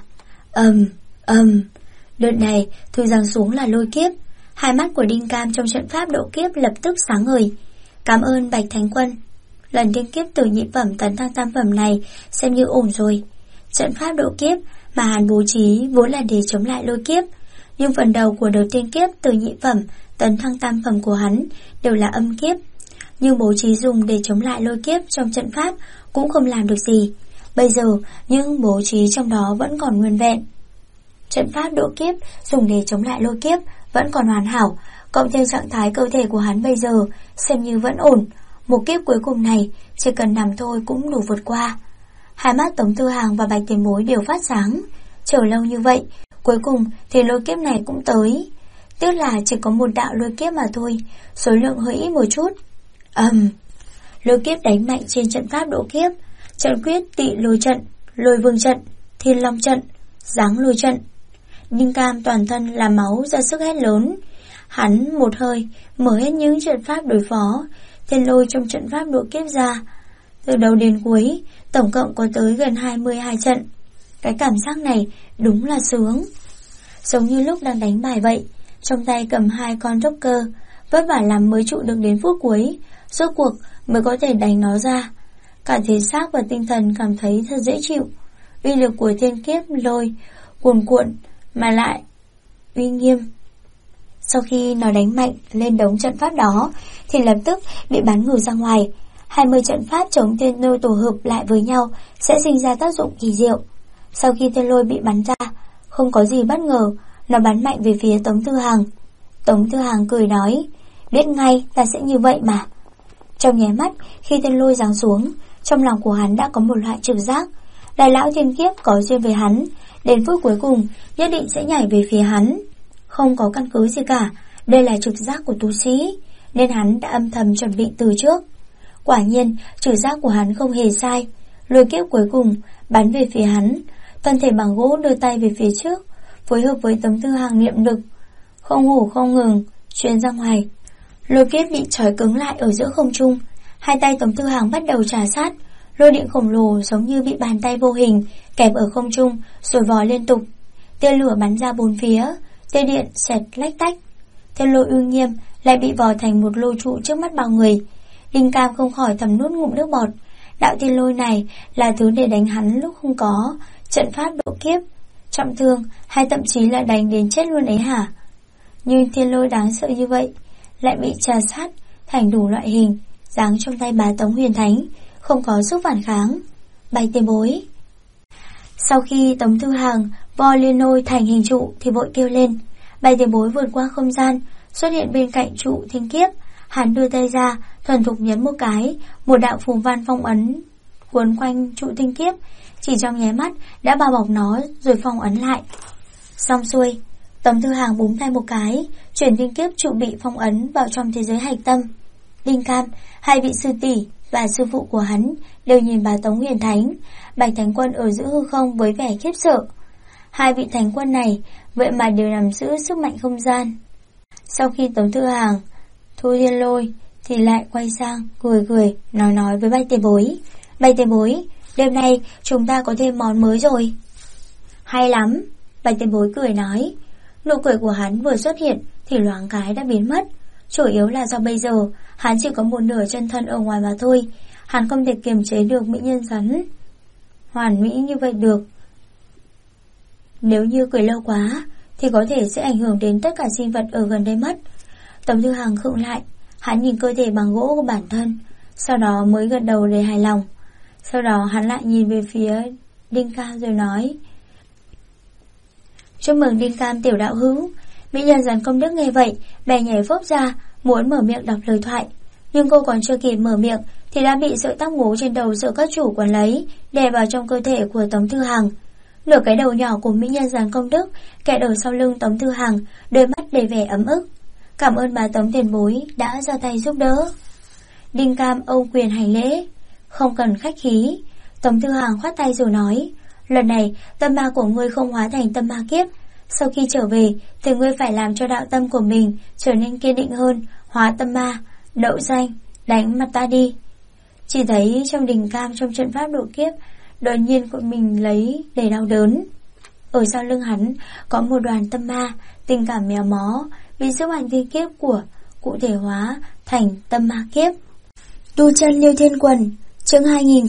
Đợt này thứ giáng xuống là lôi kiếp. Hai mắt của Đinh Cam trong trận pháp độ kiếp lập tức sáng ngời. Cảm ơn Bạch Thánh Quân. Lần thiên kiếp từ nhị phẩm tấn thăng tam phẩm này xem như ổn rồi. Trận pháp độ kiếp mà hắn bố trí vốn là để chống lại lôi kiếp, nhưng phần đầu của đợt thiên kiếp từ nhị phẩm tấn thăng tam phẩm của hắn đều là âm kiếp, nhưng bố trí dùng để chống lại lôi kiếp trong trận pháp cũng không làm được gì. Bây giờ những bố trí trong đó vẫn còn nguyên vẹn. Trận pháp độ kiếp dùng để chống lại lôi kiếp vẫn còn hoàn hảo, cộng thêm trạng thái cơ thể của hắn bây giờ xem như vẫn ổn. Một kiếp cuối cùng này chỉ cần nằm thôi cũng đủ vượt qua. Hai mắt Tống Tư Hàng và Bạch Tiền Bối đều phát sáng. Chờ lâu như vậy, cuối cùng thì lôi kiếp này cũng tới. Tiếc là chỉ có một đạo lôi kiếp mà thôi, số lượng hơi ít một chút. Lôi kiếp đánh mạnh trên trận pháp độ kiếp. Trận quyết Tị Lôi trận, Lôi Vương trận, Thiên Long trận, Giáng Lôi trận. Đinh Cam toàn thân là máu ra sức hét lớn. Hắn một hơi mở hết những trận pháp đối phó thiên lôi trong trận pháp độ kiếp ra. Từ đầu đến cuối tổng cộng có tới gần 22 trận. Cái cảm giác này đúng là sướng, giống như lúc đang đánh bài vậy. Trong tay cầm 2 con joker, vất vả lắm mới trụ được đến phút cuối, rốt cuộc mới có thể đánh nó ra. Cả thể xác và tinh thần cảm thấy thật dễ chịu. Uy lực của thiên kiếp lôi cuồn cuộn mà lại uy nghiêm. Sau khi nó đánh mạnh lên đống trận pháp đó thì lập tức bị bắn ngược ra ngoài. 20 trận pháp chống thiên lôi tổ hợp lại với nhau sẽ sinh ra tác dụng kỳ diệu. Sau khi thiên lôi bị bắn ra, không có gì bất ngờ, nó bắn mạnh về phía Tống Tư Hàng. Tống Tư Hàng cười nói, biết ngay ta sẽ như vậy mà. Trong nháy mắt khi thiên lôi giáng xuống, trong lòng của hắn đã có một loại trực giác. Đại lão thiên kiếp có duyên với hắn, đến phút cuối cùng nhất định sẽ nhảy về phía hắn. Không có căn cứ gì cả, đây là trực giác của tu sĩ, nên hắn đã âm thầm chuẩn bị từ trước. Quả nhiên trực giác của hắn không hề sai. Lôi kiếp cuối cùng bắn về phía hắn, thân thể bằng gỗ đưa tay về phía trước, phối hợp với Tống Thư Hàng niệm lực, không hổ không ngừng truyền ra ngoài. Lôi kiếp bị trói cứng lại ở giữa không trung, hai tay Tống Thư Hàng bắt đầu trà sát, lôi điện khổng lồ giống như bị bàn tay vô hình kẹp ở không trung rồi vò liên tục. Tia lửa bắn ra bốn phía, tia điện xẹt lách tách. Thiên Lôi Uy Nghiêm lại bị vò thành một lôi trụ trước mắt bao người. Đinh Cam không khỏi thầm nuốt ngụm nước bọt. Đạo thiên lôi này là thứ để đánh hắn lúc không có trận pháp độ kiếp, trọng thương hay thậm chí là đánh đến chết luôn ấy hả? Nhưng thiên lôi đáng sợ như vậy lại bị trà sát thành đủ loại hình, giáng trong tay bá Tống Huyền Thánh, không có sức phản kháng. Bạch Tiền Bối. Sau khi Tống Thư Hàng vo liên lôi thành hình trụ thì vội kêu lên. Bạch Tiền Bối vượt qua không gian, xuất hiện bên cạnh trụ thiên kiếp. Hắn đưa tay ra, thuần thục nhấn một cái, một đạo phù văn phong ấn cuốn quanh trụ thiên kiếp, chỉ trong nháy mắt đã bao bọc nó rồi phong ấn lại. Xong xuôi, Tống Thư Hàng búng tay một cái, chuyển thiên kiếp trụ bị phong ấn vào trong thế giới hạch tâm. Đinh Cam, hai vị sư tỷ và sư phụ của hắn đều nhìn bà Tống Huyền Thánh, Bạch Thánh Quân ở giữa hư không với vẻ khiếp sợ. Hai vị thánh quân này vậy mà đều nắm giữ sức mạnh không gian. Sau khi Tống Thư Hàng thu thiên lôi thì lại quay sang cười nói với Bạch Tiền Bối. Bạch Tiền Bối, đêm nay chúng ta có thêm món mới rồi. Hay lắm, Bạch Tiền Bối cười nói. Nụ cười của hắn vừa xuất hiện thì loáng cái đã biến mất. Chủ yếu là do bây giờ hắn chỉ có một nửa chân thân ở ngoài mà thôi. Hắn không thể kiềm chế được mỹ nhân rắn hoàn mỹ như vậy được. Nếu như cười lâu quá thì có thể sẽ ảnh hưởng đến tất cả sinh vật ở gần đây mất. Tống Thư Hàng khựng lại, hắn nhìn cơ thể bằng gỗ của bản thân, sau đó mới gật đầu để hài lòng. Sau đó hắn lại nhìn về phía Đinh Cam rồi nói: chúc mừng Đinh Cam tiểu đạo hữu. Mỹ nhân rắn công đức nghe vậy bèn nhảy phốc ra, muốn mở miệng đọc lời thoại, nhưng cô còn chưa kịp mở miệng thì đã bị sợi tóc ngố trên đầu Sở Các Chủ quấn lấy, đè vào trong cơ thể của Tống Thư Hàng. Nửa cái đầu nhỏ của mỹ nhân rắn công đức kẹt ở sau lưng Tống Thư Hàng, đôi mắt đầy vẻ ấm ức. Cảm ơn bà Tống tiền bối đã ra tay giúp đỡ. Đinh Cam ôm quyền hành lễ. Không cần khách khí. Tống Thư Hàng khoát tay rồi nói: lần này tâm ma của ngươi không hóa thành tâm ma kiếp. Sau khi trở về thì ngươi phải làm cho đạo tâm của mình trở nên kiên định hơn, hóa tâm ma, đậu danh, đánh mặt ta đi. Chỉ thấy trong Đinh Cam trong trận pháp độ kiếp đột nhiên của mình lấy đầy đau đớn. Ở sau lưng hắn có một đoàn tâm ma, tình cảm méo mó, bị sức mạnh vi kiếp của cụ thể hóa thành tâm ma kiếp. Tu chân Liêu Thiên Quần, chương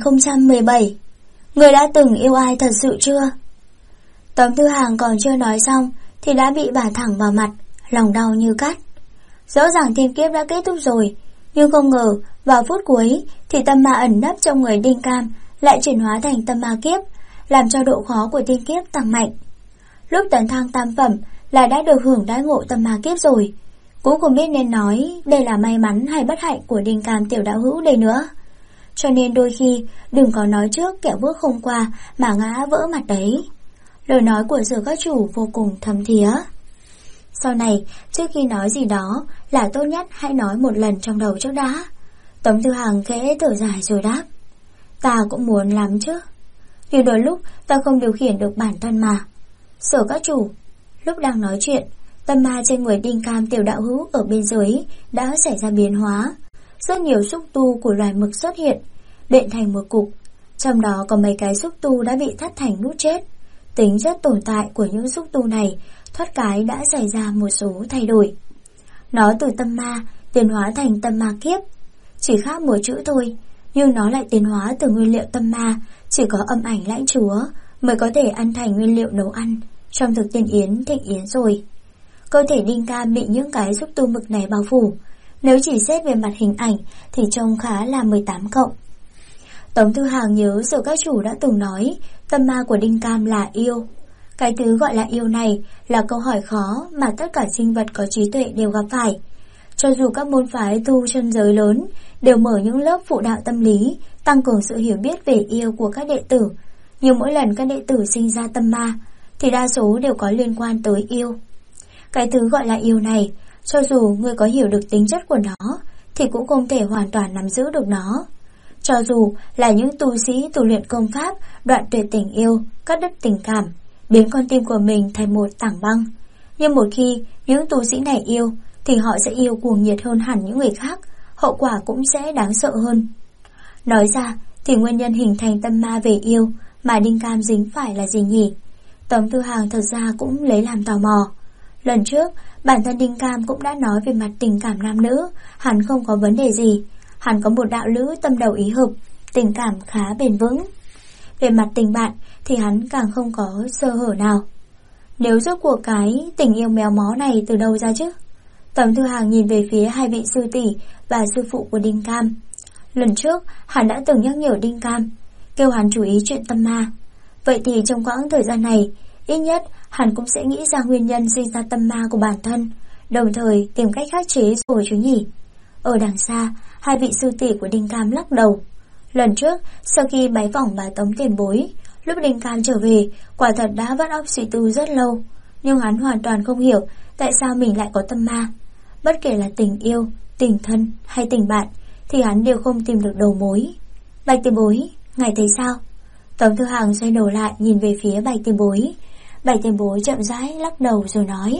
2017. Người đã từng yêu ai thật sự chưa? Tống Thư Hàng còn chưa nói xong thì đã bị bả thẳng vào mặt, lòng đau như cắt. Rõ ràng thiên kiếp đã kết thúc rồi, nhưng không ngờ vào phút cuối thì tâm ma ẩn nấp trong người Đinh Cam lại chuyển hóa thành tâm ma kiếp, làm cho độ khó của thiên kiếp tăng mạnh. Lúc tấn thăng tam phẩm là đã được hưởng đãi ngộ tâm ma kiếp rồi. Cũng không biết nên nói đây là may mắn hay bất hạnh của Đinh Cam tiểu đạo hữu đây nữa. Cho nên đôi khi đừng có nói trước kẻo bước không qua mà ngã vỡ mặt đấy. Lời nói của Sở Các Chủ vô cùng thấm thía. Sau này trước khi nói gì đó là tốt nhất hãy nói một lần trong đầu trước đã. Tống Thư Hàng khẽ thở dài rồi đáp: ta cũng muốn lắm chứ, nhưng đôi lúc ta không điều khiển được bản thân mà. Sở Các Chủ. Lúc đang nói chuyện, tâm ma trên người Đinh Cam tiểu đạo hữu ở bên dưới đã xảy ra biến hóa. Rất nhiều xúc tu của loài mực xuất hiện, đện thành một cục. Trong đó có mấy cái xúc tu đã bị thắt thành nút chết. Tính chất tồn tại của những xúc tu này thoát cái đã xảy ra một số thay đổi. Nó từ tâm ma tiến hóa thành tâm ma kiếp, chỉ khác một chữ thôi, nhưng nó lại tiến hóa từ nguyên liệu tâm ma. Chỉ có âm ảnh lãnh chúa mới có thể ăn thành nguyên liệu nấu ăn trong thực tiên yến thịnh yến rồi. Cơ thể Đinh Cam bị những cái xúc tu mực này bao phủ, nếu chỉ xét về mặt hình ảnh thì trông khá là 18 cộng. Tống Thư Hàng nhớ Sở Các Chủ đã từng nói tâm ma của Đinh Cam là yêu. Cái thứ gọi là yêu này là câu hỏi khó mà tất cả sinh vật có trí tuệ đều gặp phải. Cho dù các môn phái tu chân giới lớn đều mở những lớp phụ đạo tâm lý, tăng cường sự hiểu biết về yêu của các đệ tử, nhưng mỗi lần các đệ tử sinh ra tâm ma thì đa số đều có liên quan tới yêu. Cái thứ gọi là yêu này, cho dù người có hiểu được tính chất của nó thì cũng không thể hoàn toàn nắm giữ được nó. Cho dù là những tu sĩ tu luyện công pháp, đoạn tuyệt tình yêu, cắt đứt tình cảm, biến con tim của mình thành một tảng băng. Nhưng một khi những tu sĩ này yêu, thì họ sẽ yêu cuồng nhiệt hơn hẳn những người khác, hậu quả cũng sẽ đáng sợ hơn. Nói ra thì nguyên nhân hình thành tâm ma về yêu mà Đinh Cam dính phải là gì nhỉ? Tống Tư Hằng thật ra cũng lấy làm tò mò. Lần trước, bản thân Đinh Cam cũng đã nói về mặt tình cảm nam nữ, hắn không có vấn đề gì. Hắn có một đạo lữ tâm đầu ý hợp, tình cảm khá bền vững. Về mặt tình bạn thì hắn càng không có sơ hở nào. Nếu rốt cuộc cái tình yêu méo mó này từ đâu ra chứ? Tống Tư Hằng nhìn về phía hai vị sư tỷ và sư phụ của Đinh Cam. Lần trước, hắn đã từng nhắc nhở Đinh Cam, kêu hắn chú ý chuyện tâm ma. Vậy thì trong quãng thời gian này, ít nhất hắn cũng sẽ nghĩ ra nguyên nhân sinh ra tâm ma của bản thân, đồng thời tìm cách khắc chế rồi chứ nhỉ? Ở đằng xa, hai vị sư tỷ của Đinh Cam lắc đầu. Lần trước, sau khi bái phỏng bà Tống tiền bối, lúc Đinh Cam trở về, quả thật đã vắt óc suy tư rất lâu. Nhưng hắn hoàn toàn không hiểu tại sao mình lại có tâm ma. Bất kể là tình yêu, tình thân hay tình bạn, thì hắn đều không tìm được đầu mối. Bạch tiền bối, ngài thấy sao? Tống Tư Hằng xoay đầu lại nhìn về phía Bạch tiền bối. Bạch tiền bối chậm rãi lắc đầu rồi nói,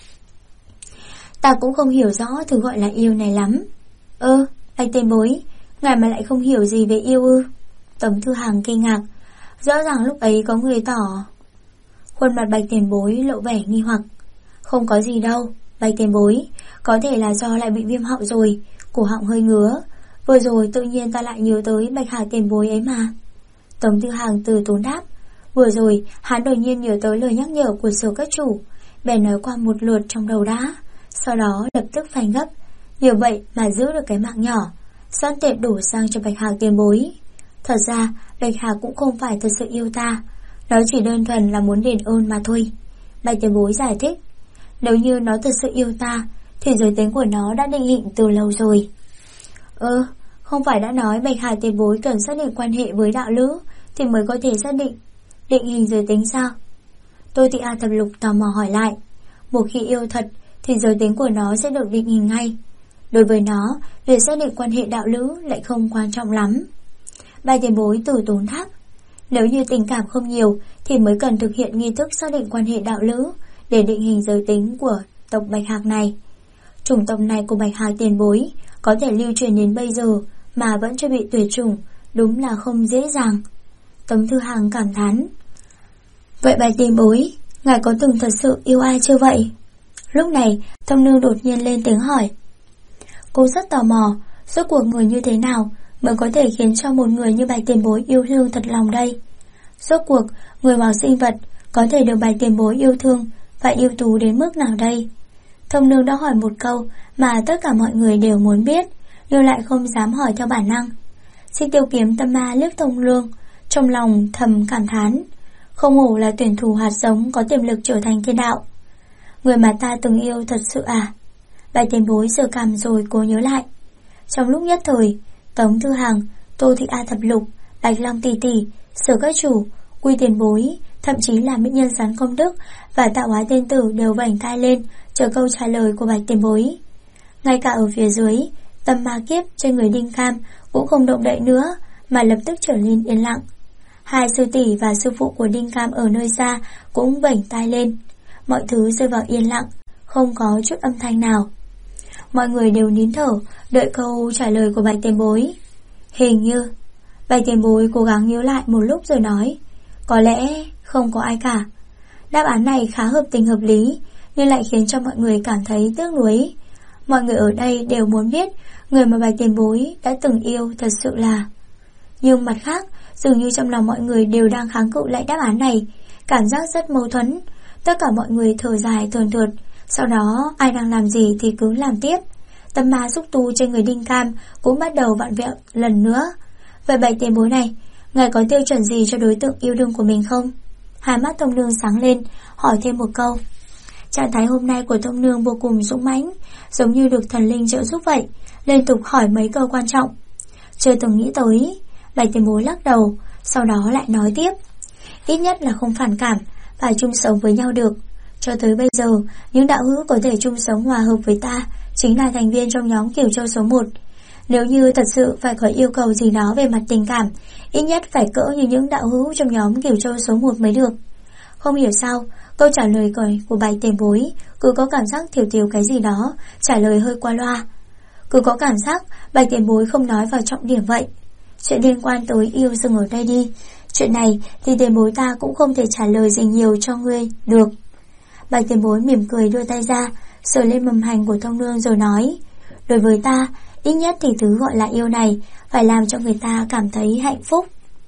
ta cũng không hiểu rõ thứ gọi là yêu này lắm. Bạch tiền bối, ngài mà lại không hiểu gì về yêu ư? Tống Tư Hằng kinh ngạc. Rõ ràng lúc ấy có người tỏ. Khuôn mặt Bạch tiền bối lộ vẻ nghi hoặc. Không có gì đâu, Bạch tiền bối, có thể là do lại bị viêm họng rồi, cổ họng hơi ngứa. Vừa rồi tự nhiên ta lại nhớ tới Bạch Hà tiền bối ấy mà. Tống Tư Hằng từ tốn đáp. Vừa rồi hắn đột nhiên nhớ tới lời nhắc nhở của Sở Các Chủ, bèn nói qua một lượt trong đầu đã, sau đó lập tức phanh gấp. Như vậy mà giữ được cái mạng nhỏ, sẵn tiện đổ sang cho Bạch Hà tiền bối. Thật ra Bạch Hà cũng không phải thật sự yêu ta, nó chỉ đơn thuần là muốn đền ơn mà thôi. Bạch tiền bối giải thích, nếu như nó thật sự yêu ta thì giới tính của nó đã định hình từ lâu rồi. Không phải đã nói Bạch Hà tiền bối cần xác định quan hệ với đạo lữ thì mới có thể xác định hình giới tính sao? Tô Thị A Thập Lục tò mò hỏi lại. Một khi yêu thật thì giới tính của nó sẽ được định hình ngay. Đối với nó, việc xác định quan hệ đạo lữ lại không quan trọng lắm. Bạch tiền bối từ tốn tháp. Nếu như tình cảm không nhiều thì mới cần thực hiện nghi thức xác định quan hệ đạo lữ để định hình giới tính của tộc Bạch Hạc này. Chủng tộc này của Bạch Hạc tiền bối có thể lưu truyền đến bây giờ mà vẫn chưa bị tuyệt chủng, đúng là không dễ dàng. Tống Tư Hằng cảm thán. Vậy Bạch tiền bối, ngài có từng thật sự yêu ai chưa vậy? Lúc này Thông Nương đột nhiên lên tiếng hỏi. Cô rất tò mò, rốt cuộc người như thế nào mới có thể khiến cho một người như Bạch tiền bối yêu thương thật lòng đây? Rốt cuộc người vào sinh vật có thể được Bạch tiền bối yêu thương và yêu tú đến mức nào đây? Thông Nương đã hỏi một câu mà tất cả mọi người đều muốn biết, nhưng lại không dám hỏi theo bản năng. Xích Tiêu Kiếm tâm ma liếc Thông Nương, trong lòng thầm cảm thán, không hổ là tuyển thủ hạt giống có tiềm lực trở thành thiên đạo. Người mà ta từng yêu thật sự à? Bạch tiền bối sờ cằm rồi cố nhớ lại. Trong lúc nhất thời, Tống Tư Hằng, Tô Thị A Thập Lục, Bạch Long tỷ tỷ, Sở Các Chủ, Quy tiền bối, thậm chí là mỹ nhân Gián Công Đức và Tạo Hóa Tiên Tử đều vảnh tai lên chờ câu trả lời của Bạch tiền bối. Ngay cả ở phía dưới, tâm ma kiếp trên người Đinh Cam cũng không động đậy nữa, mà lập tức trở nên yên lặng. Hai sư tỷ và sư phụ của Đinh Cam ở nơi xa cũng vảnh tai lên. Mọi thứ rơi vào yên lặng, không có chút âm thanh nào. Mọi người đều nín thở, đợi câu trả lời của Bạch tiền bối. Hình như Bạch tiền bối cố gắng nhớ lại một lúc rồi nói, có lẽ không có ai cả. Đáp án này khá hợp tình hợp lý, nhưng lại khiến cho mọi người cảm thấy tiếc nuối. Mọi người ở đây đều muốn biết người mà Bạch tiền bối đã từng yêu thật sự là. Nhưng mặt khác, dường như trong lòng mọi người đều đang kháng cự lại đáp án này, cảm giác rất mâu thuẫn. Tất cả mọi người thở dài thườn thượt, sau đó ai đang làm gì thì cứ làm tiếp. Tâm ma xúc tu trên người Đinh Cam cũng bắt đầu vặn vẹo lần nữa. Vậy Bạch tiền bối này, ngài có tiêu chuẩn gì cho đối tượng yêu đương của mình không? Hai mắt Thông Nương sáng lên, hỏi thêm một câu. Trạng thái hôm nay của Thông Nương vô cùng dũng mãnh, giống như được thần linh trợ giúp vậy, liên tục hỏi mấy câu quan trọng. Chưa từng nghĩ tới. Bạch tiền bối lắc đầu, sau đó lại nói tiếp. Ít nhất là không phản cảm và chung sống với nhau được. Cho tới bây giờ, những đạo hữu có thể chung sống hòa hợp với ta chính là thành viên trong nhóm Cửu Châu số 1. Nếu như thật sự phải có yêu cầu gì đó về mặt tình cảm, ít nhất phải cỡ như những đạo hữu trong nhóm Cửu Châu số 1 mới được. Không hiểu sao, câu trả lời của Bạch Tiền Bối cứ có cảm giác thiếu cái gì đó, trả lời hơi qua loa. Cứ có cảm giác Bạch Tiền Bối không nói vào trọng điểm vậy. Chuyện liên quan tới yêu dừng ở đây đi. Chuyện này thì Tiền Bối ta cũng không thể trả lời gì nhiều cho ngươi được. Bạch Tiền Bối mỉm cười đưa tay ra, sờ lên mầm hành của Thông Nương rồi nói: đối với ta, ít nhất thì thứ gọi là yêu này phải làm cho người ta cảm thấy hạnh phúc.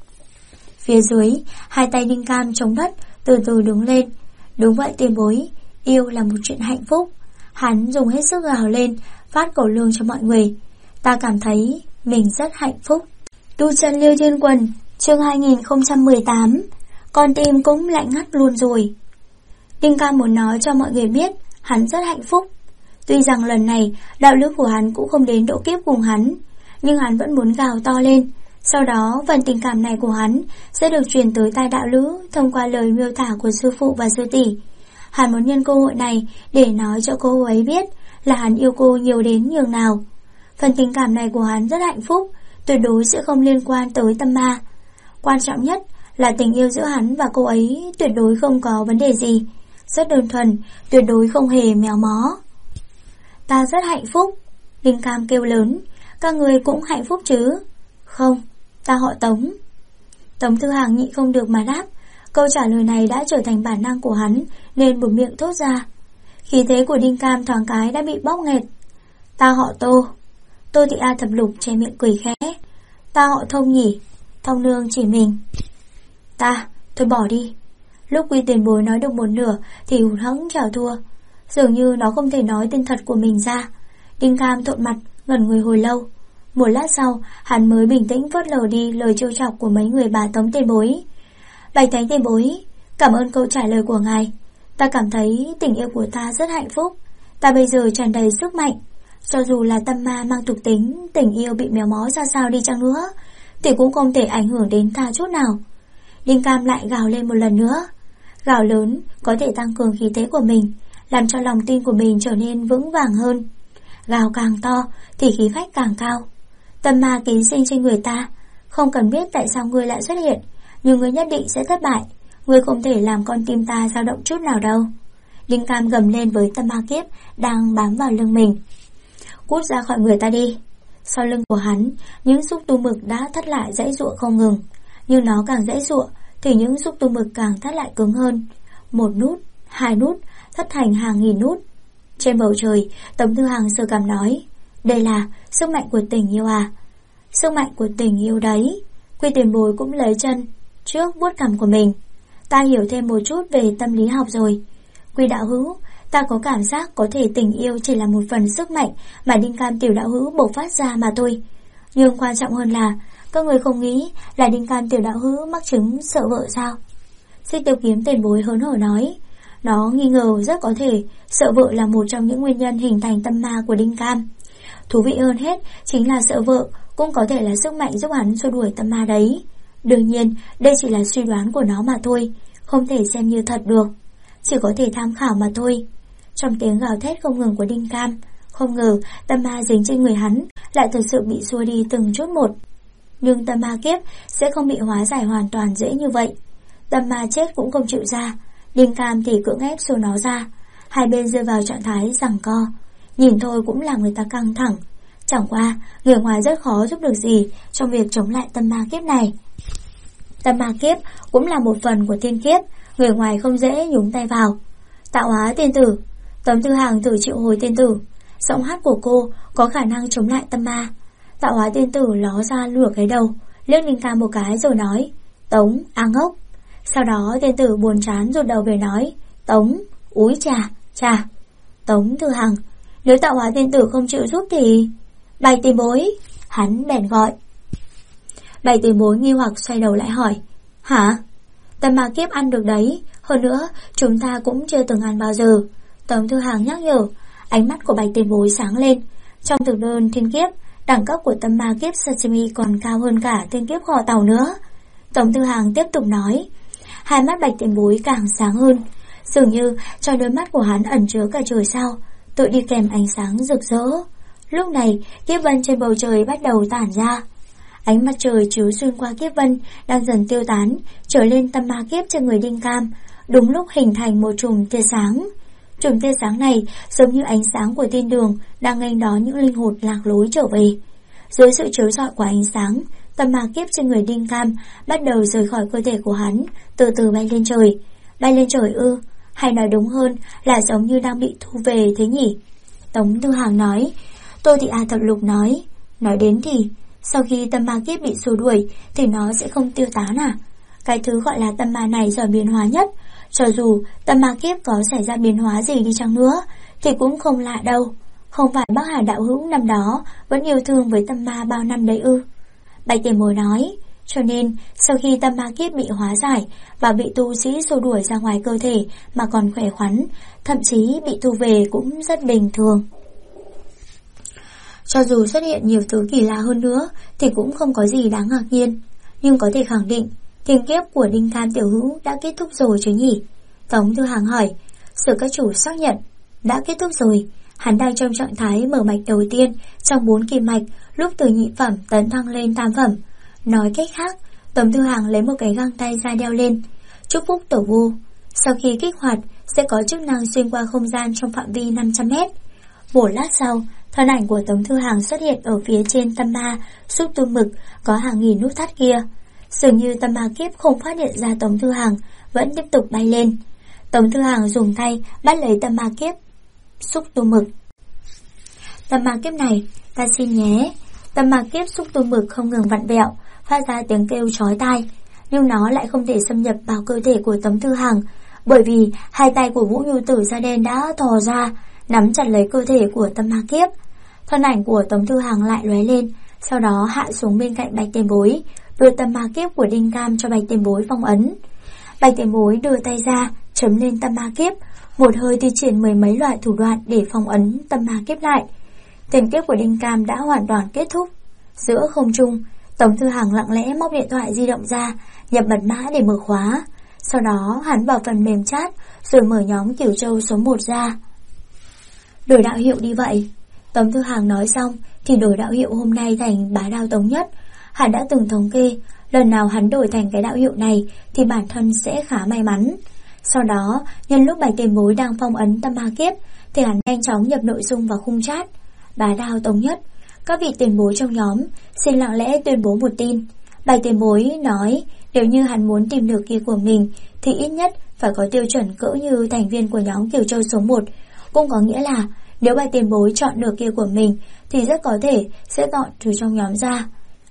Phía dưới, hai tay Đinh Cam chống đất, từ từ đứng lên. Đúng vậy Tiền Bối, yêu là một chuyện hạnh phúc. Hắn dùng hết sức gào lên, phát cổ lương cho mọi người. Ta cảm thấy mình rất hạnh phúc. Tu chân Liêu Thiên Quần, chương 2018. Con tim cũng lạnh ngắt luôn rồi. Đinh Cam muốn nói cho mọi người biết hắn rất hạnh phúc. Tuy rằng lần này đạo lữ của hắn cũng không đến độ kiếp cùng hắn, nhưng hắn vẫn muốn gào to lên. Sau đó phần tình cảm này của hắn sẽ được truyền tới tai đạo lữ thông qua lời miêu tả của sư phụ và sư tỷ. Hắn muốn nhân cơ hội này để nói cho cô ấy biết là hắn yêu cô nhiều đến nhường nào. Phần tình cảm này của hắn rất hạnh phúc, tuyệt đối sẽ không liên quan tới tâm ma. Quan trọng nhất là tình yêu giữa hắn và cô ấy tuyệt đối không có vấn đề gì, rất đơn thuần, tuyệt đối không hề méo mó. Ta rất hạnh phúc. Đinh Cam kêu lớn. Các người cũng hạnh phúc chứ? Không, ta họ Tống. Tống Thư Hàng nhịn không được mà đáp. Câu trả lời này đã trở thành bản năng của hắn, nên buột miệng thốt ra. Khí thế của Đinh Cam thoáng cái đã bị bóc nghẹt. Ta họ Tô. Tô Thị A Thập Lục che miệng cười khẽ. Ta họ Thông nhỉ? Thông Nương chỉ mình. Ta, thôi bỏ đi. Lúc Quy Tiền Bối nói được một nửa thì hụt hẫng chào thua. Dường như nó không thể nói tên thật của mình ra. Đinh Cam trộn mặt, ngẩn người hồi lâu. Một lát sau, hắn mới bình tĩnh phớt lờ đi lời trêu chọc của mấy người bà Tống Tiền Bối. Bạch Thánh Tiền Bối, cảm ơn câu trả lời của ngài. Ta cảm thấy tình yêu của ta rất hạnh phúc. Ta bây giờ tràn đầy sức mạnh. Cho dù là tâm ma mang thuộc tính, tình yêu bị méo mó ra sao đi chăng nữa thì cũng không thể ảnh hưởng đến ta chút nào. Đinh Cam lại gào lên một lần nữa. Gào lớn có thể tăng cường khí thế của mình, làm cho lòng tin của mình trở nên vững vàng hơn. Gào càng to thì khí phách càng cao. Tâm ma ký sinh trên người ta. Không cần biết tại sao ngươi lại xuất hiện, nhưng ngươi nhất định sẽ thất bại. Ngươi không thể làm con tim ta dao động chút nào đâu. Đinh Cam gầm lên với tâm ma kiếp đang bám vào lưng mình. Cút ra khỏi người ta đi. Sau lưng của hắn, những xúc tu mực đã thắt lại giãy giụa không ngừng. Nhưng nó càng giãy giụa thì những xúc tu mực càng thắt lại cứng hơn. Một nút, hai nút, thất thành hàng nghìn nút. Trên bầu trời, Tống Thư Hàng sờ cằm nói: đây là sức mạnh của tình yêu à? Sức mạnh của tình yêu đấy. Quy Tiền Bối cũng lấy chân trước vuốt cằm của mình. Ta hiểu thêm một chút về tâm lý học rồi. Quy đạo hữu, ta có cảm giác có thể tình yêu chỉ là một phần sức mạnh mà Đinh Cam tiểu đạo hữu bộc phát ra mà thôi. Nhưng quan trọng hơn là các người không nghĩ là Đinh Cam tiểu đạo hữu mắc chứng sợ vợ sao? Xích Tiêu Kiếm Tiền Bối hớn hở nói. Nó nghi ngờ rất có thể sợ vợ là một trong những nguyên nhân hình thành tâm ma của Đinh Cam. Thú vị hơn hết chính là sợ vợ cũng có thể là sức mạnh giúp hắn xua đuổi tâm ma đấy. Đương nhiên đây chỉ là suy đoán của nó mà thôi, không thể xem như thật được, chỉ có thể tham khảo mà thôi. Trong tiếng gào thét không ngừng của Đinh Cam, không ngờ tâm ma dính trên người hắn lại thật sự bị xua đi từng chút một. Nhưng tâm ma kiếp sẽ không bị hóa giải hoàn toàn dễ như vậy. Tâm ma chết cũng không chịu ra, Đinh Cam thì cưỡng ép xua nó ra. Hai bên rơi vào trạng thái giằng co, nhìn thôi cũng làm người ta căng thẳng. Chẳng qua người ngoài rất khó giúp được gì trong việc chống lại tâm ma kiếp này. Tâm ma kiếp cũng là một phần của thiên kiếp, người ngoài không dễ nhúng tay vào. Tạo hóa tiên tử. Tống Thư Hàng thử triệu hồi tiên tử. Giọng hát của cô có khả năng chống lại tâm ma. Tạo hóa tiên tử ló ra lửa cái đầu, liếc Đinh Cam một cái rồi nói: Tống, a ngốc. Sau đó tiên tử buồn chán rụt đầu về nói: Tống, úi chà. Tống Thư Hàng, nếu tạo hóa tiên tử không chịu giúp thì... Bạch Tiền Bối, hắn bèn gọi. Bạch Tiền Bối nghi hoặc xoay đầu lại hỏi: hả? Tâm ma kiếp ăn được đấy, hơn nữa chúng ta cũng chưa từng ăn bao giờ. Tống Thư Hàng nhắc nhở. Ánh mắt của Bạch Tiền Bối sáng lên. Trong thực đơn thiên kiếp, đẳng cấp của tâm ma kiếp sashimi còn cao hơn cả thiên kiếp kho tàu nữa. Tống Thư Hàng tiếp tục nói. Hai mắt Bạch Tiền Bối càng sáng hơn, dường như trong đôi mắt của hắn ẩn chứa cả trời sao, tự đi kèm ánh sáng rực rỡ. Lúc này, kiếp vân trên bầu trời bắt đầu tản ra. Ánh mặt trời chiếu xuyên qua kiếp vân đang dần tiêu tán, trở lên tâm ma kiếp trên người Đinh Cam, đúng lúc hình thành một chùm tia sáng. Chùm tia sáng này giống như ánh sáng của thiên đường đang nghênh đón những linh hồn lạc lối trở về. Dưới sự chiếu rọi của ánh sáng, tâm ma kiếp trên người Đinh Cam bắt đầu rời khỏi cơ thể của hắn, từ từ bay lên trời. Bay lên trời ư? Hay nói đúng hơn là giống như đang bị thu về thế nhỉ? Tống Tư Hằng nói. Tô Thị A Thập Lục nói. Nói đến thì, sau khi tâm ma kiếp bị xua đuổi thì nó sẽ không tiêu tán à? Cái thứ gọi là tâm ma này giỏi biến hóa nhất. Cho dù tâm ma kiếp có xảy ra biến hóa gì đi chăng nữa thì cũng không lạ đâu. Không phải Bắc Hà đạo hữu năm đó vẫn yêu thương với tâm ma bao năm đấy ư? Bạch Tiền Bối nói. Cho nên sau khi tâm ma kiếp bị hóa giải và bị tu sĩ xua đuổi ra ngoài cơ thể mà còn khỏe khoắn, thậm chí bị thu về cũng rất bình thường. Cho dù xuất hiện nhiều thứ kỳ lạ hơn nữa thì cũng không có gì đáng ngạc nhiên. Nhưng có thể khẳng định thiên kiếp của Đinh Cam tiểu hữu đã kết thúc rồi chứ nhỉ? Tống Tư Hằng hỏi. Sử các chủ xác nhận. Đã kết thúc rồi. Hắn đang trong trạng thái mở mạch đầu tiên trong 4 kim mạch, lúc từ nhị phẩm tấn thăng lên tam phẩm. Nói cách khác, Tống Tư Hằng lấy một cái găng tay ra đeo lên. Chúc phúc tổ vu. Sau khi kích hoạt sẽ có chức năng xuyên qua không gian trong phạm vi 500 mét. Một lát sau, thân ảnh của Tống Tư Hằng xuất hiện ở phía trên tâm ma xúc tu mực có hàng nghìn nút thắt kia. Dường như tâm ma kiếp không phát hiện ra Tống Tư Hằng, vẫn tiếp tục bay lên. Tống Tư Hằng dùng tay bắt lấy tâm ma kiếp xúc tu mực. Tâm ma kiếp này, ta xin nhé. Tâm ma kiếp xúc tu mực không ngừng vặn vẹo, phát ra tiếng kêu chói tai, nhưng nó lại không thể xâm nhập vào cơ thể của Tống Tư Hằng, bởi vì hai tay của Vũ Nhu Tử da đen đã thò ra, nắm chặt lấy cơ thể của tâm ma kiếp. Thân ảnh của Tống Tư Hằng lại lóe lên, sau đó hạ xuống bên cạnh Bạch Tiền Bối, đưa tâm ma kiếp của Đinh Cam cho Bạch Tiền Bối phong ấn. Bạch Tiền Bối đưa tay ra, chấm lên tâm ma kiếp, một hơi thi triển mười mấy loại thủ đoạn để phong ấn tâm ma kiếp lại. Tiền kiếp của Đinh Cam đã hoàn toàn kết thúc. Giữa không trung, Tống Tư Hằng lặng lẽ móc điện thoại di động ra, nhập mật mã để mở khóa. Sau đó hắn vào phần mềm chat, rồi mở nhóm Cửu Châu số 1 ra. Đổi đạo hiệu đi vậy. Tống Tư Hằng nói xong thì đổi đạo hiệu hôm nay thành Bá Đao Tống Nhất. Hắn đã từng thống kê, lần nào hắn đổi thành cái đạo hiệu này thì bản thân sẽ khá may mắn. Sau đó, nhân lúc Bạch Tiền Bối đang phong ấn tâm ma kiếp thì hắn nhanh chóng nhập nội dung vào khung chat. Bá Đao Tống Nhất, các vị tiền bối trong nhóm xin lặng lẽ tuyên bố một tin. Bạch Tiền Bối nói nếu như hắn muốn tìm được kia của mình thì ít nhất phải có tiêu chuẩn cỡ như thành viên của nhóm Cửu Châu số 1. Cũng có nghĩa là nếu Bạch Tiền Bối chọn được kia của mình thì rất có thể sẽ dọn từ trong nhóm ra.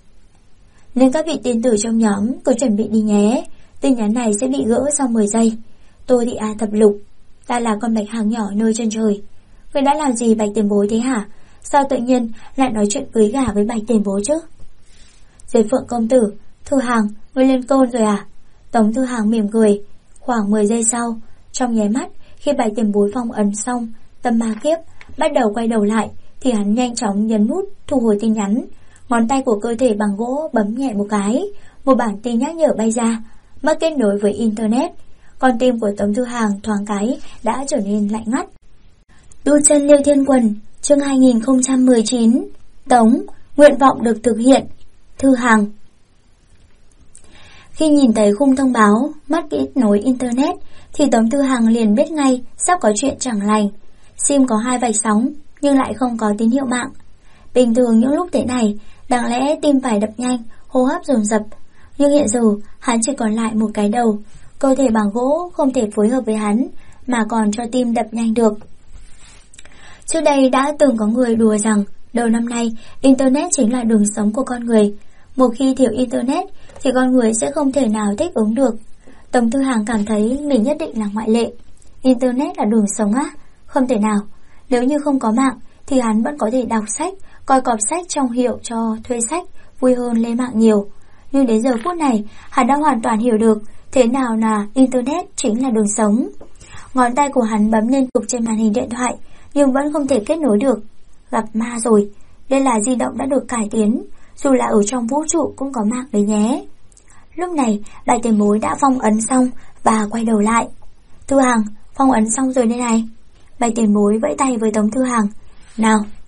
Nên các vị tiên tử trong nhóm cứ chuẩn bị đi nhé. Tin nhắn này sẽ bị gỡ sau 10 giây. Tô Thị A Thập Lục, ta là con bạch hàng nhỏ nơi chân trời. Ngươi đã làm gì Bạch Tiền Bối thế hả? Sao tự nhiên lại nói chuyện cưới gả với Bạch Tiền Bối chứ? Diệp Phượng công tử, Thư Hàng, ngươi lên côn rồi à? Tống Thư Hàng mỉm cười. Khoảng 10 giây sau, trong nháy mắt khi Bạch Tiền Bối phong ấn xong tâm ma kiếp bắt đầu quay đầu lại thì hắn nhanh chóng nhấn nút thu hồi tin nhắn. Ngón tay của cơ thể bằng gỗ bấm nhẹ một cái, một bản tin nhắc nhở bay ra, mất kết nối với internet. Con tim của Tống Thư Hàng thoáng cái đã trở nên lạnh ngắt. Tu chân Liêu Thiên Quần, chương 2019. Tống, nguyện vọng được thực hiện. Thư Hàng. Khi nhìn thấy khung thông báo mất kết nối internet thì Tống Thư Hàng liền biết ngay sắp có chuyện chẳng lành. Sim có 2 vạch sóng nhưng lại không có tín hiệu mạng. Bình thường những lúc thế này, đáng lẽ tim phải đập nhanh, hô hấp dồn dập. Nhưng hiện giờ hắn chỉ còn lại một cái đầu, cơ thể bằng gỗ không thể phối hợp với hắn mà còn cho tim đập nhanh được. Trước đây đã từng có người đùa rằng đầu năm nay internet chính là đường sống của con người. Một khi thiếu internet thì con người sẽ không thể nào thích ứng được. Tống Thư Hàng cảm thấy mình nhất định là ngoại lệ. Internet là đường sống á? Không thể nào. Nếu như không có mạng thì hắn vẫn có thể đọc sách, coi cọp sách trong hiệu cho thuê sách, vui hơn lên mạng nhiều. Nhưng đến giờ phút này hắn đã hoàn toàn hiểu được thế nào là internet chính là đường sống. Ngón tay của hắn bấm liên tục trên màn hình điện thoại nhưng vẫn không thể kết nối được. Gặp ma rồi. Đây là di động đã được cải tiến, dù là ở trong vũ trụ cũng có mạng đấy nhé. Lúc này Bạch Tiền Bối đã phong ấn xong và quay đầu lại. Thư Hàng, phong ấn xong rồi đây này. Bạch Tiền Bối vẫy tay với Tống Thư Hàng. Nào,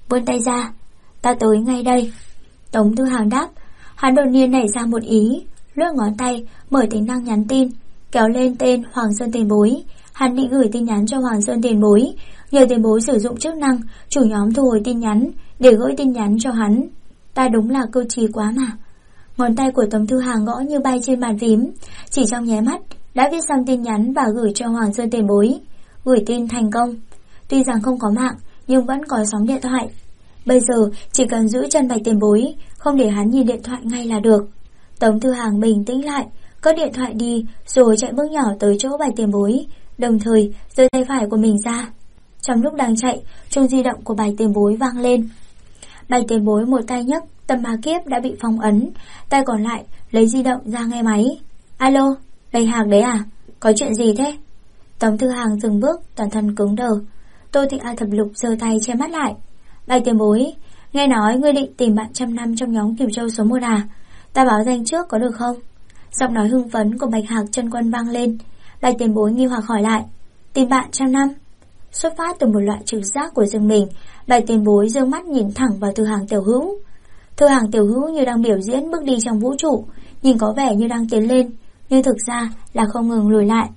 vươn tay ra. Ta tới ngay đây. Tống Thư Hàng đáp. Hắn đột nhiên nảy ra một ý, lướt ngón tay, mở tính năng nhắn tin, kéo lên tên Hoàng Sơn Tiền Bối. Hắn định gửi tin nhắn cho Hoàng Sơn Tiền Bối, nhờ Tiền Bối sử dụng chức năng chủ nhóm thu hồi tin nhắn để gửi tin nhắn cho hắn. Ta đúng là cơ trí quá mà. Ngón tay của Tống Thư Hàng gõ như bay trên bàn phím, chỉ trong nháy mắt đã viết xong tin nhắn và gửi cho Hoàng Sơn Tiền Bối. Gửi tin thành công. Tuy rằng không có mạng, nhưng vẫn có sóng điện thoại. Bây giờ chỉ cần giữ chân Bạch Tiền Bối, không để hắn nhìn điện thoại ngay là được. Tống Thư Hàng bình tĩnh lại, cất điện thoại đi, rồi chạy bước nhỏ tới chỗ Bạch Tiền Bối, đồng thời giơ tay phải của mình ra. Trong lúc đang chạy, chuông di động của Bạch Tiền Bối vang lên. Bạch Tiền Bối một tay nhấc tâm ma kiếp đã bị phong ấn, tay còn lại lấy di động ra nghe máy. Alo, Bạch Hạc đấy à? Có chuyện gì thế? Tống Thư Hàng dừng bước, toàn thân cứng đờ. Tô Thị A Thập Lục giơ tay che mắt lại. Bạch Tiền Bối, nghe nói ngươi định tìm bạn trăm năm trong nhóm Cửu Châu số 1 à? Ta báo danh trước có được không? Giọng nói hưng phấn của Bạch Hạc Chân Quân vang lên. Bạch Tiền Bối nghi hoặc hỏi lại. Tìm bạn trăm năm? Xuất phát từ một loại trực giác của riêng mình, Bạch Tiền Bối giương mắt nhìn thẳng vào Thư Hàng Tiểu Hữu. Thư Hàng Tiểu Hữu như đang biểu diễn bước đi trong vũ trụ, nhìn có vẻ như đang tiến lên, nhưng thực ra là không ngừng lùi lại.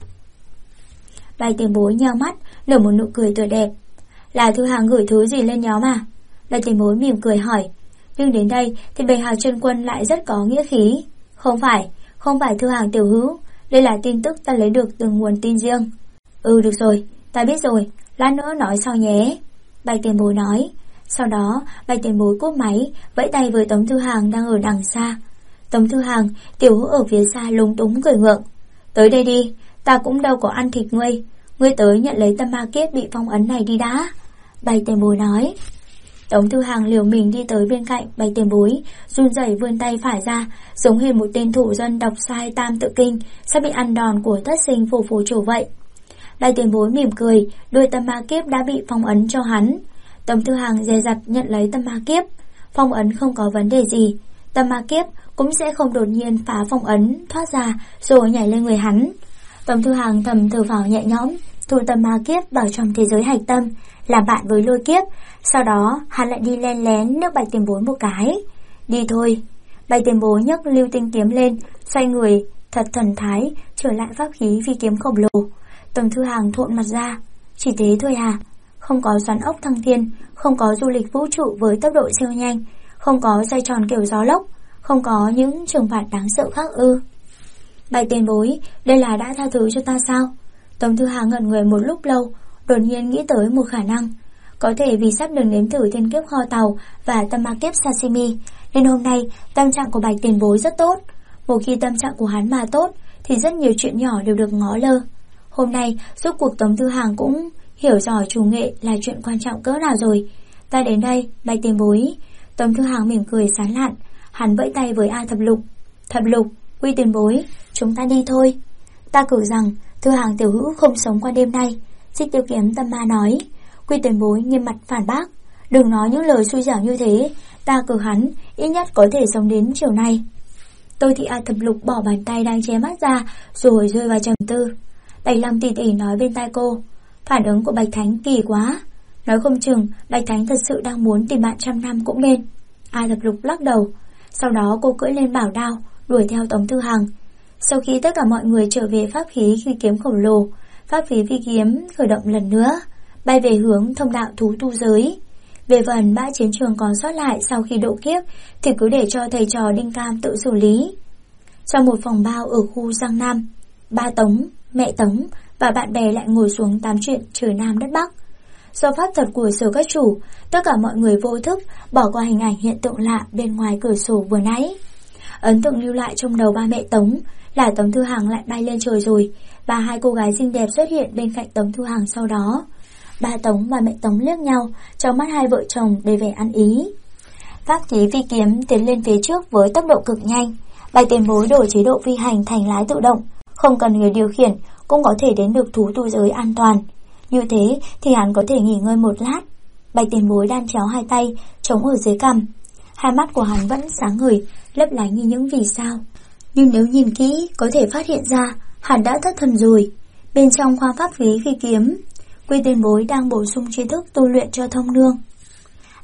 Bạch Tiền Bối nheo mắt, nở một nụ cười tươi đẹp. Là Thư Hàng gửi thứ gì lên nhóm à? Bạch Tiền Bối mỉm cười hỏi. Nhưng đến đây thì Bạch Hạc Chân Quân lại rất có nghĩa khí. Không phải Thư Hàng Tiểu Hữu, đây là tin tức ta lấy được từ nguồn tin riêng. Được rồi, ta biết rồi, lát nữa nói sau nhé. Bạch Tiền Bối nói. Sau đó Bạch Tiền Bối cúp máy, vẫy tay với Tống Thư Hàng đang ở đằng xa. Tống Thư Hàng, Tiểu Hữu ở phía xa lúng túng cười ngượng. Tới đây đi, ta cũng đâu có ăn thịt ngươi. Ngươi tới nhận lấy tâm ma kiếp bị phong ấn này đi đã. Bạch Tiền Bối nói. Tống Thư Hàng liều mình đi tới bên cạnh Bạch Tiền Bối, run rẩy vươn tay phải ra, giống hệt một tên thủ dân đọc sai tam tự kinh, sắp bị ăn đòn của thất sinh phù phù chủ vậy. Bạch Tiền Bối mỉm cười, đưa tâm ma kiếp đã bị phong ấn cho hắn. Tống Thư Hàng dè dặt nhận lấy tâm ma kiếp. Phong ấn không có vấn đề gì, tâm ma kiếp cũng sẽ không đột nhiên phá phong ấn thoát ra rồi nhảy lên người hắn. Tống Thư Hàng thầm thở phào nhẹ nhõm, thu tâm ma kiếp vào trong thế giới hạch tâm, làm bạn với lôi kiếp. Sau đó hắn lại đi len lén nước Bạch Tiền Bối một cái. Đi thôi. Bạch Tiền Bối nhấc lưu tinh kiếm lên, xoay người thật thần thái, trở lại pháp khí phi kiếm khổng lồ. Tống Thư Hàng thộn mặt ra. Chỉ thế thôi à? Không có xoắn ốc thăng thiên, không có du lịch vũ trụ với tốc độ siêu nhanh, không có xoay tròn kiểu gió lốc, không có những trừng phạt đáng sợ khác ư? Bạch Tiền Bối, đây là đã tha thứ cho ta sao? Tống Thư Hàng ngẩn người một lúc lâu, đột nhiên nghĩ tới một khả năng. Có thể vì sắp được nếm thử thiên kiếp kho tàu và tâm ma kiếp sashimi, nên hôm nay tâm trạng của Bạch Tiền Bối rất tốt. Một khi tâm trạng của hắn mà tốt, thì rất nhiều chuyện nhỏ đều được ngó lơ. Hôm nay giúp cuộc Tống Thư Hàng cũng hiểu rõ chủ nghệ là chuyện quan trọng cỡ nào rồi. Ta đến đây, Bạch Tiền Bối. Tống Thư Hàng mỉm cười sán lạn, hắn vẫy tay với A Thập Lục. Thập Lục, Quy Tiền Bối, chúng ta đi thôi. Ta cử rằng Thư Hàng Tiểu Hữu không sống qua đêm nay. Xích Tiêu Kiếm Tâm Ma nói. Quy Tiền Bối nghiêm mặt phản bác. Đừng nói những lời xui xẻo như thế, ta cử hắn ít nhất có thể sống đến chiều nay. Tôi Thị A Thập Lục bỏ bàn tay đang che mắt ra, rồi rơi vào trầm tư. Bạch Long tỷ tỷ nói bên tai cô. Phản ứng của Bạch Thánh kỳ quá. Nói không chừng Bạch Thánh thật sự đang muốn tìm bạn trăm năm cũng nên. A Thập Lục lắc đầu. Sau đó cô cưỡi lên bảo đao, đuổi theo Tống Thư Hàng. Sau khi tất cả mọi người trở về pháp khí phi kiếm khổng lồ, pháp khí phi kiếm khởi động lần nữa, bay về hướng thông đạo thú tu giới. Về phần bãi chiến trường còn sót lại sau khi độ kiếp thì cứ để cho thầy trò Đinh Cam tự xử lý. Trong một phòng bao ở khu Giang Nam, ba Tống, mẹ Tống và bạn bè lại ngồi xuống tám chuyện trời Nam đất Bắc. Do pháp thuật của Sở Các Chủ, tất cả mọi người vô thức bỏ qua hình ảnh hiện tượng lạ bên ngoài cửa sổ vừa nãy. Ấn tượng lưu lại trong đầu ba mẹ Tống là Tống Thư Hàng lại bay lên trời rồi, và hai cô gái xinh đẹp xuất hiện bên cạnh Tống Thư Hàng sau đó. Ba Tống và mẹ Tống liếc nhau, trong mắt hai vợ chồng đầy vẻ ăn ý. Pháp khí phi kiếm tiến lên phía trước với tốc độ cực nhanh. Bạch Tiền Bối đổi chế độ phi hành thành lái tự động, không cần người điều khiển cũng có thể đến được thú tu giới an toàn. Như thế thì hắn có thể nghỉ ngơi một lát. Bạch Tiền Bối đan chéo hai tay chống ở dưới cằm. Hai mắt của hắn vẫn sáng ngời, lấp lánh như những vì sao. Nhưng nếu nhìn kỹ có thể phát hiện ra hắn đã thất thần rồi. Bên trong khoang pháp khí phi kiếm, Quy Tiền Bối đang bổ sung tri thức tu luyện cho thông nương.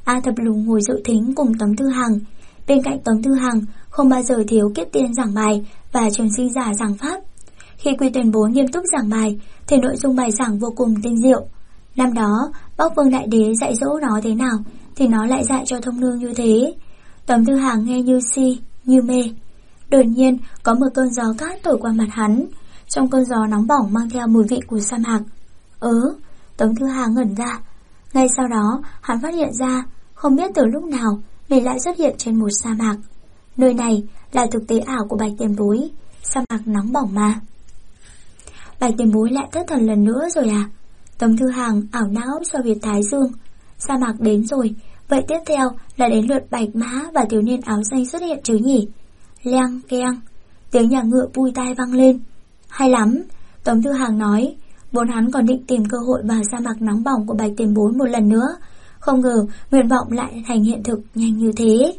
A Thập Lục ngồi dự thính cùng Tống Thư Hằng. Bên cạnh Tống Thư Hằng không bao giờ thiếu Kiết Tiên giảng bài và Trường Sinh Giả giảng pháp. Khi Quy Tuyển Bối nghiêm túc giảng bài thì nội dung bài giảng vô cùng tinh diệu. Năm đó Bắc Vương Đại Đế dạy dỗ nó thế nào thì nó lại dạy cho Thông Nương như thế. Tống Thư Hằng nghe như si, như mê. Đột nhiên có một cơn gió cát thổi qua mặt hắn. Trong cơn gió nóng bỏng mang theo mùi vị của sa mạc. Tống Thư Hằng ngẩn ra. Ngay sau đó hắn phát hiện ra không biết từ lúc nào mình lại xuất hiện trên một sa mạc. Nơi này là thực tế ảo của Bạch Tiền Bối. Sa mạc nóng bỏng mà. Bạch Tiền Bối lại thất thần lần nữa rồi à? Tống Thư Hằng ảo não so Việt Thái Dương. Sa mạc đến rồi, vậy tiếp theo là đến lượt Bạch Mã và thiếu niên áo xanh xuất hiện chứ nhỉ? Leng keng, tiếng nhà ngựa vui tai vang lên. Hay lắm, Tống Thư Hằng nói. Vốn hắn còn định tìm cơ hội vào sa mạc nóng bỏng của Bạch Tiền Bối một lần nữa, không ngờ nguyện vọng lại thành hiện thực nhanh như thế.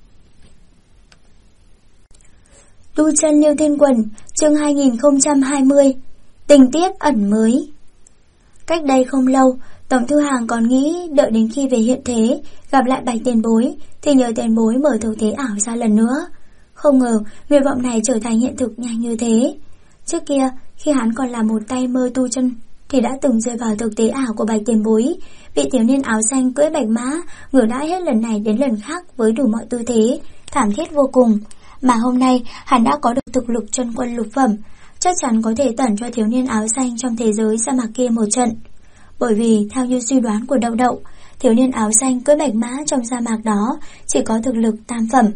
Tu Chân Liêu Thiên Quần, chương 2020, tình tiết ẩn mới. Cách đây không lâu, Tống Thư Hằng còn nghĩ đợi đến khi về hiện thế gặp lại Bạch Tiền Bối thì nhờ Tiền Bối mở thực thế ảo ra lần nữa. Không ngờ nguyện vọng này trở thành hiện thực nhanh như thế. Trước kia khi hắn còn là một tay mơ tu chân thì đã từng rơi vào thực tế ảo của Bạch Tiền Bối, bị thiếu niên áo xanh cưỡi bạch mã ngửa đãi hết lần này đến lần khác với đủ mọi tư thế, thảm thiết vô cùng. Mà hôm nay hắn đã có được thực lực chân quân lục phẩm, chắc chắn có thể tẩn cho thiếu niên áo xanh trong thế giới sa mạc kia một trận. Bởi vì theo như suy đoán của Đậu Đậu, thiếu niên áo xanh cưỡi bạch mã trong sa mạc đó chỉ có thực lực tam phẩm.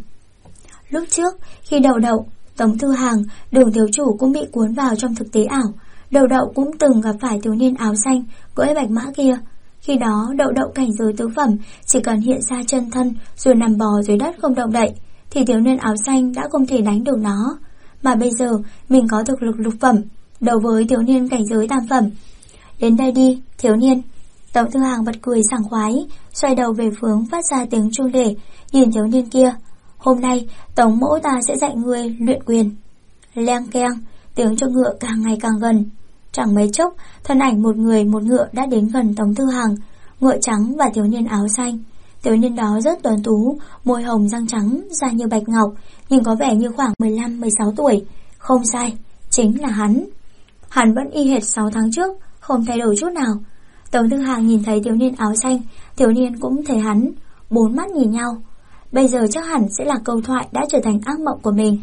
Lúc trước khi Đậu Đậu, Tống Thư Hằng, Đường thiếu chủ cũng bị cuốn vào trong thực tế ảo, Đậu Đậu cũng từng gặp phải thiếu niên áo xanh cưỡi bạch mã kia. Khi đó Đậu Đậu cảnh giới tứ phẩm, chỉ cần hiện ra chân thân rồi nằm bò dưới đất không động đậy thì thiếu niên áo xanh đã không thể đánh được nó. Mà bây giờ mình có thực lực lục phẩm, đấu với thiếu niên cảnh giới tam phẩm. Đến đây đi, thiếu niên. Tống Thư Hằng bật cười sảng khoái, xoay đầu về hướng phát ra tiếng chuông để, nhìn thiếu niên kia. Hôm nay Tống mỗ ta sẽ dạy ngươi luyện quyền. Leng keng, tiếng chuông ngựa càng ngày càng gần. Chẳng mấy chốc, thân ảnh một người một ngựa đã đến gần Tống Thư Hằng, ngựa trắng và thiếu niên áo xanh. Thiếu niên đó rất tuấn tú, môi hồng răng trắng, da như bạch ngọc, nhìn có vẻ như khoảng 15-16 tuổi. Không sai, chính là hắn. Hắn vẫn y hệt 6 tháng trước, không thay đổi chút nào. Tống Thư Hằng nhìn thấy thiếu niên áo xanh, thiếu niên cũng thấy hắn, bốn mắt nhìn nhau. Bây giờ chắc hẳn sẽ là câu thoại đã trở thành ác mộng của mình.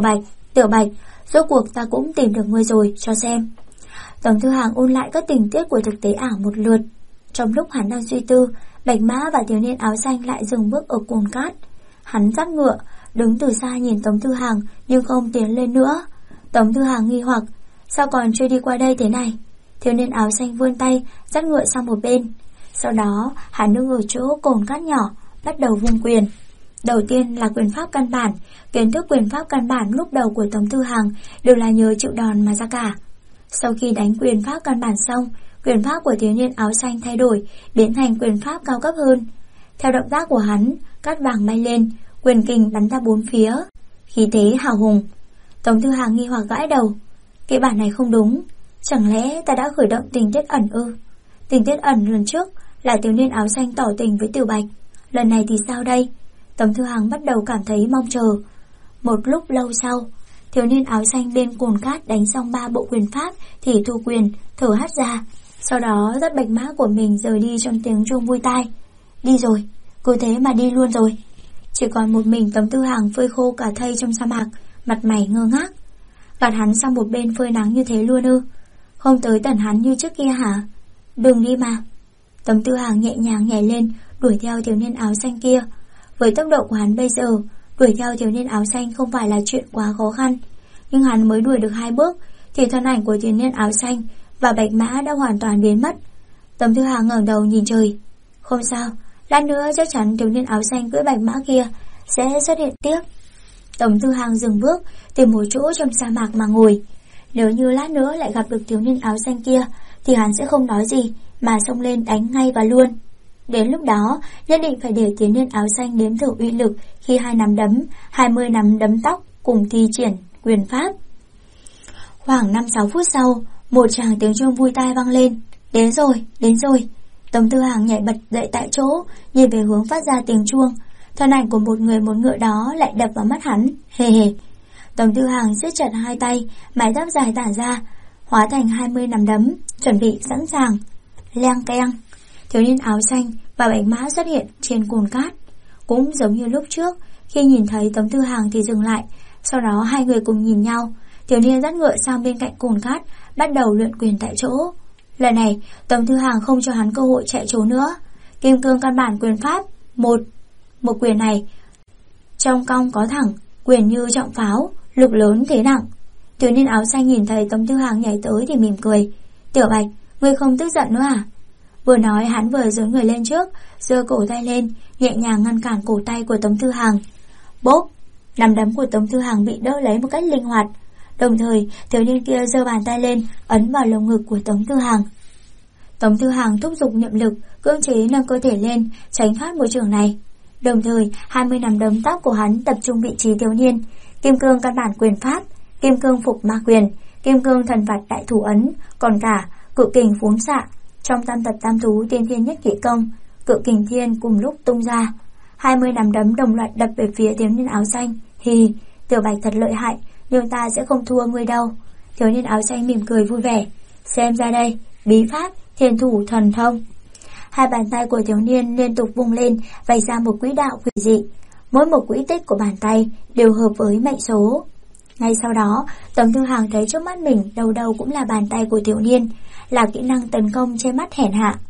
Tiểu Bạch, rốt cuộc ta cũng tìm được ngươi rồi, cho xem. Tống Thư Hằng ôn lại các tình tiết của thực tế ảo một lượt. Trong lúc hắn đang suy tư, bạch mã và thiếu niên áo xanh lại dừng bước ở cồn cát. Hắn dắt ngựa, đứng từ xa nhìn Tống Thư Hằng nhưng không tiến lên nữa. Tống Thư Hằng nghi hoặc, sao còn chưa đi qua đây thế này? Thiếu niên áo xanh vươn tay, dắt ngựa sang một bên. Sau đó, hắn đứng ở chỗ cồn cát nhỏ, bắt đầu vung quyền. Đầu tiên là quyền pháp căn bản. Kiến thức quyền pháp căn bản lúc đầu của Tống Thư Hằng đều là nhờ chịu đòn mà ra cả. Sau khi đánh quyền pháp căn bản xong, quyền pháp của thiếu niên áo xanh thay đổi, biến thành quyền pháp cao cấp hơn. Theo động tác của hắn, cát vàng bay lên, quyền kình bắn ra bốn phía, khí thế hào hùng. Tống Thư Hằng nghi hoặc gãi đầu. Cái bản này không đúng, chẳng lẽ ta đã khởi động tình tiết ẩn ư? Tình tiết ẩn lần trước là thiếu niên áo xanh tỏ tình với Tiểu Bạch, lần này thì sao đây? Tống Thư Hằng bắt đầu cảm thấy mong chờ. Một lúc lâu sau, thiếu niên áo xanh bên cồn cát đánh xong 3 bộ quyền pháp thì thu quyền, thở hắt ra. Sau đó dắt bạch mã của mình rời đi trong tiếng chuông vui tai. Đi rồi, cứ thế mà đi luôn rồi. Chỉ còn một mình Tống Thư Hằng phơi khô cả thây trong sa mạc, mặt mày ngơ ngác. Gạt hắn sang một bên phơi nắng như thế luôn ư? Không tới tận hắn như trước kia hả? Đừng đi mà. Tống Thư Hằng nhẹ nhàng nhảy lên, đuổi theo thiếu niên áo xanh kia. Với tốc độ của hắn bây giờ, đuổi theo thiếu niên áo xanh không phải là chuyện quá khó khăn. Nhưng hắn mới đuổi được 2 bước thì thân ảnh của thiếu niên áo xanh và bạch mã đã hoàn toàn biến mất. Tống Thư Hằng ngẩng đầu nhìn trời. Không sao, lát nữa chắc chắn thiếu niên áo xanh cưỡi bạch mã kia sẽ xuất hiện tiếp. Tống Thư Hằng dừng bước, tìm một chỗ trong sa mạc mà ngồi. Nếu như lát nữa lại gặp được thiếu niên áo xanh kia thì hắn sẽ không nói gì mà xông lên đánh ngay và luôn. Đến lúc đó, nhất định phải để thiếu niên áo xanh nếm thử uy lực khi 2 nắm đấm, 20 nắm đấm tóc cùng thi triển quyền pháp. Khoảng 5-6 phút sau, một tràng tiếng chuông vui tai vang lên. Đến rồi. Tống Tư Hàng nhảy bật dậy tại chỗ, nhìn về hướng phát ra tiếng chuông. Thân ảnh của một người một ngựa đó lại đập vào mắt hắn. Hề hề. Tống Tư Hàng siết chặt hai tay, mái tóc dài tản ra, hóa thành 20 nắm đấm, chuẩn bị sẵn sàng. Leng keng. Thiếu niên áo xanh và bạch mã xuất hiện trên cồn cát. Cũng giống như lúc trước, khi nhìn thấy Tống Tư Hàng thì dừng lại. Sau đó hai người cùng nhìn nhau. Thiếu niên dắt ngựa sang bên cạnh cồn cát, bắt đầu luyện quyền tại chỗ. Lần này, Tống Tư Hàng không cho hắn cơ hội chạy trốn nữa. Kim cương căn bản quyền pháp. Một quyền này trong cong có thẳng, quyền như trọng pháo, lực lớn thế nặng. Thiếu niên áo xanh nhìn thấy Tống Tư Hàng nhảy tới thì mỉm cười. Tiểu Bạch, ngươi không tức giận nữa à? Vừa nói hắn vừa giơ người lên trước, giơ cổ tay lên, nhẹ nhàng ngăn cản cổ tay của Tống Tư Hàng. Bốp, nắm đấm của Tống Tư Hàng bị đỡ lấy một cách linh hoạt. Đồng thời, thiếu niên kia giơ bàn tay lên, ấn vào lồng ngực của Tống Tư Hàng. Tống Tư Hàng thúc giục niệm lực, cưỡng chế nâng cơ thể lên, tránh thoát một chưởng này. Đồng thời, 20 nắm đấm tóc của hắn tập trung vị trí thiếu niên. Kim cương căn bản quyền pháp, kim cương phục ma quyền, kim cương thần phạt đại thủ ấn, còn cả cự kình phún xạ. Trong tam tập tam thú tiên thiên nhất kỹ công, cự kình thiên cùng lúc tung ra. 20 nắm đấm đồng loạt đập về phía thiếu niên áo xanh. Hì, Tiểu Bạch thật lợi hại, nhưng ta sẽ không thua ngươi đâu. Thiếu niên áo xanh mỉm cười vui vẻ. Xem ra đây, bí pháp, thiên thủ thần thông. Hai bàn tay của thiếu niên liên tục vung lên, vạch ra một quỹ đạo quỷ dị. Mỗi một quỹ tích của bàn tay đều hợp với mệnh số. Ngay sau đó, Tống Tư Hàng thấy trước mắt mình đầu đầu cũng là bàn tay của thiếu niên, là kỹ năng tấn công che mắt hèn hạ.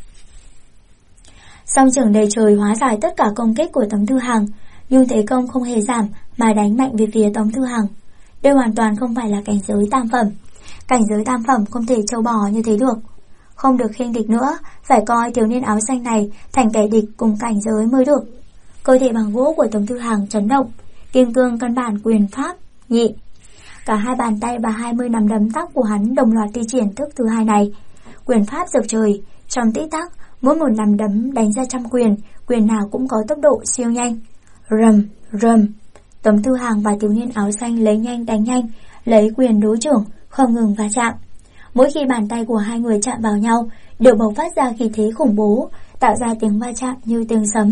Song chưởng đầy trời hóa giải tất cả công kích của Tống Tư Hàng, nhưng thế công không hề giảm mà đánh mạnh về phía Tống Tư Hàng. Đây hoàn toàn không phải là cảnh giới tam phẩm. Cảnh giới tam phẩm không thể trâu bò như thế được. Không được khinh địch nữa, phải coi thiếu niên áo xanh này thành kẻ địch cùng cảnh giới mới được. Cơ thể bằng gỗ của Tống Tư Hàng chấn động, kim cương căn bản quyền pháp nhị. Cả hai bàn tay và 20 nắm đấm tóc của hắn đồng loạt thi triển thức thứ hai này. Quyền pháp rực trời, trong tích tắc, mỗi một nắm đấm đánh ra trăm quyền, quyền nào cũng có tốc độ siêu nhanh. Rầm, rầm. Tống Tư Hàng và thiếu niên áo xanh lấy nhanh đánh nhanh, lấy quyền đối chưởng, không ngừng va chạm. Mỗi khi bàn tay của hai người chạm vào nhau, đều bộc phát ra khí thế khủng bố, tạo ra tiếng va chạm như tiếng sấm.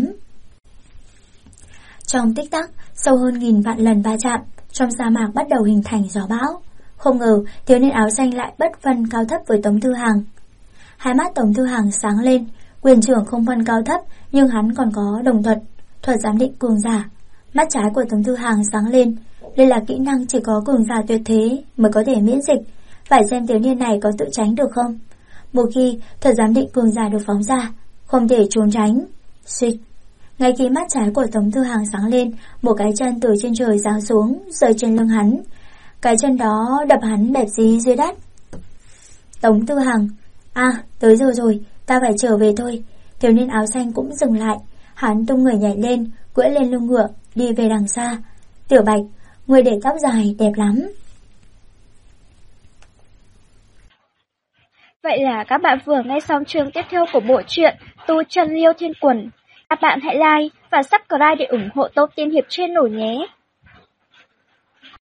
Trong tích tắc, sâu hơn 1000 vạn lần va chạm, trong sa mạc bắt đầu hình thành gió bão. Không ngờ, thiếu niên áo xanh lại bất phân cao thấp với Tống Tư Hàng. Hai mắt Tống Tư Hàng sáng lên, quyền trưởng không phân cao thấp, nhưng hắn còn có đồng thuật, thuật giám định cường giả. Mắt trái của Tống Tư Hàng sáng lên, đây là kỹ năng chỉ có cường giả tuyệt thế mới có thể miễn dịch, phải xem thiếu niên này có tự tránh được không. Một khi thuật giám định cường giả được phóng ra, không thể trốn tránh. Xịt. Ngay khi mắt trái của Tống Tư Hàng sáng lên, một cái chân từ trên trời giáng xuống, rơi trên lưng hắn. Cái chân đó đập hắn bẹp dí dưới đất. Tống Tư Hàng, tới giờ rồi, ta phải trở về thôi. Thiếu niên áo xanh cũng dừng lại, hắn tung người nhảy lên, cưỡi lên lưng ngựa, đi về đằng xa. Tiểu Bạch, người để tóc dài đẹp lắm. Vậy là các bạn vừa nghe xong chương tiếp theo của bộ truyện Tu Chân Liêu Thiên Quần. Các bạn hãy like và subscribe để ủng hộ Tô Tiên Hiệp Channel nhé.